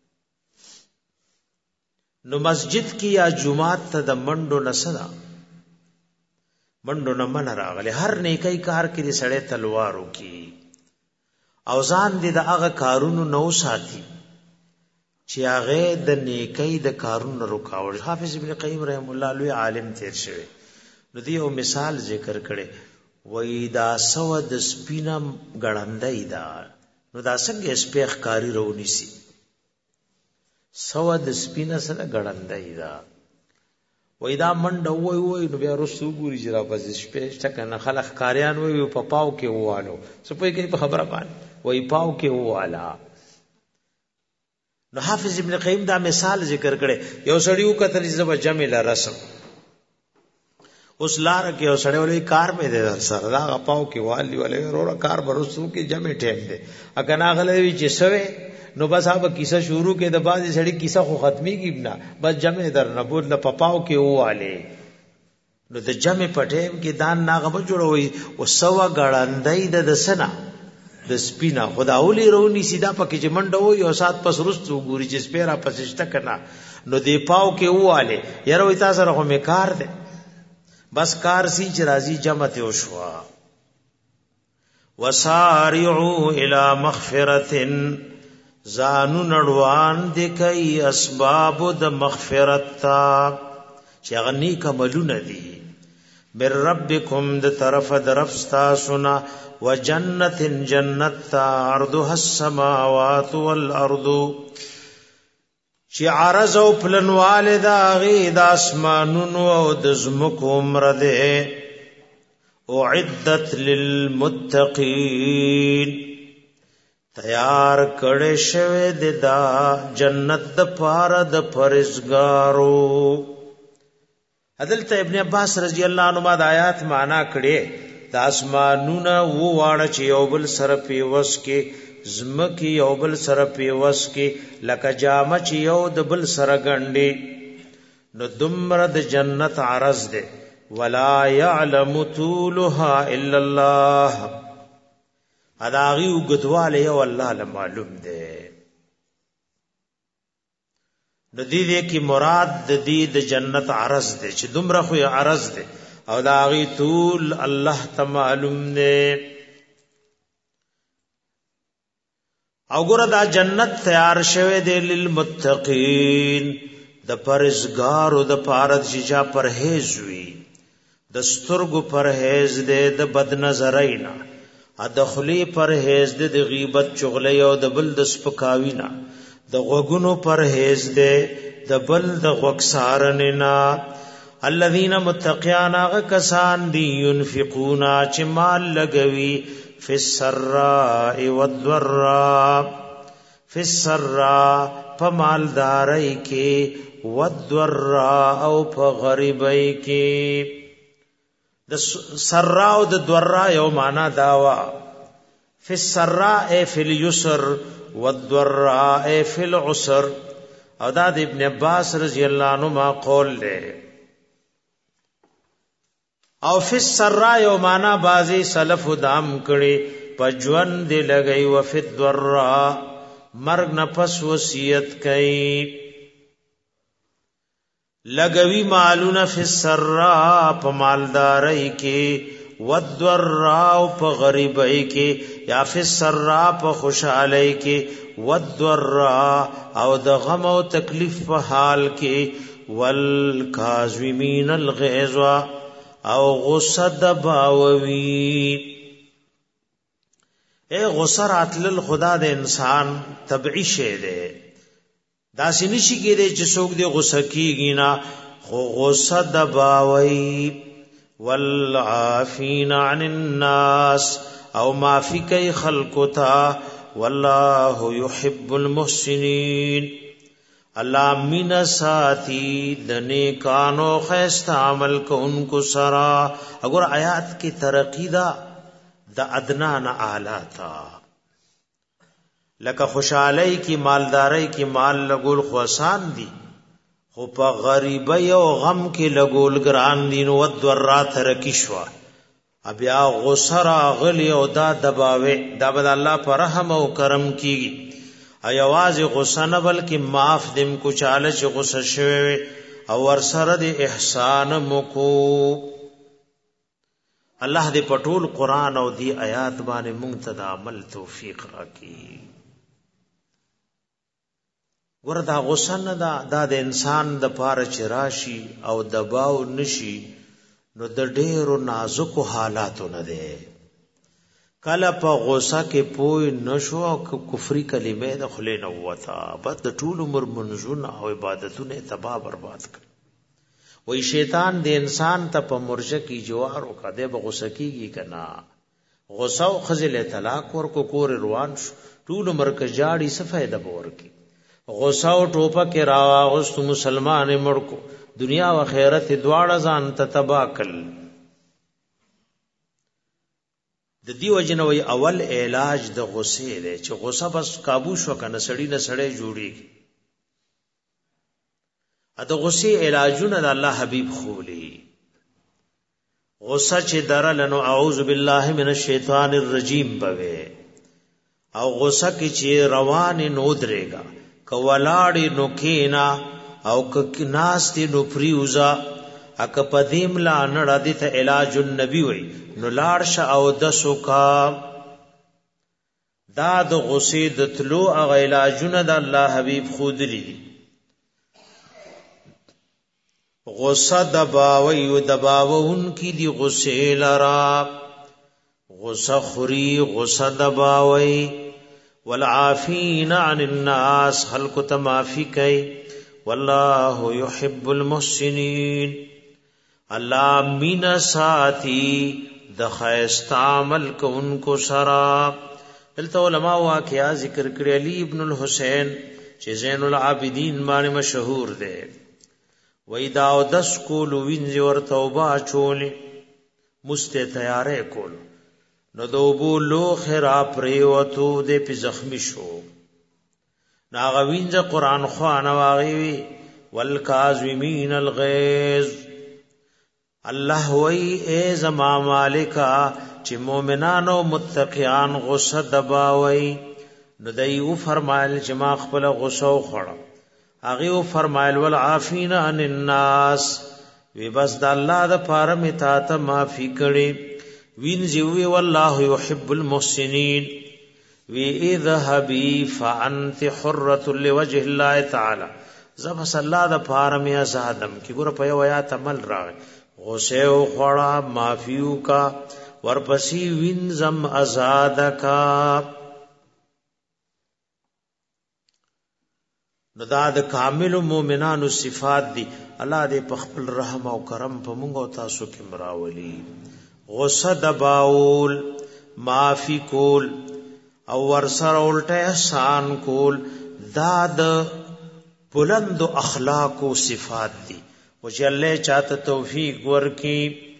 نو مسجد کی یا جمعات ته د منډو نسدا منډو نه من راغله هر نیکي کار کې دې سړې تلوارو کی او ځان دې د هغه کارونو نو ساتي چې هغه د نیکي د کارونو رکاوټ. حافظ ابن قیم رحم الله لوی عالم تیر شوی نو دی یو مثال ذکر کړي وای دا سو د سپینم غړندای دا نو دا څنګه سپیخ کاری رونی سي سو د سپینه سره غړندای دا وای دا منډه وای نو بیا رسو ګوري جرا پس سپیش ټکنه خلق کاریان وای په پاو کې ووالو سپوږی کې په خبره باندې وای پاو کې ووالا. نو حافظ ابن قیم دا مثال ذکر کړي یو سړیو کتل زب جمع ل رسم اوس لار کې یو سړی ولې کار مې ده سره دا غپاو کې والی ولې وروړه کار برسو کې جمع ټیم ده اګه ناغلې چې سوي نو بس هغه کیسه شروع کې د بعض سړی کیسه خو ختمي کیږي بس جمع در نه بول ل پپاو کې واله نو د جمع پټیم کې دان ناغه جوړوي او سوا غړندای د سنا د سپینا خداولی رونی سیدا پکې چې منډه وي او سات پس رستو ګوري چې سپیرا پسشته کنا نو دی پاو کې واله یره وې تاسو سره مې کار ده بس کار سی چې راځي جمع ته وشوا. وسارعوا الى مغفرة زانو نړوان د کوي اسباب د مغفرت تا چې غنی کملونه دي بر ربکم د طرف درف تاسونا وجنت جنت عرضها السماوات والارض چې عرض او پلنواله دا غي د اسمانونو او د زمکو عمر ده اعدت للمتقین تیار کړه شوه د دا جنت د پاره د پرهیزګارو. حضرت ابن عباس رضی الله عنهما د آیات معنا کړي د اسمانونه وو واړه چې یو بل سره پیوس کې زمکی یو بل سره پیوس کې لکه جامه چې یو د بل سره ګنډي نو دمر د جنت عرض ده ولا يعلم طولها الا الله اداغي وګدواله یو الله له معلوم ده. د دې کې مراد د دې د جنت عرض ده چې دمر خو عرض ده او داغي طول الله ته معلوم ده. او ګره دا جنت تیار شوه دی للمتقین د پرهیزګارو د پاره چې پرهیز وي د سترګو پرهیز دی د بد نظرینا د خلی پرهیز دی د غیبت چغلی او د بل د سپکاوینا د غوګونو پرهیز دی د بل د غوکسارننا الذين متقیان هغه کسان دی ينفقون چې مال لګوي فی السراء والضراء فی السراء پمالدارای کې والضراء او په غریبای کې. د سراء او د ضراء یو معنا داوا فی السراء فی اليسر والضراء فی العسر او دا د ابن عباس رضی الله عنهما قول له او فی السراء یو معنا بازی سلف دام کړي پجوان دی لګي او فی الضراء مرګ نفس وصیت کوي لګوي مالونه فی السراء په مالداري کې والضراء په غریبۍ کې یا فی السراء په خوشحالۍ کې والضراء او د غم او تکلیف په حال کې والکاظمین الغیظ او غصه دباوي. اے غصه راتل خدا د انسان طبعی شی دی داسې نشي کېدی چې څوک دی غصه کیږي نه خو غصه دباوي. والعافین عن الناس او معافی کوي خلقو ته والله يحب المحسنین الله من ساتي د نیکانو خیست عمل کو انکو سرا. اگر آیات کی ترقی دا د ادنا نه اعلی تا لکه خوشحالی کی مالداری کی مال لګول خو آسان دي خو په غریبۍ او غم کې لګول ګران دي نو ودرات رکشوا بیا غصه راغلی او دا دباوي دا بد الله پر رحم او کرم کیږي ایواز غصه نه بلکې معاف دم کو چاله چې غصه شوی او ور سره د احسان مکو الله دې پټول قران او دی آیات باندې مونږ ته د عمل توفیق راکړي وردا غصه نه دا د انسان د پاره چراشي او دباو نشي نو د ډېرو نازکو حالاتو نه ده کله په غصه کې پوي نشو او کفري کلمې د خلې نه وتا بس د ټول عمر منځونه او عبادتونه تباہ برباد کړ وای شیطان د انسان ته په مرجه کې جوار او کده به غصه کیږي کنا غصه او خزل طلاق ورکو کور روان ټول عمر کې جاړي څه فائدہ ورکی غصه او ټوپه کې راغست مسلمان مړ کو دنیا او آخرت دواړه ځان ته تباہ کړ د دې وجنوي اول علاج د غصې دی چې غصه بس काबू شو کنه سړی نه سړی جوړي د غصې علاجونه د الله حبيب خولي غصه چې درلنو اعوذ بالله من الشیطان الرجیم بوي او غصه کې چې روان نو درېګا کولاړي نو کینا او ک ناستي نو پریوزا اک پدیم لا نړه دي ته علاج النبي وي نو لاړ ش او د سوکا دا د غصې د تلو او علاجونه د الله حبيب خودلی غصه دباوي او دباوون کی دی غصې لرا غصه خوري غصه دباوي والعافين عن الناس خلق تمافي کوي والله يحب المحسنين الله مینا ساتي د خیست عمل کوونکو سرا دلته علماء واقعا ذکر کړی علي ابن الحسين چې زین العابدین باندې مشهور دی وای دا او 10 کول وینځ ور توبه چولې مسته تیارې کول نو دوبو لوخرا پریوتو دې په زخمی شو ناغوینځ قران خوانه واغوي والکاظمین الغیظ الله وای ای زما مالکا چې مؤمنانو متقیان غصه دباوي نو دایو فرمایل چې ما خپل غصه وخړه هغه فرمایل والعافین عن الناس وی بس د الله د پاره می تا ته معافي کړي وینځي والله يحب المحسنين وی اذهبي فانت حره لوجه الله تعالی زب صلی الله د پاره می آزادم کی ګور په یو آیات عمل راغ غصه او خړه معافیو کا ورپسی وینځم آزاد کا نو دا د کامل مؤمنانو صفات دي الله دې په خپل رحم او کرم په موږ او تاسو کې مراولي غصه دباول معافی کول او ورسره الټه احسان کول دا د بلند اخلاق او صفات دي او چې الله چاته توفیق ورکي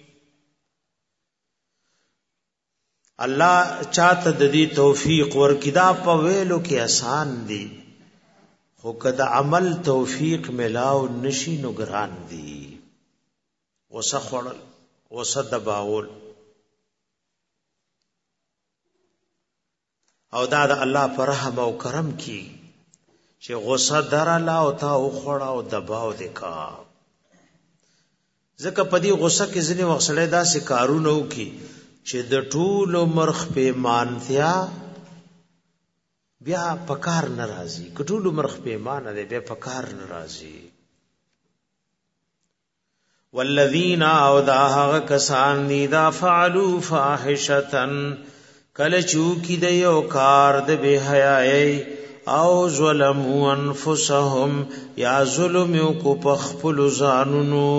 الله چاته د دې توفیق ورکي دا په ویلو کې آسان دي خو کله عمل توفیق ملاو نشي نو ګران دي غصه خړل غصه دباول او دا د الله پر رحم او کرم کی چې غصه درلا او تا او خړا او دباو دکا ځکه په دې غصه کې ځنې وښړې داسې کارونه وکي چې د ټولو مرخ په مانتیا بیا پکار ناراضي کټولو مرخ په مان نه بیا پکار ناراضي والذین او دا هغه کسان دي دا فعلوا فاحشتن کله چوکي د یو کار د بے حیاي او ظلموا انفسهم یا ظلم کو پخپل ځانونو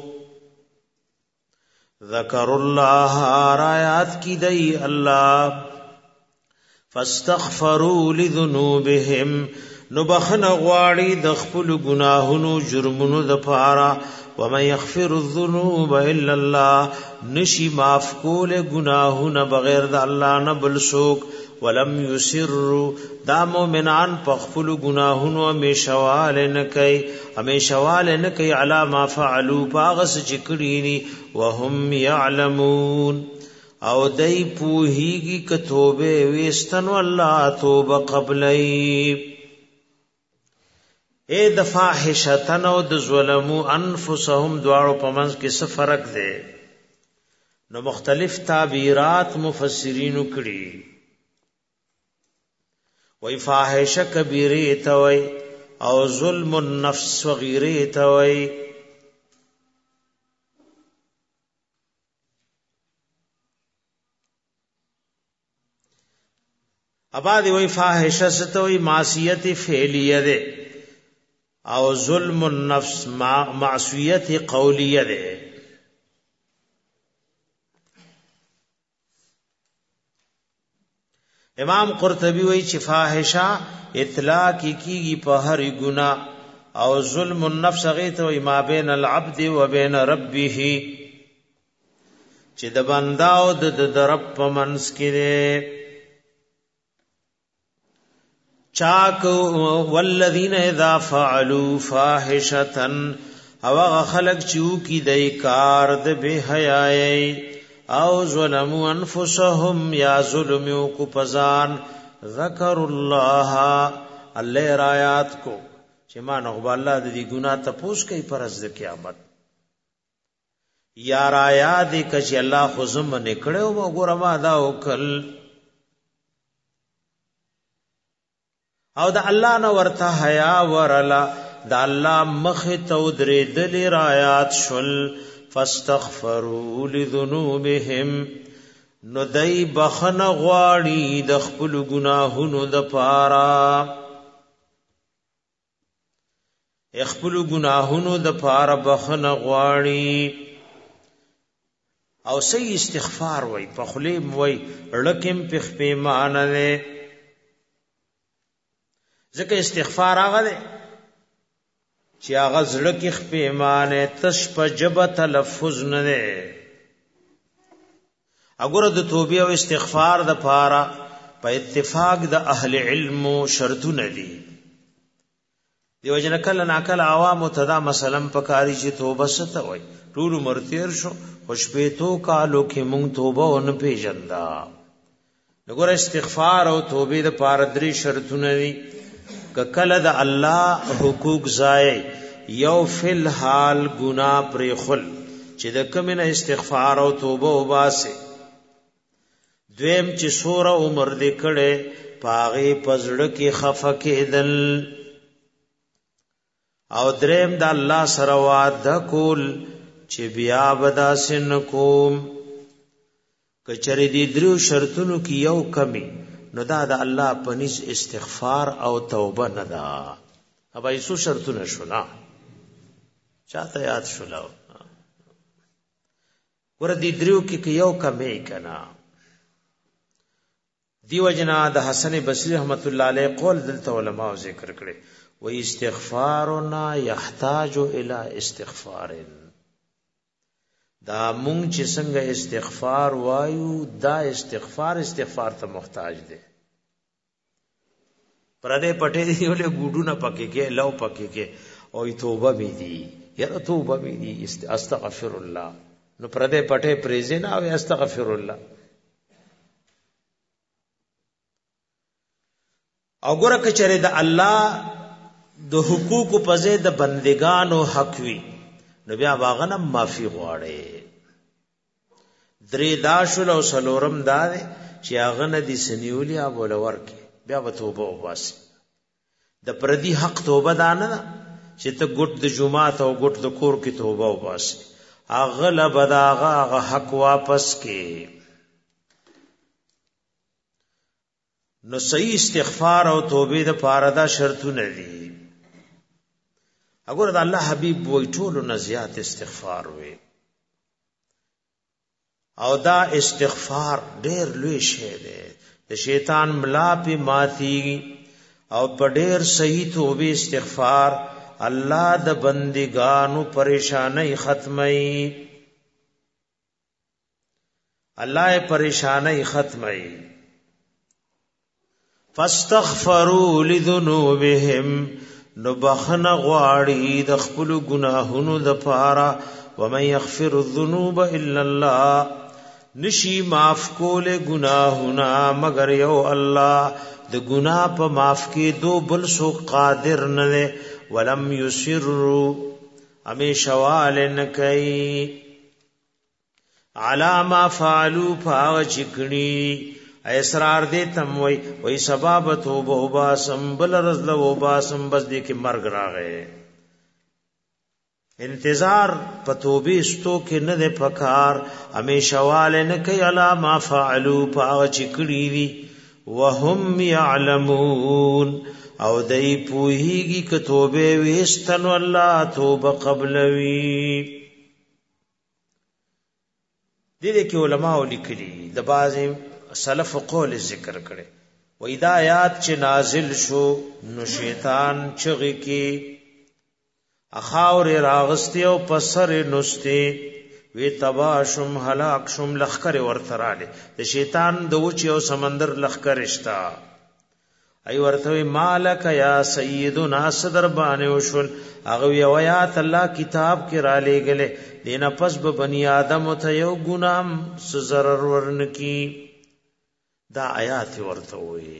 ذکر الله آیات کی دی الله فاستغفروا لذنوبهم نبخن غواړي د خپل ګناهونو جرمونو د پاره ومن يغفر الذنوب الا الله نشي معاف کول گناهونه بغیر د الله نه بل څوک ولم يسروا دا مومنان په خپل ګناهونو همیشوال نه کوي علی ما فعلوا باغس چې کړي ني وهم يعلمون او دای پوهیږي ک توبه وستن والله توبه قبلای اے د فاحشتن او د ظلمو انفسهم دواړو په منځ کې څه فرق دی نو مختلف تعبیرات مفسرین کړي وای فاحشه کبیره توي او ظلم النفس صغیره توي اباد وای فاحشه ستوي معصیت فعلیه ده او ظلم النفس معصیت قولیه ده امام قرطبی وی چې فاحشه اطلاق کیږي په هر ګناه او ظلم النفس غیته وی ما بین العبد و بین ربه چې د بندا او د رب په منځ کې چاک والذین اذا فعلوا فاحشة او خلق چو کی دای کار د بے حیاي او ظلموا انفسهم یا ظلمو کو پزان ذکر الله الله رایات کو چې ما نو الله د دې ګناه تپوس کوي پرز د قیامت یا رایا دې کچ الله خو زم نکړو وګوره ما دا وکل او د الله نو ورته حیا ورلا د الله مخ ته درې دل رایات شل فاستغفروا لذنوبهم نو دای بخن غواړي د خپل ګناهونو د پاره خپل ګناهونو د پاره بخن غواړي او سي استغفار وای په خلیم وای لکم په پیمانه نه ځکه استغفار هغه دی چې هغه زړه کې خپېمانه تش په جبه تلفظ نه دی اګوره د توبې او استغفار د پاره په اتفاق د اهل علم شرطونه دي دیو جن کله ناکل عوام تدا مثلا پکاري چې توبه ست وای ټول مرتیر شو خوشبه تو کالو کې مونږ توبه ون پیژندا وګوره استغفار او توبې د پاره درې شرطونه دي کله د الله حقوق ضایع یو فل حال گناہ پر خل چې د کمنه استغفار او توبه وباسه دویم چې سوره عمر دې کړي پاغه پزړه کې خفه کېدل او دریم د الله سره وعده کول چې بیا ودا سن کوم کچری دې درو شرطونو کې یو کمی نو دا د الله پنځ استغفار او توبه نه ده ابا یسو شرطونه شونا چاته یاد شولاو ور دي دریو کې یو کمې کنا دیو جنا د حسن بصری رحمت الله علیه قول دلته علماء ذکر کړي و استغفارنا يحتاج الى استغفار دا مونږ چې څنګه استغفار وایو دا استغفار ته محتاج دی پرده پټې دی ولې ګډو نه پکې کې لو پکې کې او توبه می دی یا توبه می دی استغفر الله نو پرده پټې پریزه نه او استغفر الله او ګره کچره د الله د حقوق په ځای د بندگانو حق وی نو بیا باغنه معافي غواړي درې داشل او سلورم دار چې هغه نه دي سنیولي ابو لور کې بیا به توبه وباسي د پردي حق توبه دانه چې ته ګټ د جمعه او ګټ د کور کې توبه وباسي هغه لبداغه حق واپس کې نو صحیح استغفار او توبه د پاره دا شرطونه دي اگر د الله حبیب وای ټول نه زیات استغفار وي او دا استغفار ډېر لوی شی دی د شیطان ملا په ماتي او په ډېر صحیح توبه استغفار الله د بندګانو پریشانای ختمي الله پریشانای ختمي فاستغفروا لذنوبهم نبخن غواړي د خپل ګناهونو د پاره ومن يغفر الذنوب الا الله نشي معاف کول گناهونه مگر یو الله د گناه په معاف کې دو بل سو قادر نه ولم يسروا امیشوال نکي علا ما فعلوا فاوچکنی اسرار دې تم وای سبب توبه وباسم بل رزل وباسم بس دې کې مرګ راغې انتظار په توبې استو کې نه ده پکار همیشواله نه کوي علا ما فعلوا فاوچکنی وی وهم يعلمون او دای پوهیږي ک توبه وستن الله توبه قبلوي دې کې علما لیکلي د بعض سلف قول ذکر کړي و اذا آیات چې نازل شو نو شیطان چغي کې اخاور راغستی او پسر نستی وی تباشم هلاک شم لخر ورتراله د شیطان د وچ او سمندر لخر اشتا ای ورته مالک یا سیدنا صدر باندې وشل هغه یو آیات الله کتاب کې را لېګله دینه پس به بنی آدم ته یو ګنام سزرر ورنکی دا آیات ورته وي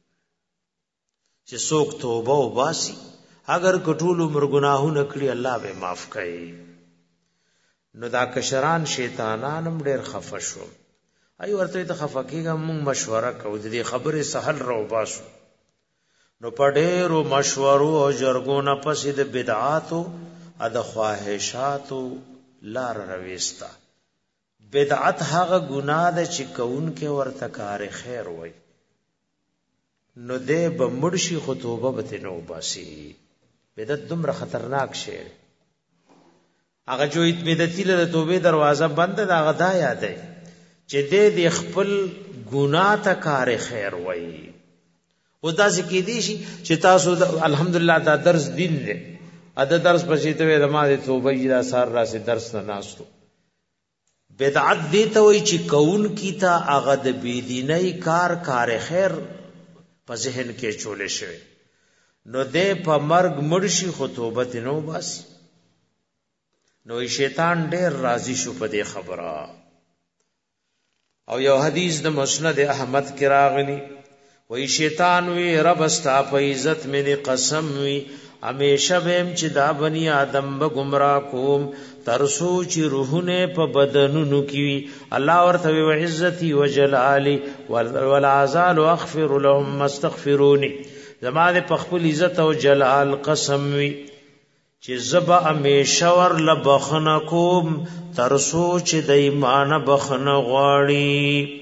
چې څوک توبه وباسي اگر کټول عمر گناهونه کړی الله به معاف کوي نو دا کشران شیطانان هم ډېر خفه شو ای ورته ته خفه کېږه موږ مشوره کوو د دې خبرې سهل رو باسو نو پډېرو مشورو او جرګونه پسې د بدعاتو ا د خواهشاتو لار رويستا بدعت هغه ګناه ده چې کون کې ورته کار خیر وای نو دې بمړشي خطوبه به نو باسي بدعت دومره خطرناک شی هغه جو بدعتي له توبه دروازه بند ده هغه دا یادای چې دې خپل ګناه ته کار خیر وای او دا ځکه دي چې تاسو الحمدلله دا درس دین دی ادا درس پښې ته د ما د توبه دا سار راسه درس نه ناستو بدعت دی ته وای چې کون کیتا هغه د بيدینۍ کار خیر په ذهن کې چولې شوی نو دې په مرګ مرشي خطوبت نو بس نو شیطان ډېر راضی شو په دې خبره او یو حدیث د مسند احمد کې راغلی وای شیطان وی رب استا په عزت مې قسم وی همیشه بهم چې دا بنی آدم به گمراه کوم ترسو چې روحونه په بدنونو کې الله ورته وی عزتي وجلالي والعزال اغفر لهم استغفروني زماده په خپل عزت او جلال قسم وی چې زبا همیشه ور لبخنه کوم ترسو چې د ایمان بخنه غواړي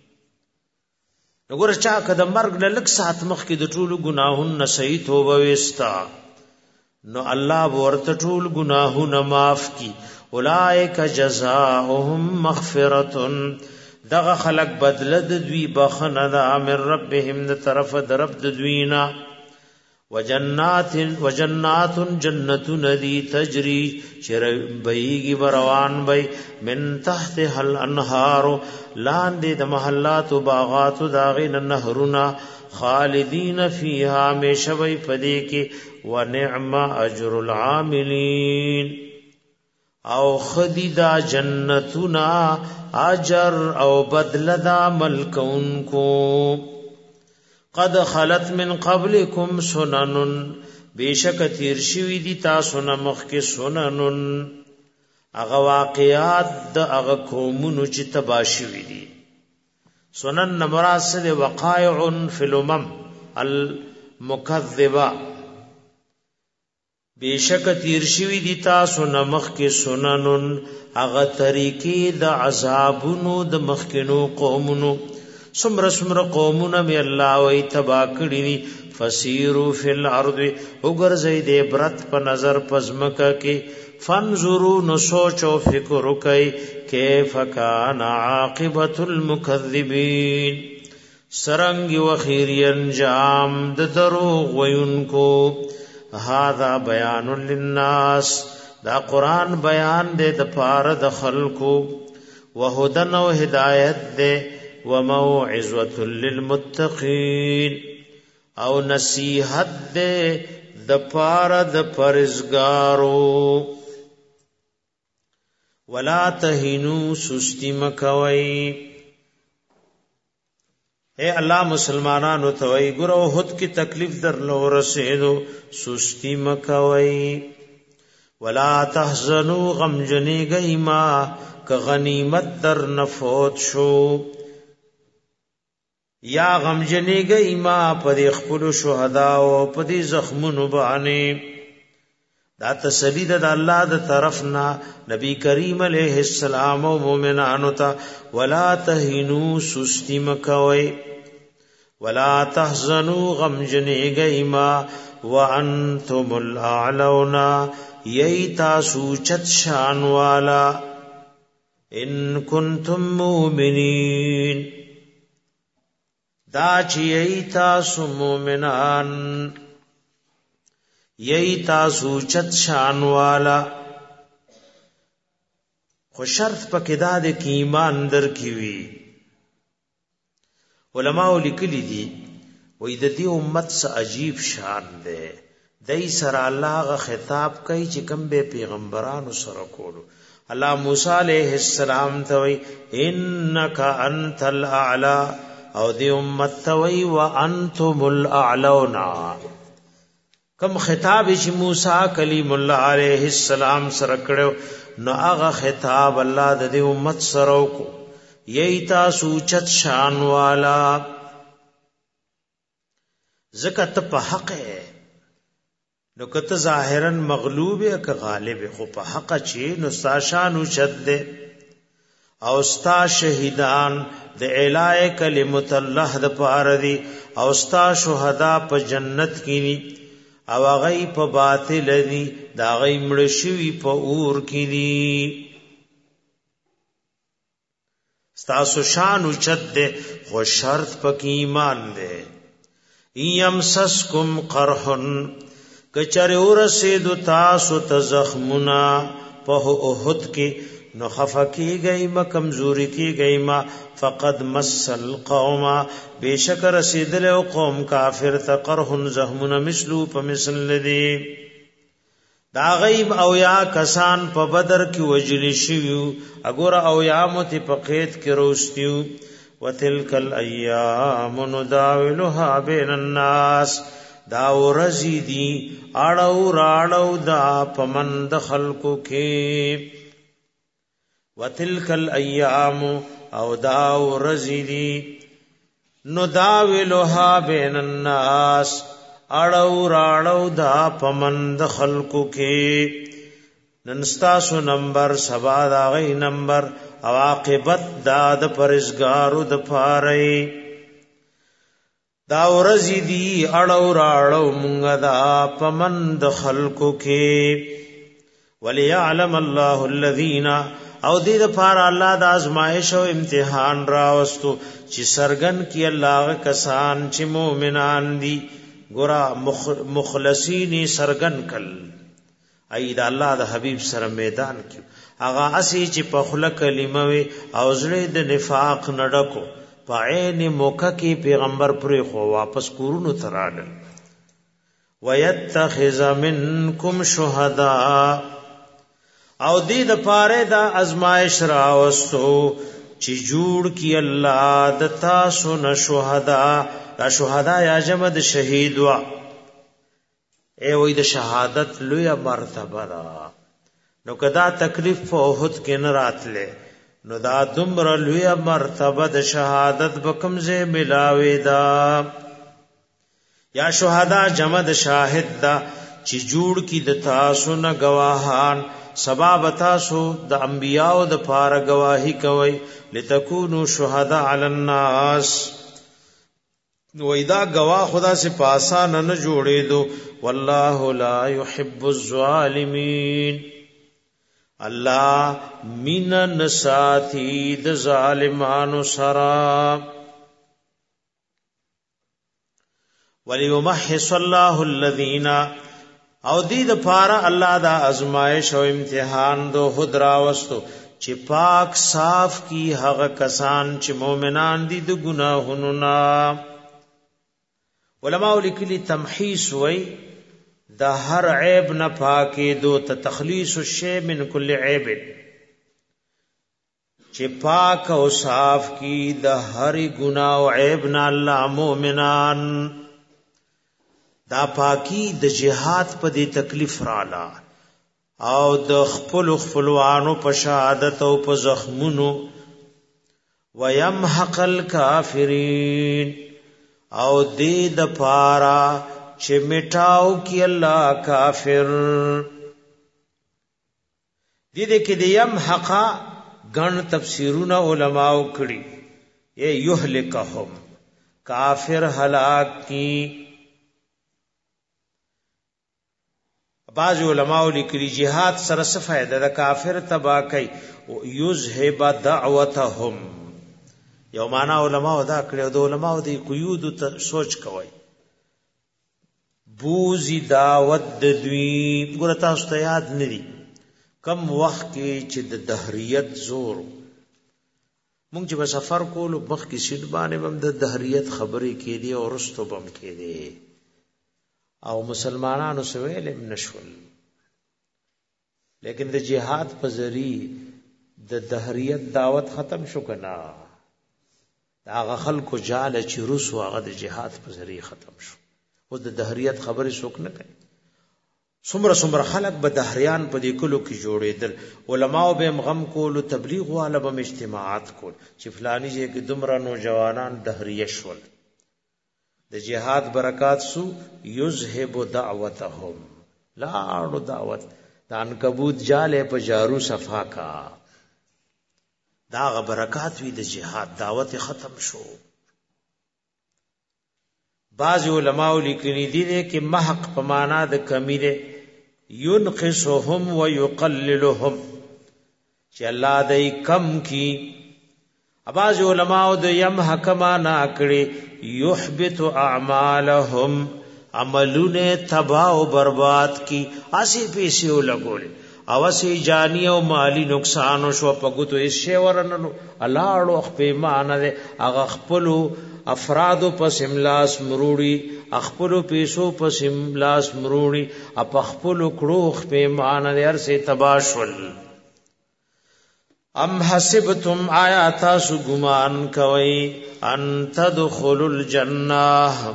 نګور چا کده مرګ نه لک سات مخ کې د ټولو ګناهونو صحیح توبه وستا نو الله ورته ټول ګناهونه معاف کی اولائک جزاؤهم مغفرة دغه خلق بدله د دوی بخنه د امر ربهم د طرف درب د دوینا وجنات جنت ندی تجری چر بیگی بروان بی من تحت هل انهار لاندې د محلات و باغات داغین النهرنا خالدین فیها میشوی پدی کې ونعم اجر العاملین او خدیدا جنتنا اجر او بدل دا عمل کونکو قد خلت من قبلكم سنن بیشک تیر شوی دی تاسو نه مخکې سنن هغه واقعات د هغه قومونو چې تباشوی دي سنن مراد وقائع فی الامم المکذبه بیشک تیر شوی دی تاسو نه مخکې سنن هغه طریقې د عذابونو د مخکینو قومونو سمر قومونه می الله وی تبا کړی فسیرو فی الارض وګرځي د عبرت په نظر پزمکه کې فانظروا نو سوچ او فکر وکي کیف کان عاقبت المکذبین سرنګ وخیر انجام د دروغ وینکو هذا بیان للناس دا قران بیان دې د پاره د خلقو وهدن او هدایت دې وموعظه للمتقین او نصیحت دے د پاره د پرزګارو ولا تهینوا سستی مکوي اے الله مسلمانانو ته وی ګورو هوت کی تکلیف در لو رسیدو سستی مکوي ولا تحزنوا غمجنی گئما ک غنیمت در نفوت شو یا غمجنی گئما پر خپل شهدا او پر زخمونو باندې دا تسلی د الله د طرفنا نبی کریم علیہ السلام او مومنانو ته ولا تهینوا سستی مکوي ولا تحزنوا غمجنی گئما وانتم الاعلون ییتا سوچت شان والا ان کنتم مؤمنین دا چی ییتا سو مومنان یہی تاسو چت شان والا خو شرط پکې دا د کی ایمان در کی وی علماء لیکلی دي وې د دې امت سره عجیب شان ده دای سره الله غ خطاب کوي چې کوم به پیغمبرانو سره کولو الله موسی علیہ السلام ته وی انک انت الاعلى او دې امت ته وی وانتم الاعلون کم خطاب چې موسی کلیم الله علیہ السلام سره کړو نو هغه خطاب الله د دې امت سره کو یی تاسو چت شان والا زکات په حق نو کته ظاهرا مغلوب یا که غالب خو په حق چی نو ساشان شد او ستا شهیدان د الای کلمت الله د پاره دي او ستا شهدا په جنت کې او غی په باطل دی دا غی مړ شوی په اور کې دی ستاسو شان اوچت دے خو شرط پک ایمان دے یمسسکم قرحن کچره ورسید تاسو تزخمنا په احد کې نو خفکی گئی ما کمزوری کی گئی ما فقد مسل قوم بیشک رسیدل او قوم کافر تقرهن زهمن مثلو په مثل لدی دا غیب او یا کسان په بدر کې وجلی شیو اګور او یا مت په قید کې روستیو وتلک الايام نداولها بین الناس دا ورزیدی اړو راړو دا پمند خلقو کې وتلک الايام او دا ورزیدی نداولها بین الناس اړو راړو دا پمند خلقو کې ننستاسو نمبر سبا دا غي نمبر عواقبت دا د پرزګارو د پاره دا ورزیدی اړو راړو مونږ دا پمند خلقو کې وليعلم الله الذين او دې لپاره الله د آزمائش او امتحان راوستو چې سرګن کی الله کسان چې مؤمنان دي ګورا مخلصین سرګن کل اې د الله د حبیب سره میدان کې هغه اسی چې په خله کلمه وي او زړه د نفاق نډکو په عین موقع کې پیغمبر پرې خو واپس کورونو تراړل ويتخذ منکم شهداء او دې د پاره دا ازمائش راوستو چې جوړ کی الله د تاسو نه شهدا دا شهدا یا جمع د شهید وا ای وې د شهادت لوی مرتبه را نو کدا تکلیف په احد کې نه راتله نو دا دمر لوی مرتبه د شهادت بکمزه ملاوي دا یا شهدا جمع د شاهد دا چې جوړ کی د تاسو نه گواهان سبب تاسو د انبیاء د پاره گواہی کوي لتكونوا شهداء علی الناس نو ایدا گواه خدا سے پاسا نه جوړې دو والله لا يحب الظالمین الله مین نساتی د ظالمانو سرا وليمحص الله الذين او دې د پاره الله دا ازمائش او امتحان دو خود راوستو چې پاک صاف کی هغه کسان چې مؤمنان دي د ګناهونو نا علماء لیکلي تمحیص وای د هر عیب نه پاکې دو ته تخلیص الشی من کل عیب چې پاک او صاف کی د هر ګناه او عیب نه الله مؤمنان دا پاکی د جهاد په دې تکلیف رااله او د خپلوانو په شهادت او په زخمونو ويمحق الکافرین او دې د پارا چې میټاو کی الله کافر دې کې د يمحق غن تفسیرونه علماء کړي یہ یهلکهم کافر هلاک کی بعض علماء لیکلي جهاد سره څه فائدہ ده کافر تبا کوي او یذهب دعوتهم یو معنا علماء دا کړو د علماء د قیود ته سوچ کوي بوزي دعوت د دوی ګور تاسو ته یاد ندي کم وخت کې چې د دهریت زور مونږ چې په سفر کولو مخ کې سید باندې هم د دهریت خبرې کېدي او رستو بم کېدي او مسلمانانو سویل نشول لیکن د جهاد په ذریعہ د دهریت دعوت ختم شو کنا هغه خلکو جاله چې روس هغه د جهاد په ذریعہ ختم شو او د دهریت خبرې څوک نه کوي څومره خلک به دهریان په دې کلو کې جوړېدل علماو به غم کول تبلیغ والا به اجتماعات کول چې فلانی ځای کې دومره نوجوانان دهریه شول د جهاد برکات سو یذهب دعوتهم لاړو دعوت د عنکبوت جاله په جارو صفا کا دا غ برکات وی د جهاد دعوت ختم شو بعض علماء لیکلي دي چې محق په معنا د کمی ده ينقصهم ويقللهم چې الله دای کم کی بعض علماء د يمحق معنا کړي یحبط اعمالهم عملونه تباہ او برباد کی اسی پیسې ولګول او اسی جانی او مالی نقصان شو پګوتو یې شی ورنلو الله اړو خپې معنا ده هغه خپل افراد پس املاس مروړي خپل پیسو پس املاس مروړي اپ خپل کړوخ په معنا ده هر څه تباشل ام حسبتم آیات سو ګمان کوي ان تدخلوا الجنه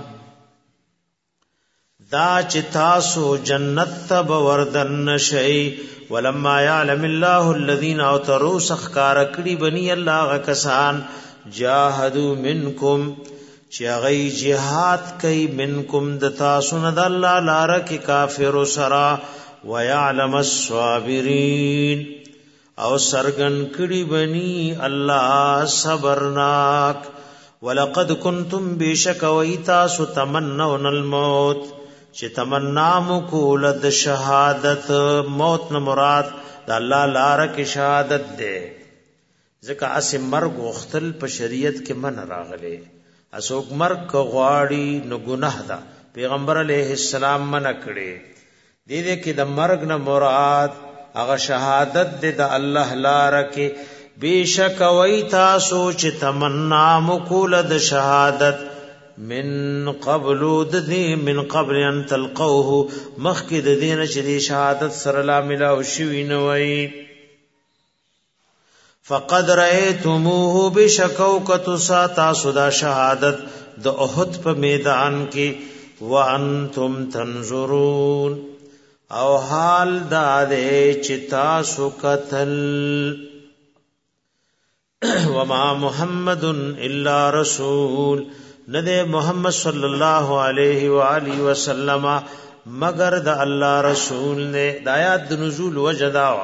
دا چې تاسو جنت ته وردن شي ولما يعلم الله الذين اوتروا سخکار کړي بني الله غکسان جاهدوا منکم چې غي جهاد کوي منکم د تاسو نه د الله لار کې کافر سرا ويعلم الصابرين او سرغن کړي بني الله صبرناک ولقد كنتم بشك ويتاسو تمنون الموت چې تمنا مکول د شهادت موت نه مراد د الله لار کې شهادت ده ځکه اسه مرګ وختل په شریعت کې من راغله اسوک مرګ غواړي نو ګناه ده پیغمبر علیه السلام منع کړي دې کې د مرګ نه مراد هغه شهادت ده د الله لار کې بیشک وای تاسو چې تمنا مکول د شهادت من قبل ان تلقوه مخکد دین چې د شهادت سره لا ملاو شوی نه وای فقد رأيتموه بشکوکت ساتا سودا شهادت د احد په میدان کې وانتم تنظرون او حال دا دې چې تاسو قتل وما محمد الا رسول ندے محمد صلی اللہ علیہ وآلہ وسلم مگر د اللہ رسول نے دایات د نزول وجداوا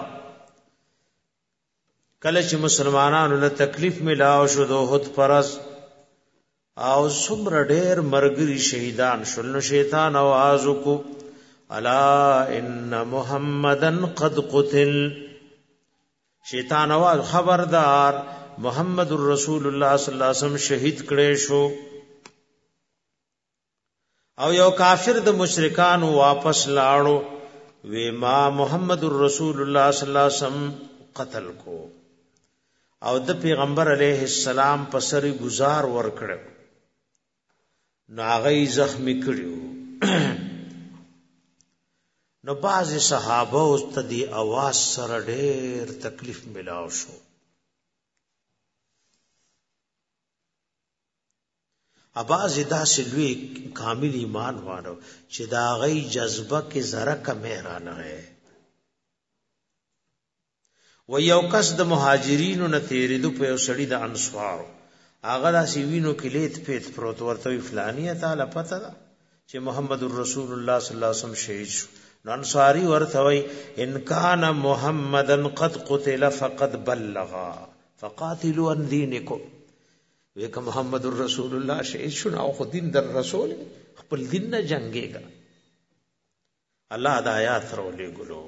کله چې مسلمانانو له تکلیف ملاو شو د احد فرض او څومره ډېر مرګري شهیدان شول نو شیطان आवाज وکړو الا ان محمدن قد قتل شیطان आवाज خبردار محمد رسول الله صلی الله علیه وسلم شهید کړي شو او یو کافر د مشرکانو واپس لاړو وی ما محمد رسول الله صلی الله علیه وسلم قتل کو او د پیغمبر علیه السلام په سری گزار ور کړو نو هغه زخمی کړیو. نو بعض صحابه او ته دی आवाज سره ډېر تکلیف ملاو شو. اباز داسې لوی کامل ایمان وانه چې دا غي جذبه کې ذره کمه را نه و یو کس د مهاجرینو نه تیرېدو په یو سړی د انصار هغه داسې وینو کې لیت پیت پروت ورته فلانی تعالی پته ده چې محمد رسول الله صلی الله علیه وسلم شهید شو. نو انصاری ورته وای ان کان محمدن قد قتل فقد بلغا فقاتلوا عن دینکم. ویک محمد رسول الله شهید شو او خو دین در رسول خپل دین نه جنگيګا. الله د آیات ورولې ګلو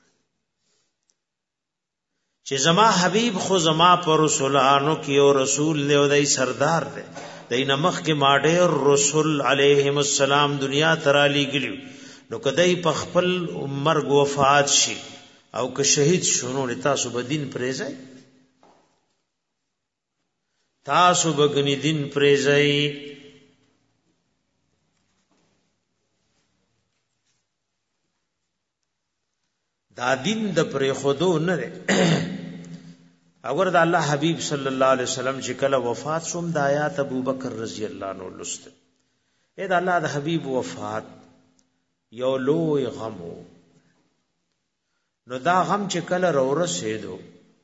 چې زما حبیب خو زما پر رسولانو کې او رسول له دای سردار دی دای نمخ کې ماډه رسول علیهم السلام دنیا ترالی ګلیو. نو کدی په خپل مرګ وفات شي او که شهید شونو تاسو به دین پریزای تاسو بغنی دین پریزای. دا دین د پرې خودو نه ده. اگر د الله حبیب صلی الله علیه وسلم چې کله وفات شوم د آیات ابوبکر رضی الله عنه لسته اې د الله د حبیب وفات یو لوی غم نو دا غم چې کله ورسېدو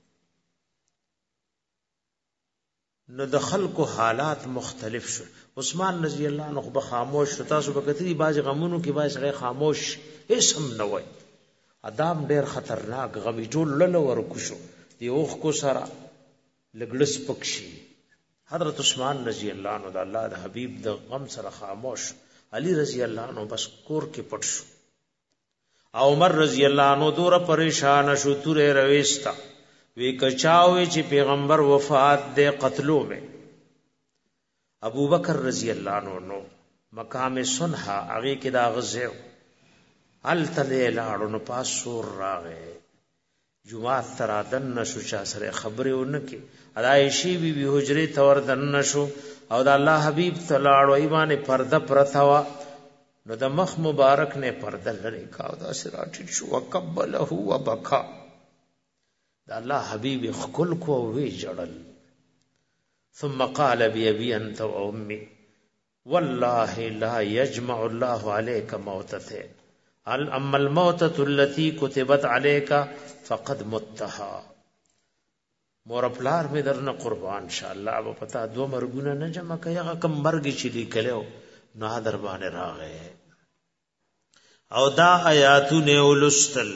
نو د خلکو حالات مختلف شو. عثمان رضی الله عنه به خاموش شو. تاسو به کتلی باز غمونو کې باز غي خاموش هیڅ هم نه وای. ادم ډیر خطرناک غوی ټول له ورکو شو دی اوخ کو سره لګلس پکشي. حضرت عثمان رضی الله عنه د الله د حبیب د غم سره خاموش. علی رضی الله عنه بس کور کې پټ شو. عمر رضی الله عنه دور پریشان شو تورې رويستا وی کچاوي چې پیغمبر وفات دے قتلو میں. ابو بکر رضی اللہ عنہ مقام سنحا هغه کې دا غزه ال تله لاړو نو پاسور راغې جمعه تر دن نشو چا سره خبره ونکي عائشہ بی بی حجره تور دن نشو او د الله حبیب تلاړو ایمانه پرده پرتاوا نو د مخ مبارک نے پرده لری کاو دا سراټ شو وقبله وبکا. دا الله حبیب خکل کو وی جړل. ثم قال بأبي أنت وأمي والله لا يجمع الله عليك موتتين أما الموتة التي كتبت عليك فقد متها. مور پلار می درنه قربان شاء الله اب پتا دو مرګونه نه جمع کيغه کم مرګ چې لیکلو نو در باندې راغې او دا آیاتونه ولستل.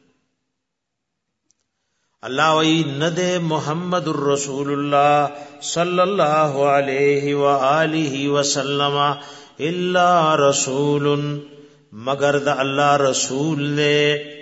اللہ وی ندے محمد الرسول اللہ صلی اللہ علیہ وآلہ وسلم الا رسول مگر دا اللہ رسول نے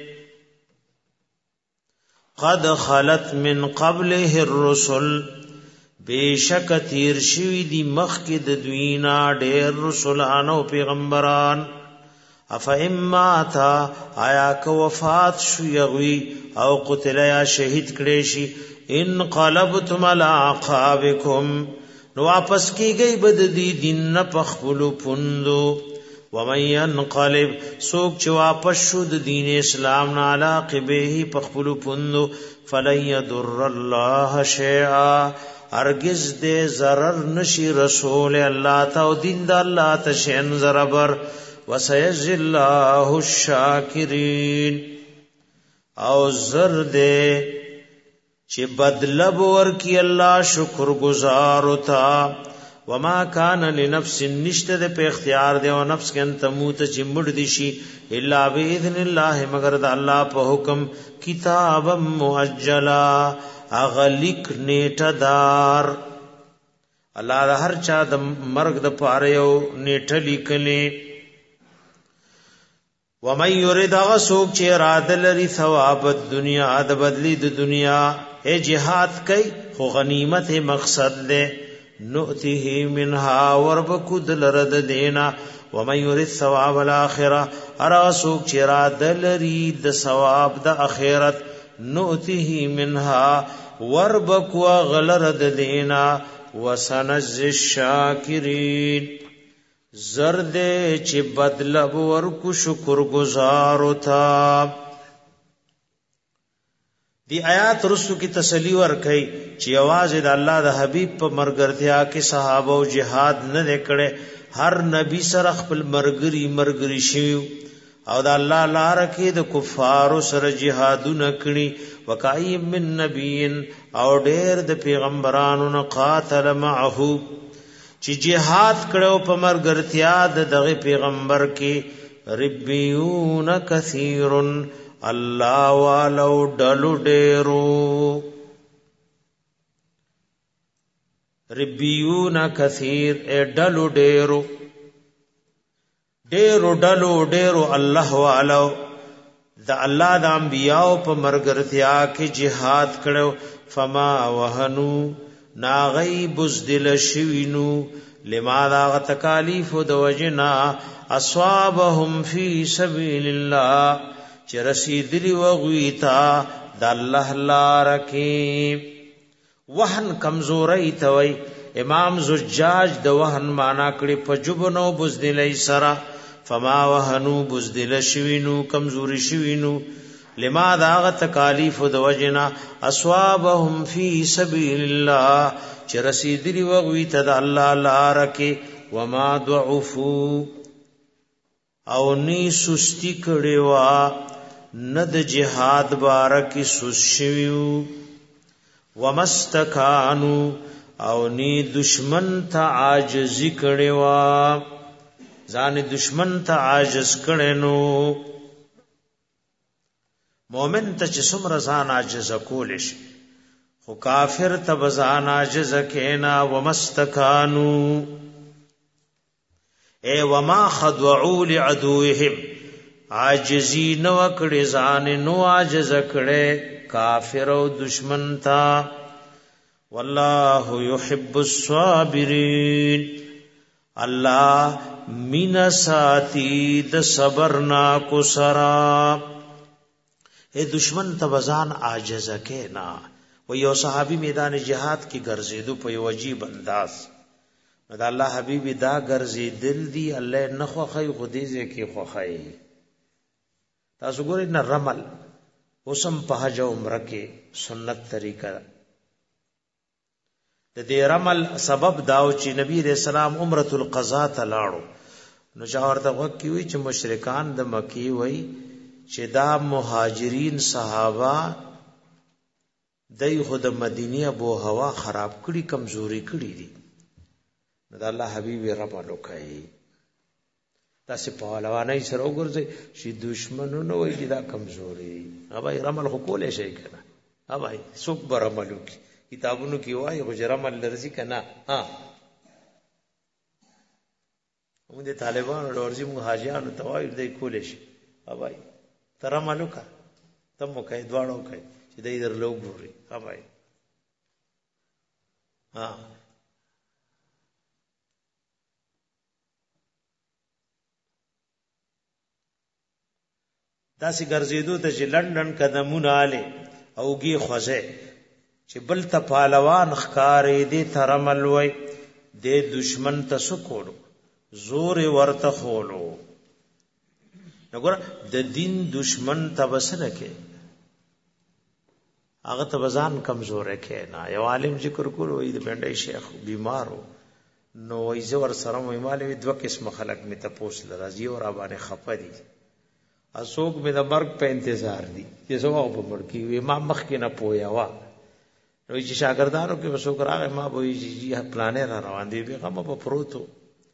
قد خلت من قبله الرسل بے شک تیر شوی دی مخکد دوینا ډیر رسولانو پیغمبران. افا اما تا آیا که وفات شو یغوی او قتل یا شهید کړي ان قلبتم على عقابكم نو واپس کیږي بد دي دین په خپل پوندو. ومن ينقلب سوک چې واپس شو د دین اسلام نه علاقبه په خپل پوندو فلن يضر الله شيئا ارگز دې zarar نشي رسول الله ته او دین د الله ته شین زربر. وسيجزي الله الشاکرین او زر دے چې بدلب ورکی الله شکر گزار ہوتا. وما کان لنفس نشته د په اختیار دی او نفس کې تموت چې مړ دي شي الا باذن الله مگر د الله په حکم. کتاب مؤجلا اغلیک نیټه دار الله د هر چا د مرګ د پاره یو نیټه لیکلې. ومن يريد غسوک چې اراده لري ثواب الدنيا د بدلی د دنیا اے جهاد کوي خو غنیمت مقصد ده نؤته منها وربکو دلرد دینا. ومن يريد ثواب الاخره اراسوک چې اراده لري د ثواب د اخرت نؤته منها وربکو غلرد دینا. وسنجزي الشاکرین زرد چې بدلب ورکو شکر گزارو تا. دی آیات رسو کی تسلی ورکئی چې आवाज د الله د حبیب په مرګرتیا کې صحابه او جهاد نه کړي، هر نبی سره خپل مرګري شوی او د الله لار کې د کفارو سره جهادونه کړي. وکای من نبیین او ډېر د پیغمبرانو نه قاتل معه چې جهاد کړو په مرګرتیا د دغه پیغمبر کې ربیون کثیر الله والو ډلو ډېرو. ربیون کثیر ډلو ډېرو ډېرو الله والو د الله د انبیاء په مرګرتیا کې جهاد کړو. فما وهنو ناغی بزدل شوینو لما دا تکالیف د وجنا اصابهم فی سبیل الله چې رسیدلی وغویتا د الله لار کې. وهن کمزوری توي امام زجاج د وهن معنا کړي په جبنو بزدلای سرا. فما وهنو بزدل شوینو کمزوری شوینو لما دا تکالیف د وجنا اصابهم فی سبیل الله چې رسیدلی وغوی ته د الله لار کې. وما ضعفو او نی سستی کړي وا نه د جهاد بارک سست شویو. ومستکانو او نی دشمن ته عاجزی کړي وا ځان دشمن ته عاجز کړي نو. مومن ته چې څومره ځان عاجز کول شي خو کافر ته بزان عاجز کینا. ومستکانو اے وما خضعوا لعدوهم عاجزی نو کړي ځان نو عاجز کړي کافر او دشمن تا. والله يحب الصابرین الله مینا ساتی د صبرنا کو سرا. اے دشمن تبزان عاجز کینا. و یو صحابی میدان جهاد کی ګرځیدو په یو عجیب انداز. دا الله حبیب دا ګرځیدل دی الله نخو خی خدیزه کی خوخی. تاسو ګورئ نه رمل اوسم په حج او عمره کې سنت طریقه د دې رمل سبب داو چې نبی رسول الله عمره القضاء ته لاړو. نو چاورته وکی وی چې مشرکان د مکی وی چې دا مهاجرین صحابه دای خود مدینه ابو هوا خراب کړي کمزوري کړي دي. دا الله حبیب رب لوکای تاسو په لوانه سره وګورئ چې دشمنونو وی دا کمزوري اوبای رمل خو کولې شي کنه. اوبای څوک برملو کی کتابونو کې وایي خو رمل لرزي کنه. موږ د طالبانو ورځي موږ حاجیانو توایل دی کولې شي. اوبای تر عملو کا تم کوي دواړو کوي چې دای در لوګ ګوري. اوبای داسې ګرځېدو ته چې لندن قدمونه आले اوږي خوځه چې بل ته پهلوان ښکارې دې ترمل وای دې دشمن ته سکولو زور ورته خولو. نګور د دین دشمن ته وسره کې هغه ته وزن کمزور کې نه. یو عالم ذکر کولو د بنډای شیخ بیمارو نو وای زور سره مې مالوي دوه قسم خلق می ته پوس لرازي او را باندې خپه دي. اسوک می د مرګ په انتظار دي چې زما په مړ کې وي ما مخ کې نه پویا وا. نو چې شاګردانو کې وسوک راغی ما وای چې پلانې را روان دي به غم په پروتو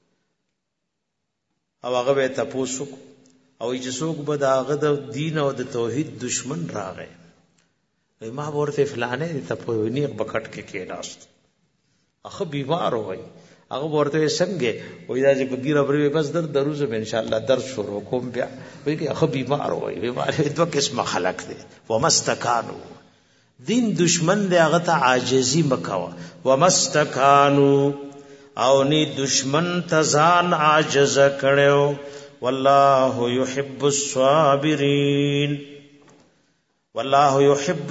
او هغه به تاسو او چې څوک به داغه د دین او د توحید دشمن راغی ما ورته فلانه ته په نیغ بکټ کې کېناست اخه بیمار وای هغه ورته څنګه وای دا چې بګیره پرې بس دروز به ان شاء الله درس شروع کوم بیا وای کې اخه بیمار وای بیمار دوه قسمه خلق دي ومستکانو دین دشمن دی هغه ته عاجزی مکوا ومستکانو او نی دشمن تزان عاجز کړو. والله يحب الصابرين والله يحب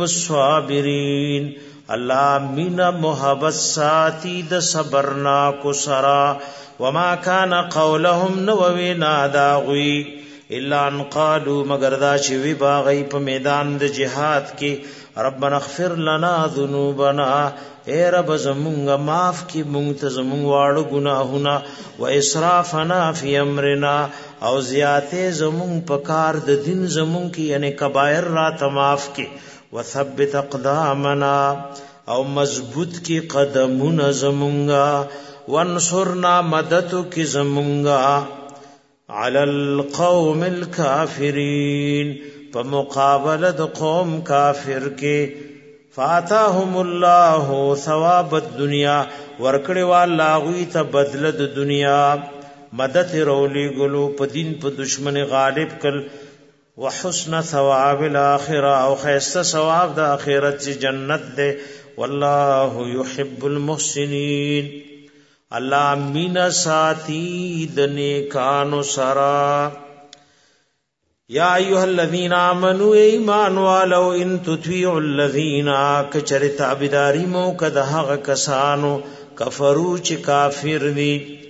الصابرين الله مینا محبت ساتي د صبرنا کو سرا وما كان قولهم نووینا داغوی الا ان قالوا مگر دا چې وی باغی په میدان د جهاد کې ربنا اغفر لنا ذنوبنا اے رب زمونږه معاف کی مونږ ته زمونږ واړو گناهونه و اسرافنا فی امرنا او زیاته زمونږ په کار د دین زمونږ کې یعنی کبایر را معاف کی وثبت اقدامنا او مضبوط کی قدمونه زمونږه وانصرنا مدد کی زمونږه علی القوم الكافرین په مقابله د قوم کافر کې فاتاهم الله ثواب الدنيا ورکړی والله غوی ته بدله د دنیا مدد رولی ګلو په دین په دشمن غالب کل وحسن ثواب الاخره او خیسته ثواب د اخرت چې جنت ده والله يحب المحسنین الله مینا ساتي د نیکانو سرا یا ایها الذین آمنوا ایمان والو ان تطیعوا الذین کچر تابعداری مو کده هغه کسانو کفرو چې کافر دي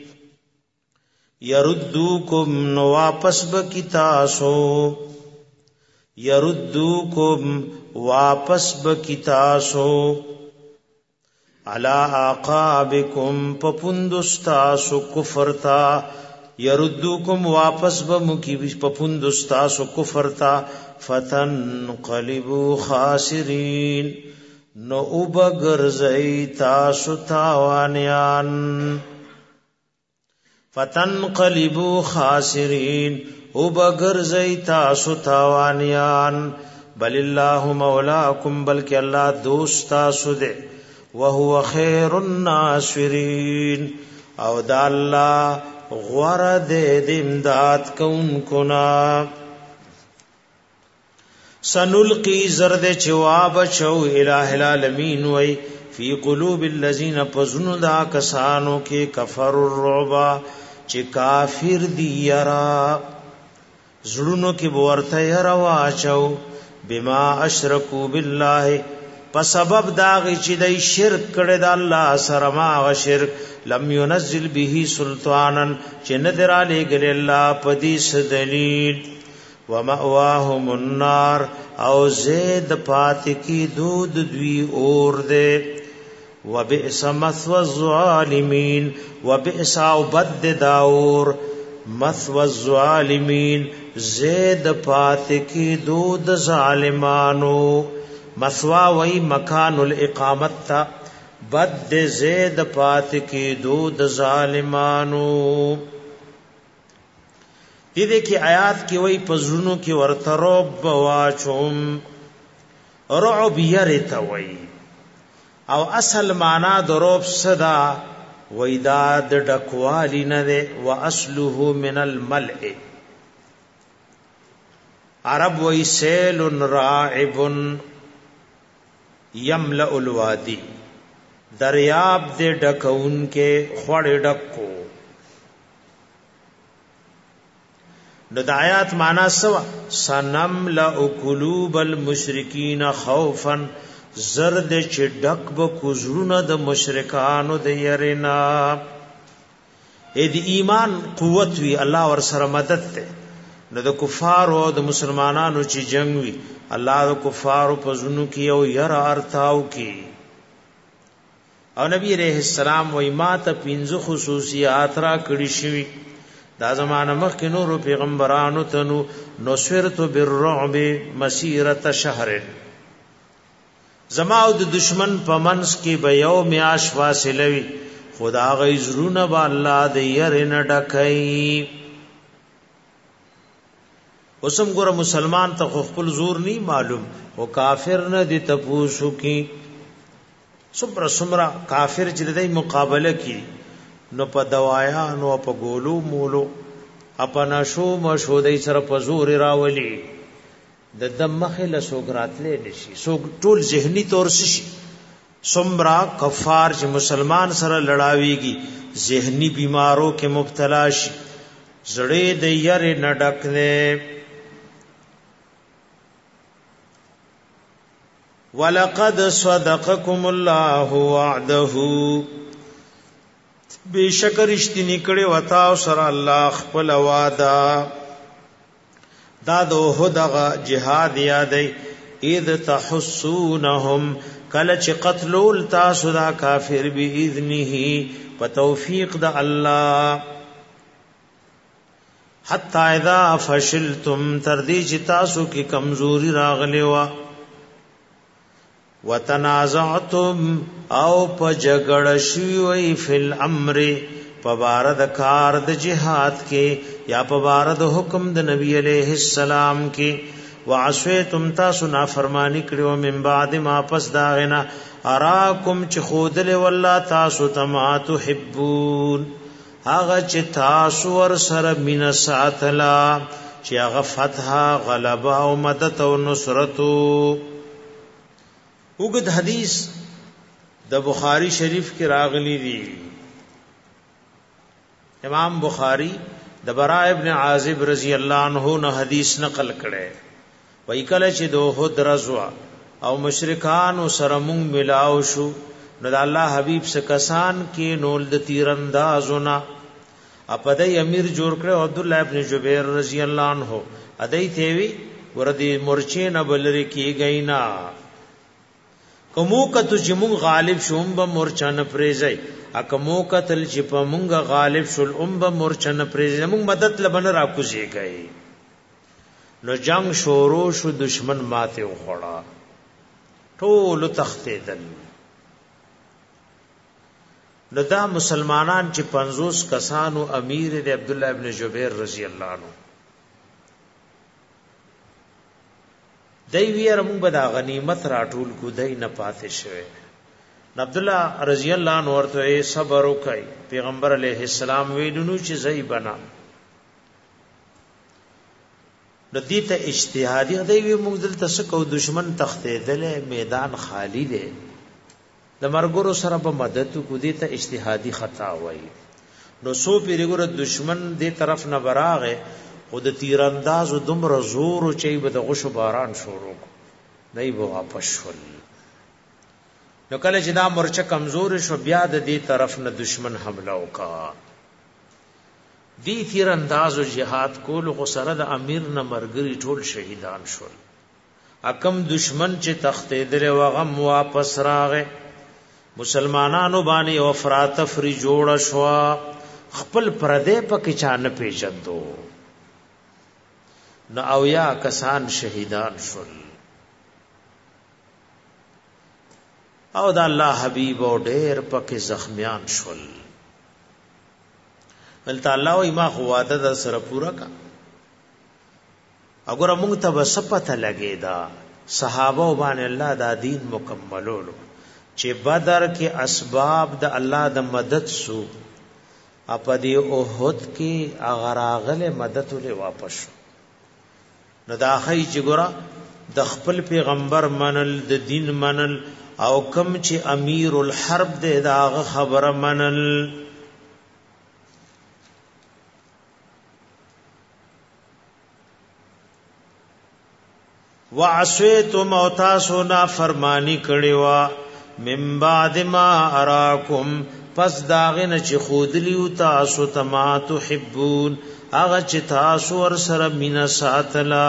يردوکم نو واپس بکی تاسو يردوکم واپس بکی تاسو علا عقابکم پپندستاسو کفرتا یردوکم واپس بمکی پپندستاسو کفرتا فتنقلبو خاسرین نو اوبگرزئی تاسو تاوانیان فتنقلبو خاسرین اوبگرزئی تاسو تاوانیان بل اللہ مولاکم بلکہ اللہ دوست تاسو دے وهو خیر الناصرین او دا اللہ غورد امداد کون کنا سنلقی زرد چواب چو الہ العالمین وی فی قلوب الذین پزنو دا کسانو کے کفر الرعبا چی کافر دی یرا زڑنو کی بورتا یرا واچو بما اشرکو باللہ په سبب داغی چې دای شرک کړي د الله سره ما او شرک لم ينزل به سلطانا چې ندر علی ګل الله پدیس دلیل ومأواهم النار او زید پات کی دود دوی اور دے وبئس مثوى الظالمین وبئس وبد داور مثوى الظالمین زید پات کی دود ظالمانو مسوا وی مکان الاقامت تا بد زید پات کی دود ظالمانو دیدے کی آیات کی وی پزرونو کی ورطروب واچوم رعب یرتا وی او اصل معنی دروب صدا ویداد ڈکوالی ندے و اصلہ من الملع عرب وی سیل راعب یملأ الوادی دریاب دے ڈکون کے خوڑ ڈکو نو د آیات معنا سوا سنملأ قلوب المشرکین خوفا زرد چې ډک به کوزړونه د مشرکانو د يرنا اې د ایمان قوت وی الله ور سره مدد ته نو د کفار او د مسلمانانو چې جنگ وی الله د کفار په زونو کې او ير ارتاو کې او نبی عليه السلام وای ما ته پنځه خصوصیات را کړی شوی دا زمانه مخکې نور پیغمبرانو ته نو سرت بالرعب مسیرت شهر زما او د دشمن په منس کې به یو میاش فاصله وي خدا غي زرونه با الله د ير نه ډکای اوسم ګره مسلمان ته خپل زور نی معلوم او کافر نه دي تپوسو کی سمرا کافر چې د مقابله کی نو په دوايا نو په ګولو مولو اپنا شو مشو دای سره په زور راولي د دم مخله سوګراتلې نشي سو ټول ذهني تور شي سمرا کفار چې مسلمان سره لړاويږي ذهني بیمارو کې مبتلا شي زړې د ير نه ډکne ولقد صدقكم الله وعده بشک رښتینی کړي وتا او سره الله خپل وعده دا دوه دغه جهاد یادای اذ تحسونهم کله چې قتلول تاسو دا کافر باذنه په توفیق د الله حتا اذا فشلتم تر دې چې تاسو کې کمزوري راغلی و وتنازعتم او په جګړه شوي فل امر په بار د کار د جهاد کې یا په بار د حکم د نبی عليه السلام کې وعصيتم تاسو نافرمانی کړو من بعد ما پس داغنا اراکم چې خودل والله تاسو تما تحبون هغه چې تاسو ور سره مين ساتلا چې هغه فتح غلبه او مدد او نصرت وګد حدیث د بخاری شریف کې راغلی دی امام بخاری د براء ابن عازب رضی الله عنه نه حدیث نقل کړي وای کله چې دوه درزوا او مشرکان سره مونږ ملاو شو نو د الله حبیب څخه کسان کې نول د تیراندازونه اپدای امیر جوړ کړ عبد الله ابن جبیر رضی الله عنه ادای تیوی وردی مرچې نه بلری کیږي نا کومو کته چې مونږ غالب شوم به مورچا نه پریزای اکمو کتل چې په مونږ غالب شول به مورچا نه پریزای مونږ مدد لبن را کوزي گئی نو جنگ شروع شو دشمن ماته وخوړه ټول تختیدل نو دا مسلمانان چې 50 کسانو امیر دی عبد الله ابن جبیر رضی الله عنه دای ویره مونږ به دا غنیمت راټول کو دای نه پاتې شوه عبد الله رضی الله عنه ورته صبر وکای پیغمبر علیه السلام ویلونو چې زئی بنا د دې ته اجتهادي دی وی موږ دلته سکو دشمن تختیدل میدان خالی دی د مرګورو سره په مدد کو دې ته اجتهادي خطا وای نو سو پیرګور دشمن دې طرف نه براغه خود تیرانداز و دومره زور او چي به د غشو باران شروع نه به واپس شول نو کله چې دا مرچه کمزور شو بیا د دې طرف نه دشمن حمله وکا دی تیرانداز او jihad کول خو سره د امیر نه مرګري ټول شهیدان شول اکم دشمن چې تختې درې وغم واپس راغې مسلمانانو باندې او افراطفری جوړ شو خپل پردې پکې چانه پیژندو نو او یا کسان شهیدان شول او د الله حبیب او ډېر پکې زخمیان شول ول تعالی او ما خو واده در سره پورا کا اگر موږ ته وسپته لګی دا صحابه باندې الله دا دین مکملولو چې بدر کې اسباب د الله د مدد سو اپدی اوحد کې اغراغله مدد له واپس نو دا خی چې ګره د خپل پیغمبر منل د دین منل او کم چې امیر الحرب دې دا خبره منل وعصیتم او تاسو نا فرمانی کړي وا من بعد ما اراکم پس داغه چې خودلیو تاسو تما تحبون اغه چې تاسو ور سره مینا ساتلا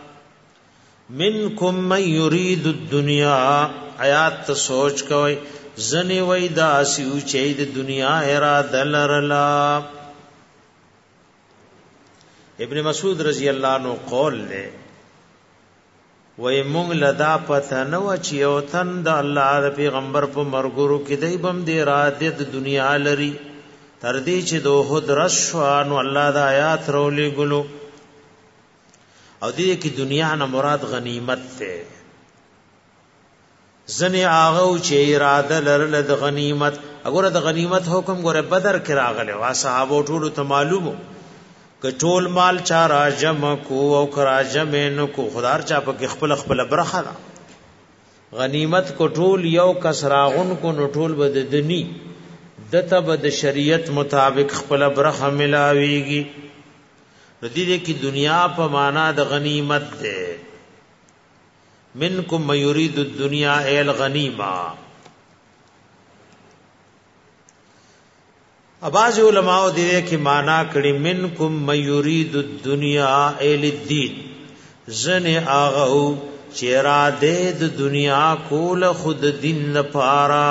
منکم من یرید الدنیا آیات ته سوچ کوي زنی وای دا سیو چې د دنیا اراده لرلا ابن مسعود رضی الله عنه قول له وای مونږ لدا پته نو چې یو تن د الله د پیغمبر په مرګورو کې دی بم دی را د دنیا لري تر دې چې دوه درشوان الله د آیات رولې ګلو او دې کې دنیا نه مراد غنیمت ده زنی هغه چې اراده لرل د غنیمت وګوره د غنیمت حکم ګوره بدر کې راغله وا صحابه ټول ته معلومو کټول مال چا راجم کو او کراجم نو کو خدار چا په خپل خپل برخه غنیمت کو ټول یو کسراغون کو نو ټول بد دنی دته بد شریعت مطابق خپل برخه ملاويږي ردیده کی دنیا په معنا د غنیمت ده منکم من یرید الدنیا ای الغنیمه اباظ علماء دې کې معنا کړي منکم من یرید الدنیا ال الدین زن اغه چیرا دې د دنیا کول خود دین لپاره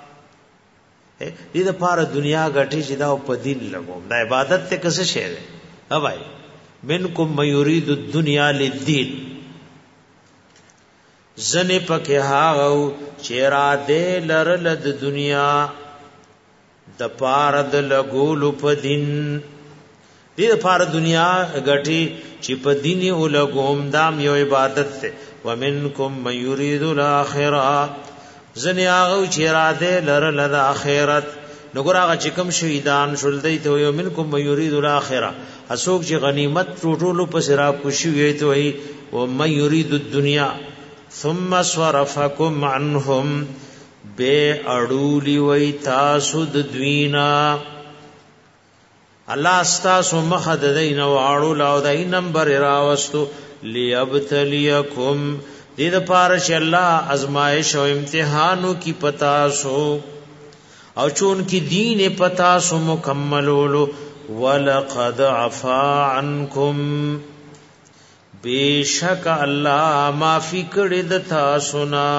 دې لپاره دنیا غټي چې دا په دین لګوم دا عبادت ته څه شی ده ها بھائی منکم من یرید الدنیا للدین زن پکې هاو چیرا دې لرل د دنیا د پاره د لګول په دین دې لپاره دنیا غټي چې په دین او لګوم دام یو عبادت ته ومنکم من یرید الاخره زن هغه چې را دې لرل د اخرت نګور هغه چې کوم شهیدان شول دی ته یو منکم من یرید الاخره اسوک چې غنیمت ټوټولو په سرا خوشي وي ته وي او من یرید الدنیا ثم صرفکم عنهم بے اڑولی وی تاسو د دوینا الله استاسو مخد دین او اڑول او دای نمبر راوستو لیبتلیکم دې د پاره چې الله ازمائش او امتحانو کی پتا سو او چون کی دین پتا سو مکملولو ولقد عفا عنکم بیشک الله معافی کړی د تاسو نا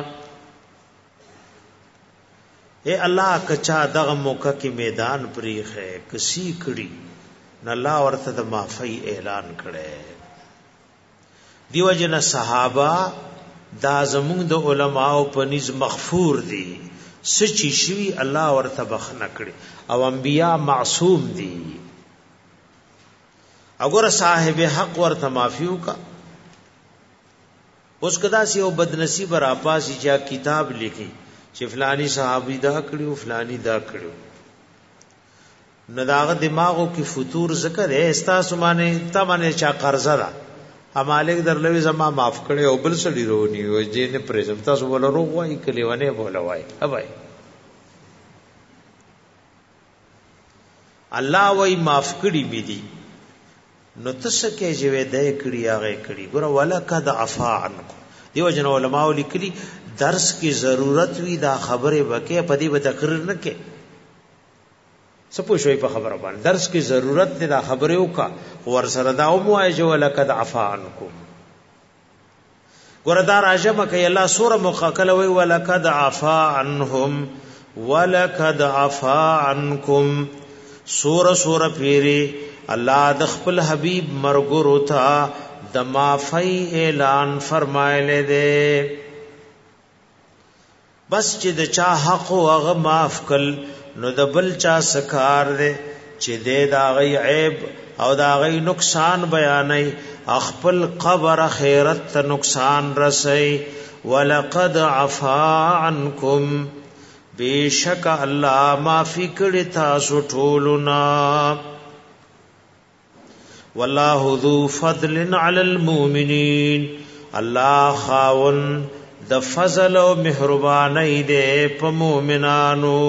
اے الله کچا دغه موقع کې میدان پریخه کسی کړي نه الله ورته د معافی اعلان کړي دیو جن صحابه دا زمونږ د علماء په نس مغفور دي سچي شوی الله ورته بخنه کړي او انبیا معصوم دي اگر صاحب حق ورته معافیو کا اوس کدا سی او بدنصیب را پاسی چا کتاب لیکي چې فلانی صحابي دا کړو فلانی دا کړو نداغه دماغو کې فطور ذکر ہے استاسو باندې تا باندې چا قرضه ده مالک درلوي زما معاف کړي او بل سړي رونی او جن پرزم تاسو ولا روغ وای کلی ونه بولا وای هبای الله وای معاف کړي بي دي نو تسکه جوه دای کړي هغه کړي ګور ولا قد عفا عنکم دیو جن علماء لیکلي درس کی ضرورت وی دا خبره وکي پدی به تقریر نه کې سپو شوي په خبره باندې درس کی ضرورت دی دا خبره وکا ور سره دا او موایجه ولکد عفا عنکم ګوردا راجمه کوي الله سوره مقاکله وی ولکد عفا عنهم ولکد عفا عنکم سوره پیری الله د خپل حبیب مرګورو تا د معافی اعلان فرمایله ده بس چې د چا حق او هغه معاف کړ نو د بل چا سکار دے چې دې دا غي عیب او دا غي نقصان بیانای خپل قبر خیرت ته نقصان رسي ولقد عفا عنکم بیشک الله معافی کړی تاسو ټولنا والله ذو فضل علی المؤمنین الله خاون د فضل او مهرباني دې په مؤمنانو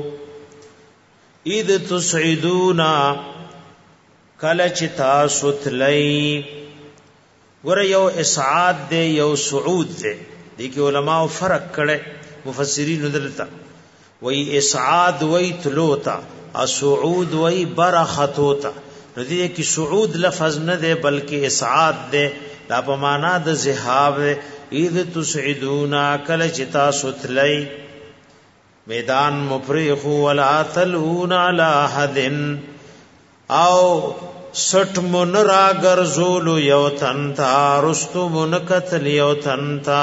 اذ تسعدونا کله چې تاسو تلای ور یو اسعاد دې یو صعود دې دې کې علما فرق کړي مفسرین دلته وای اسعاد وای تلوتا الصعود وای برختوتا نو دې کې صعود لفظ نه دې بلکې اسعاد دې دا په معنا د ذهاب اذ تسعدونا کله چې تاسو تلای میدان مفرخ ولا تلون علی حد او سټ من را ګرځول یو تنتا رستو من قتل یو تنتا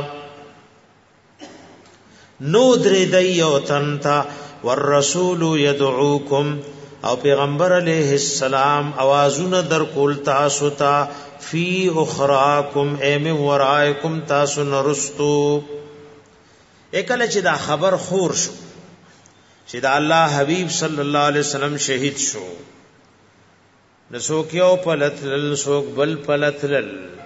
نو درې دی یو تنتا والرسول يدعوکم او پیغمبر علیہ السلام आवाजونه در کول تاسو ته فی اخراکم ایم ورائکم تاسو نرستو اکل چې دا خبر خور شو چې دا الله حبیب صلی الله علیه وسلم شهید شو نسوک یو پلتل سوک بل پلتل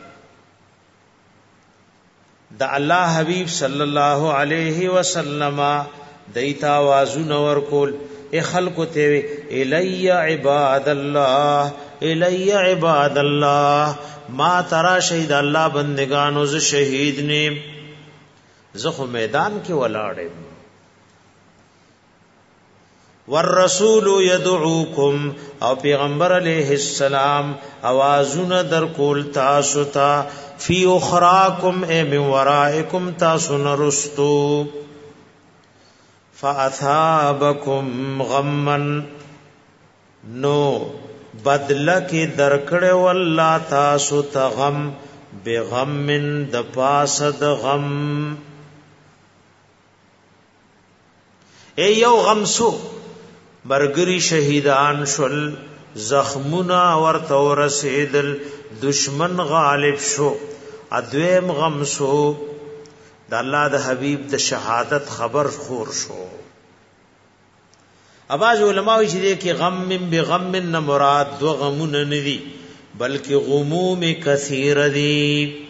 دا الله حبیب صلی الله علیه وسلم دیتا आवाजونه ور کول اے خلق ته الی عباد الله الی عباد الله ما ترى شهید الله بندگانو ز شهید نیم زخو میدان کې ولاړم والرسول يدعوكم او پیغمبر علیہ السلام اوازونه در کول تاسو ته فی اخراکم ای من ورائکم تاسو نرستو فاثابکم غما نو بدله کې درکړه والله تاسو ته غم بغم د پاسد غم ای یو غم سو برګری شهیدان شول زخمنا ورته ورسیدل دشمن غالب شو ادویم غم سو د الله د حبیب د شهادت خبر خور شو اباظ علماء چې کې غم من بغم نه مراد دو غمونه ندي بلکې غموم کثیر دي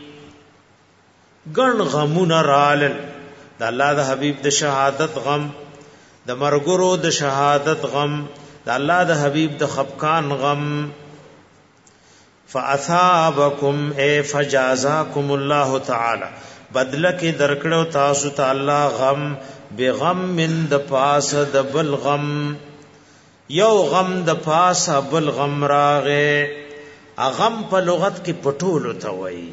ګڼ غمونه رال د الله د حبیب د شهادت غم د مرګرو د شهادت غم د الله د حبیب د خفقان غم فاثابکم ای فجازاکم الله تعالی بدله کې درکړو تاسو ته الله غم بغم من د پاس د بل غم یو غم د پاس بل غم راغه غم په لغت کې پټول ته وایي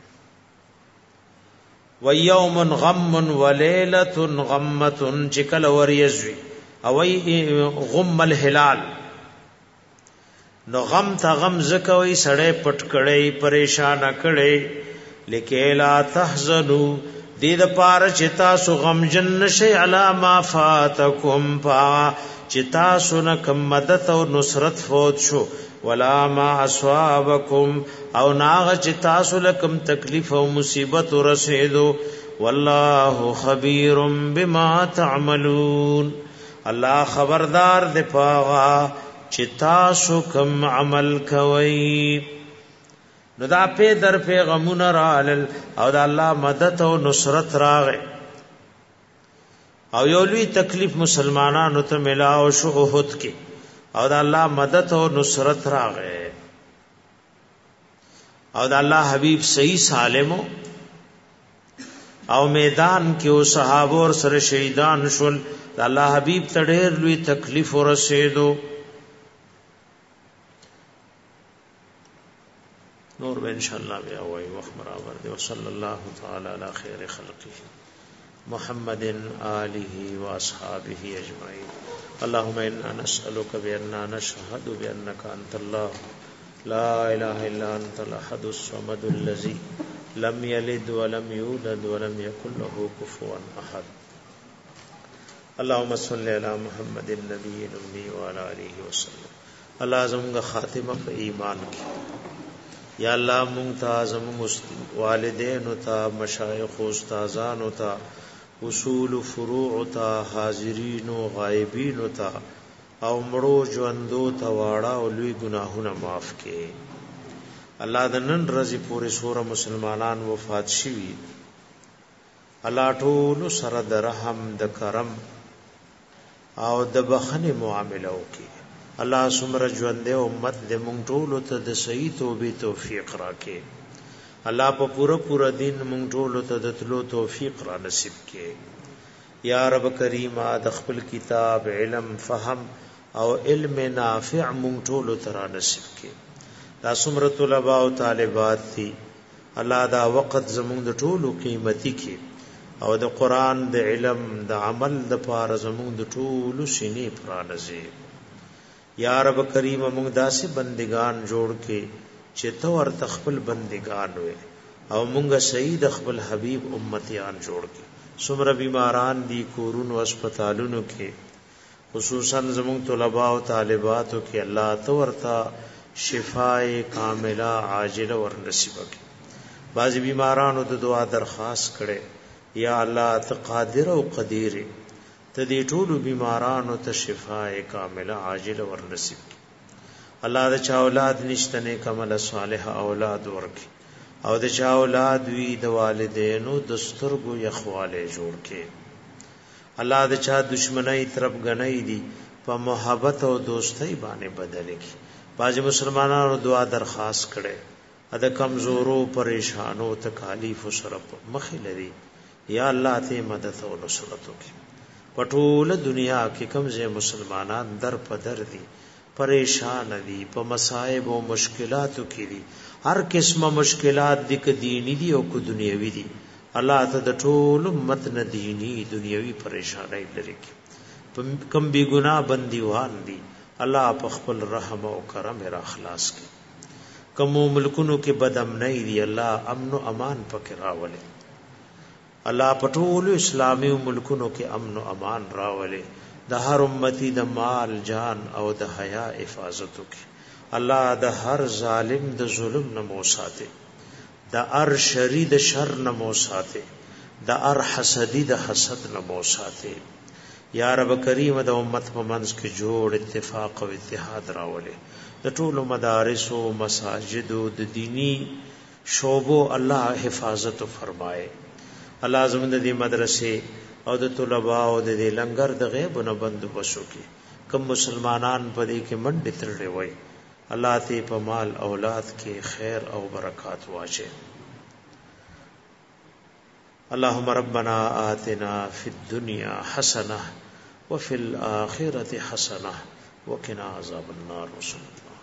ويوم غم وليله غمه چکل وريزوي او غم الهلال نو غم تا غم زکوي سړې پټ کړي پریشان کړي لکیلا تحزنوا دې د پار چتا سو غم جن شي علا ما فاتکم پا چتا سن کم مدد او نصرت فوت شو ولا ما اصابکم او ناغ چتا سو لکم تکلیف او مصیبت رسیدو والله خبیر بما تعملون الله خبردار دی پاغا چتا سو کم عمل کوي نو دا په در پیغمون رالل او دا الله مدد او نصرت راغ او یو لوی تکلیف مسلمانانو ته ملاو شو احد کې او دا الله مدد او نصرت راغ او دا الله حبیب صحیح سالمو او میدان کې او صحابه ور سره شهیدان شول دا الله حبیب ته ډېر لوی تکلیف ورسېدو نور به ان شاء الله بیا وای وخت برابر دی وصلی الله تعالی علی خیر خلقه محمد آله و اصحابہ اجمعین اللهم انا نسألك بأننا نشهد بأنك انت الله لا اله الا انت الاحد الصمد الذي لم يلد ولم يولد ولم يكن له كفوا احد اللهم صل على محمد النبي الامي وعلى اله وسلم الله زموږ خاتمه په ایمان کې یا الله مونږ ته زموږ والدین او ته مشایخ او استادان او ته اصول فروع او ته حاضرین او غایبین او ته او مړو ژوندو ته واړه او لوی ګناهونه معاف کړي الله د نن ورځې پورې سوره مسلمانان وفات شوي الله ټول سره د رحم د کرم او د بخنه معاملې وکړي الله سمره ژوند امت د مونږ ټول ته د صحیح توبې توفیق راکړي الله په پورا دین مونږ ټول ته د تلو توفیق را نصیب کړي یا رب کریم د خپل کتاب علم فهم او علم نافع مونږ ټول ته را نصیب کړي دا سمره طلباء او طالبات دي الله دا وخت زمونږ د ټولو قیمتي کړي او د قران د علم د عمل د پاره زمونږ د ټولو سینې پرانځي یا رب کریم موږ داسې بندگان جوړ کې چې تو ور تخپل بندگان وي او موږ سید خپل حبیب امتیان جوړ کې څومره بیماران دي کورونو هسپتالونو کې خصوصا زموږ طلباء او طالباتو کې الله تو ورتا شفای کامله عاجله ور نصیب کړي بعض بیمارانو د دعا درخواست کړي یا الله ته قادر او قدیر ته دې ټول بیمارانو ته شفای کامله عاجله ور نصیب کړي الله د چا اولاد نشته نه کمل صالح اولاد ورکړي او د چا اولاد وی د والدینو د سترګو یخواله جوړ کړي الله د چا دشمنی طرف غنۍ دي په محبت او دوستۍ باندې بدل کړي باج مسلمانانو دعا درخواست کړي د کمزورو پریشانو تکالیف سره مخې لري یا الله ته مدد او نصرت وکړي پټول دنیا کې کمزې مسلمانان در په در دي، پریشان دي، په مصائب او مشکلاتو کې دي. هر قسمه مشکلات دي، که دینی دي او که دنیوي دي. الله ته د ټول امت نه دینی دنیوي پریشانای لري. کم بی گناہ بندیوان دي، الله په خپل رحم او کرم را خلاص کړي. کوم ملکونو کې بدامنۍ دي، الله امن او امان پکې راولي. الله په ټول اسلامي ملکونو کې امن او امان راولي. د هر امتی د مال جان او د حیا حفاظت وکړي. الله د هر ظالم د ظلم نه مو ساتي، د هر شری د شر نه مو ساتي، د هر حسدی د حسد نه مو ساتي. یا رب کریم د امت په منځ کې جوړ اتفاق او اتحاد راولي. د ټولو مدارس او مساجد او د دینی شعبو الله حفاظت فرمائے. الله زموږ د مدرسې او د طلباء او د لنګر د غیب نه بندوبست وکړي. کوم مسلمانان په دې کې منډې ترړې وای، الله ته په مال اولاد کې خیر او برکات واچي. اللهم ربنا آتنا فی الدنیا حسنه وفي الآخرة حسنه وقنا عذاب النار.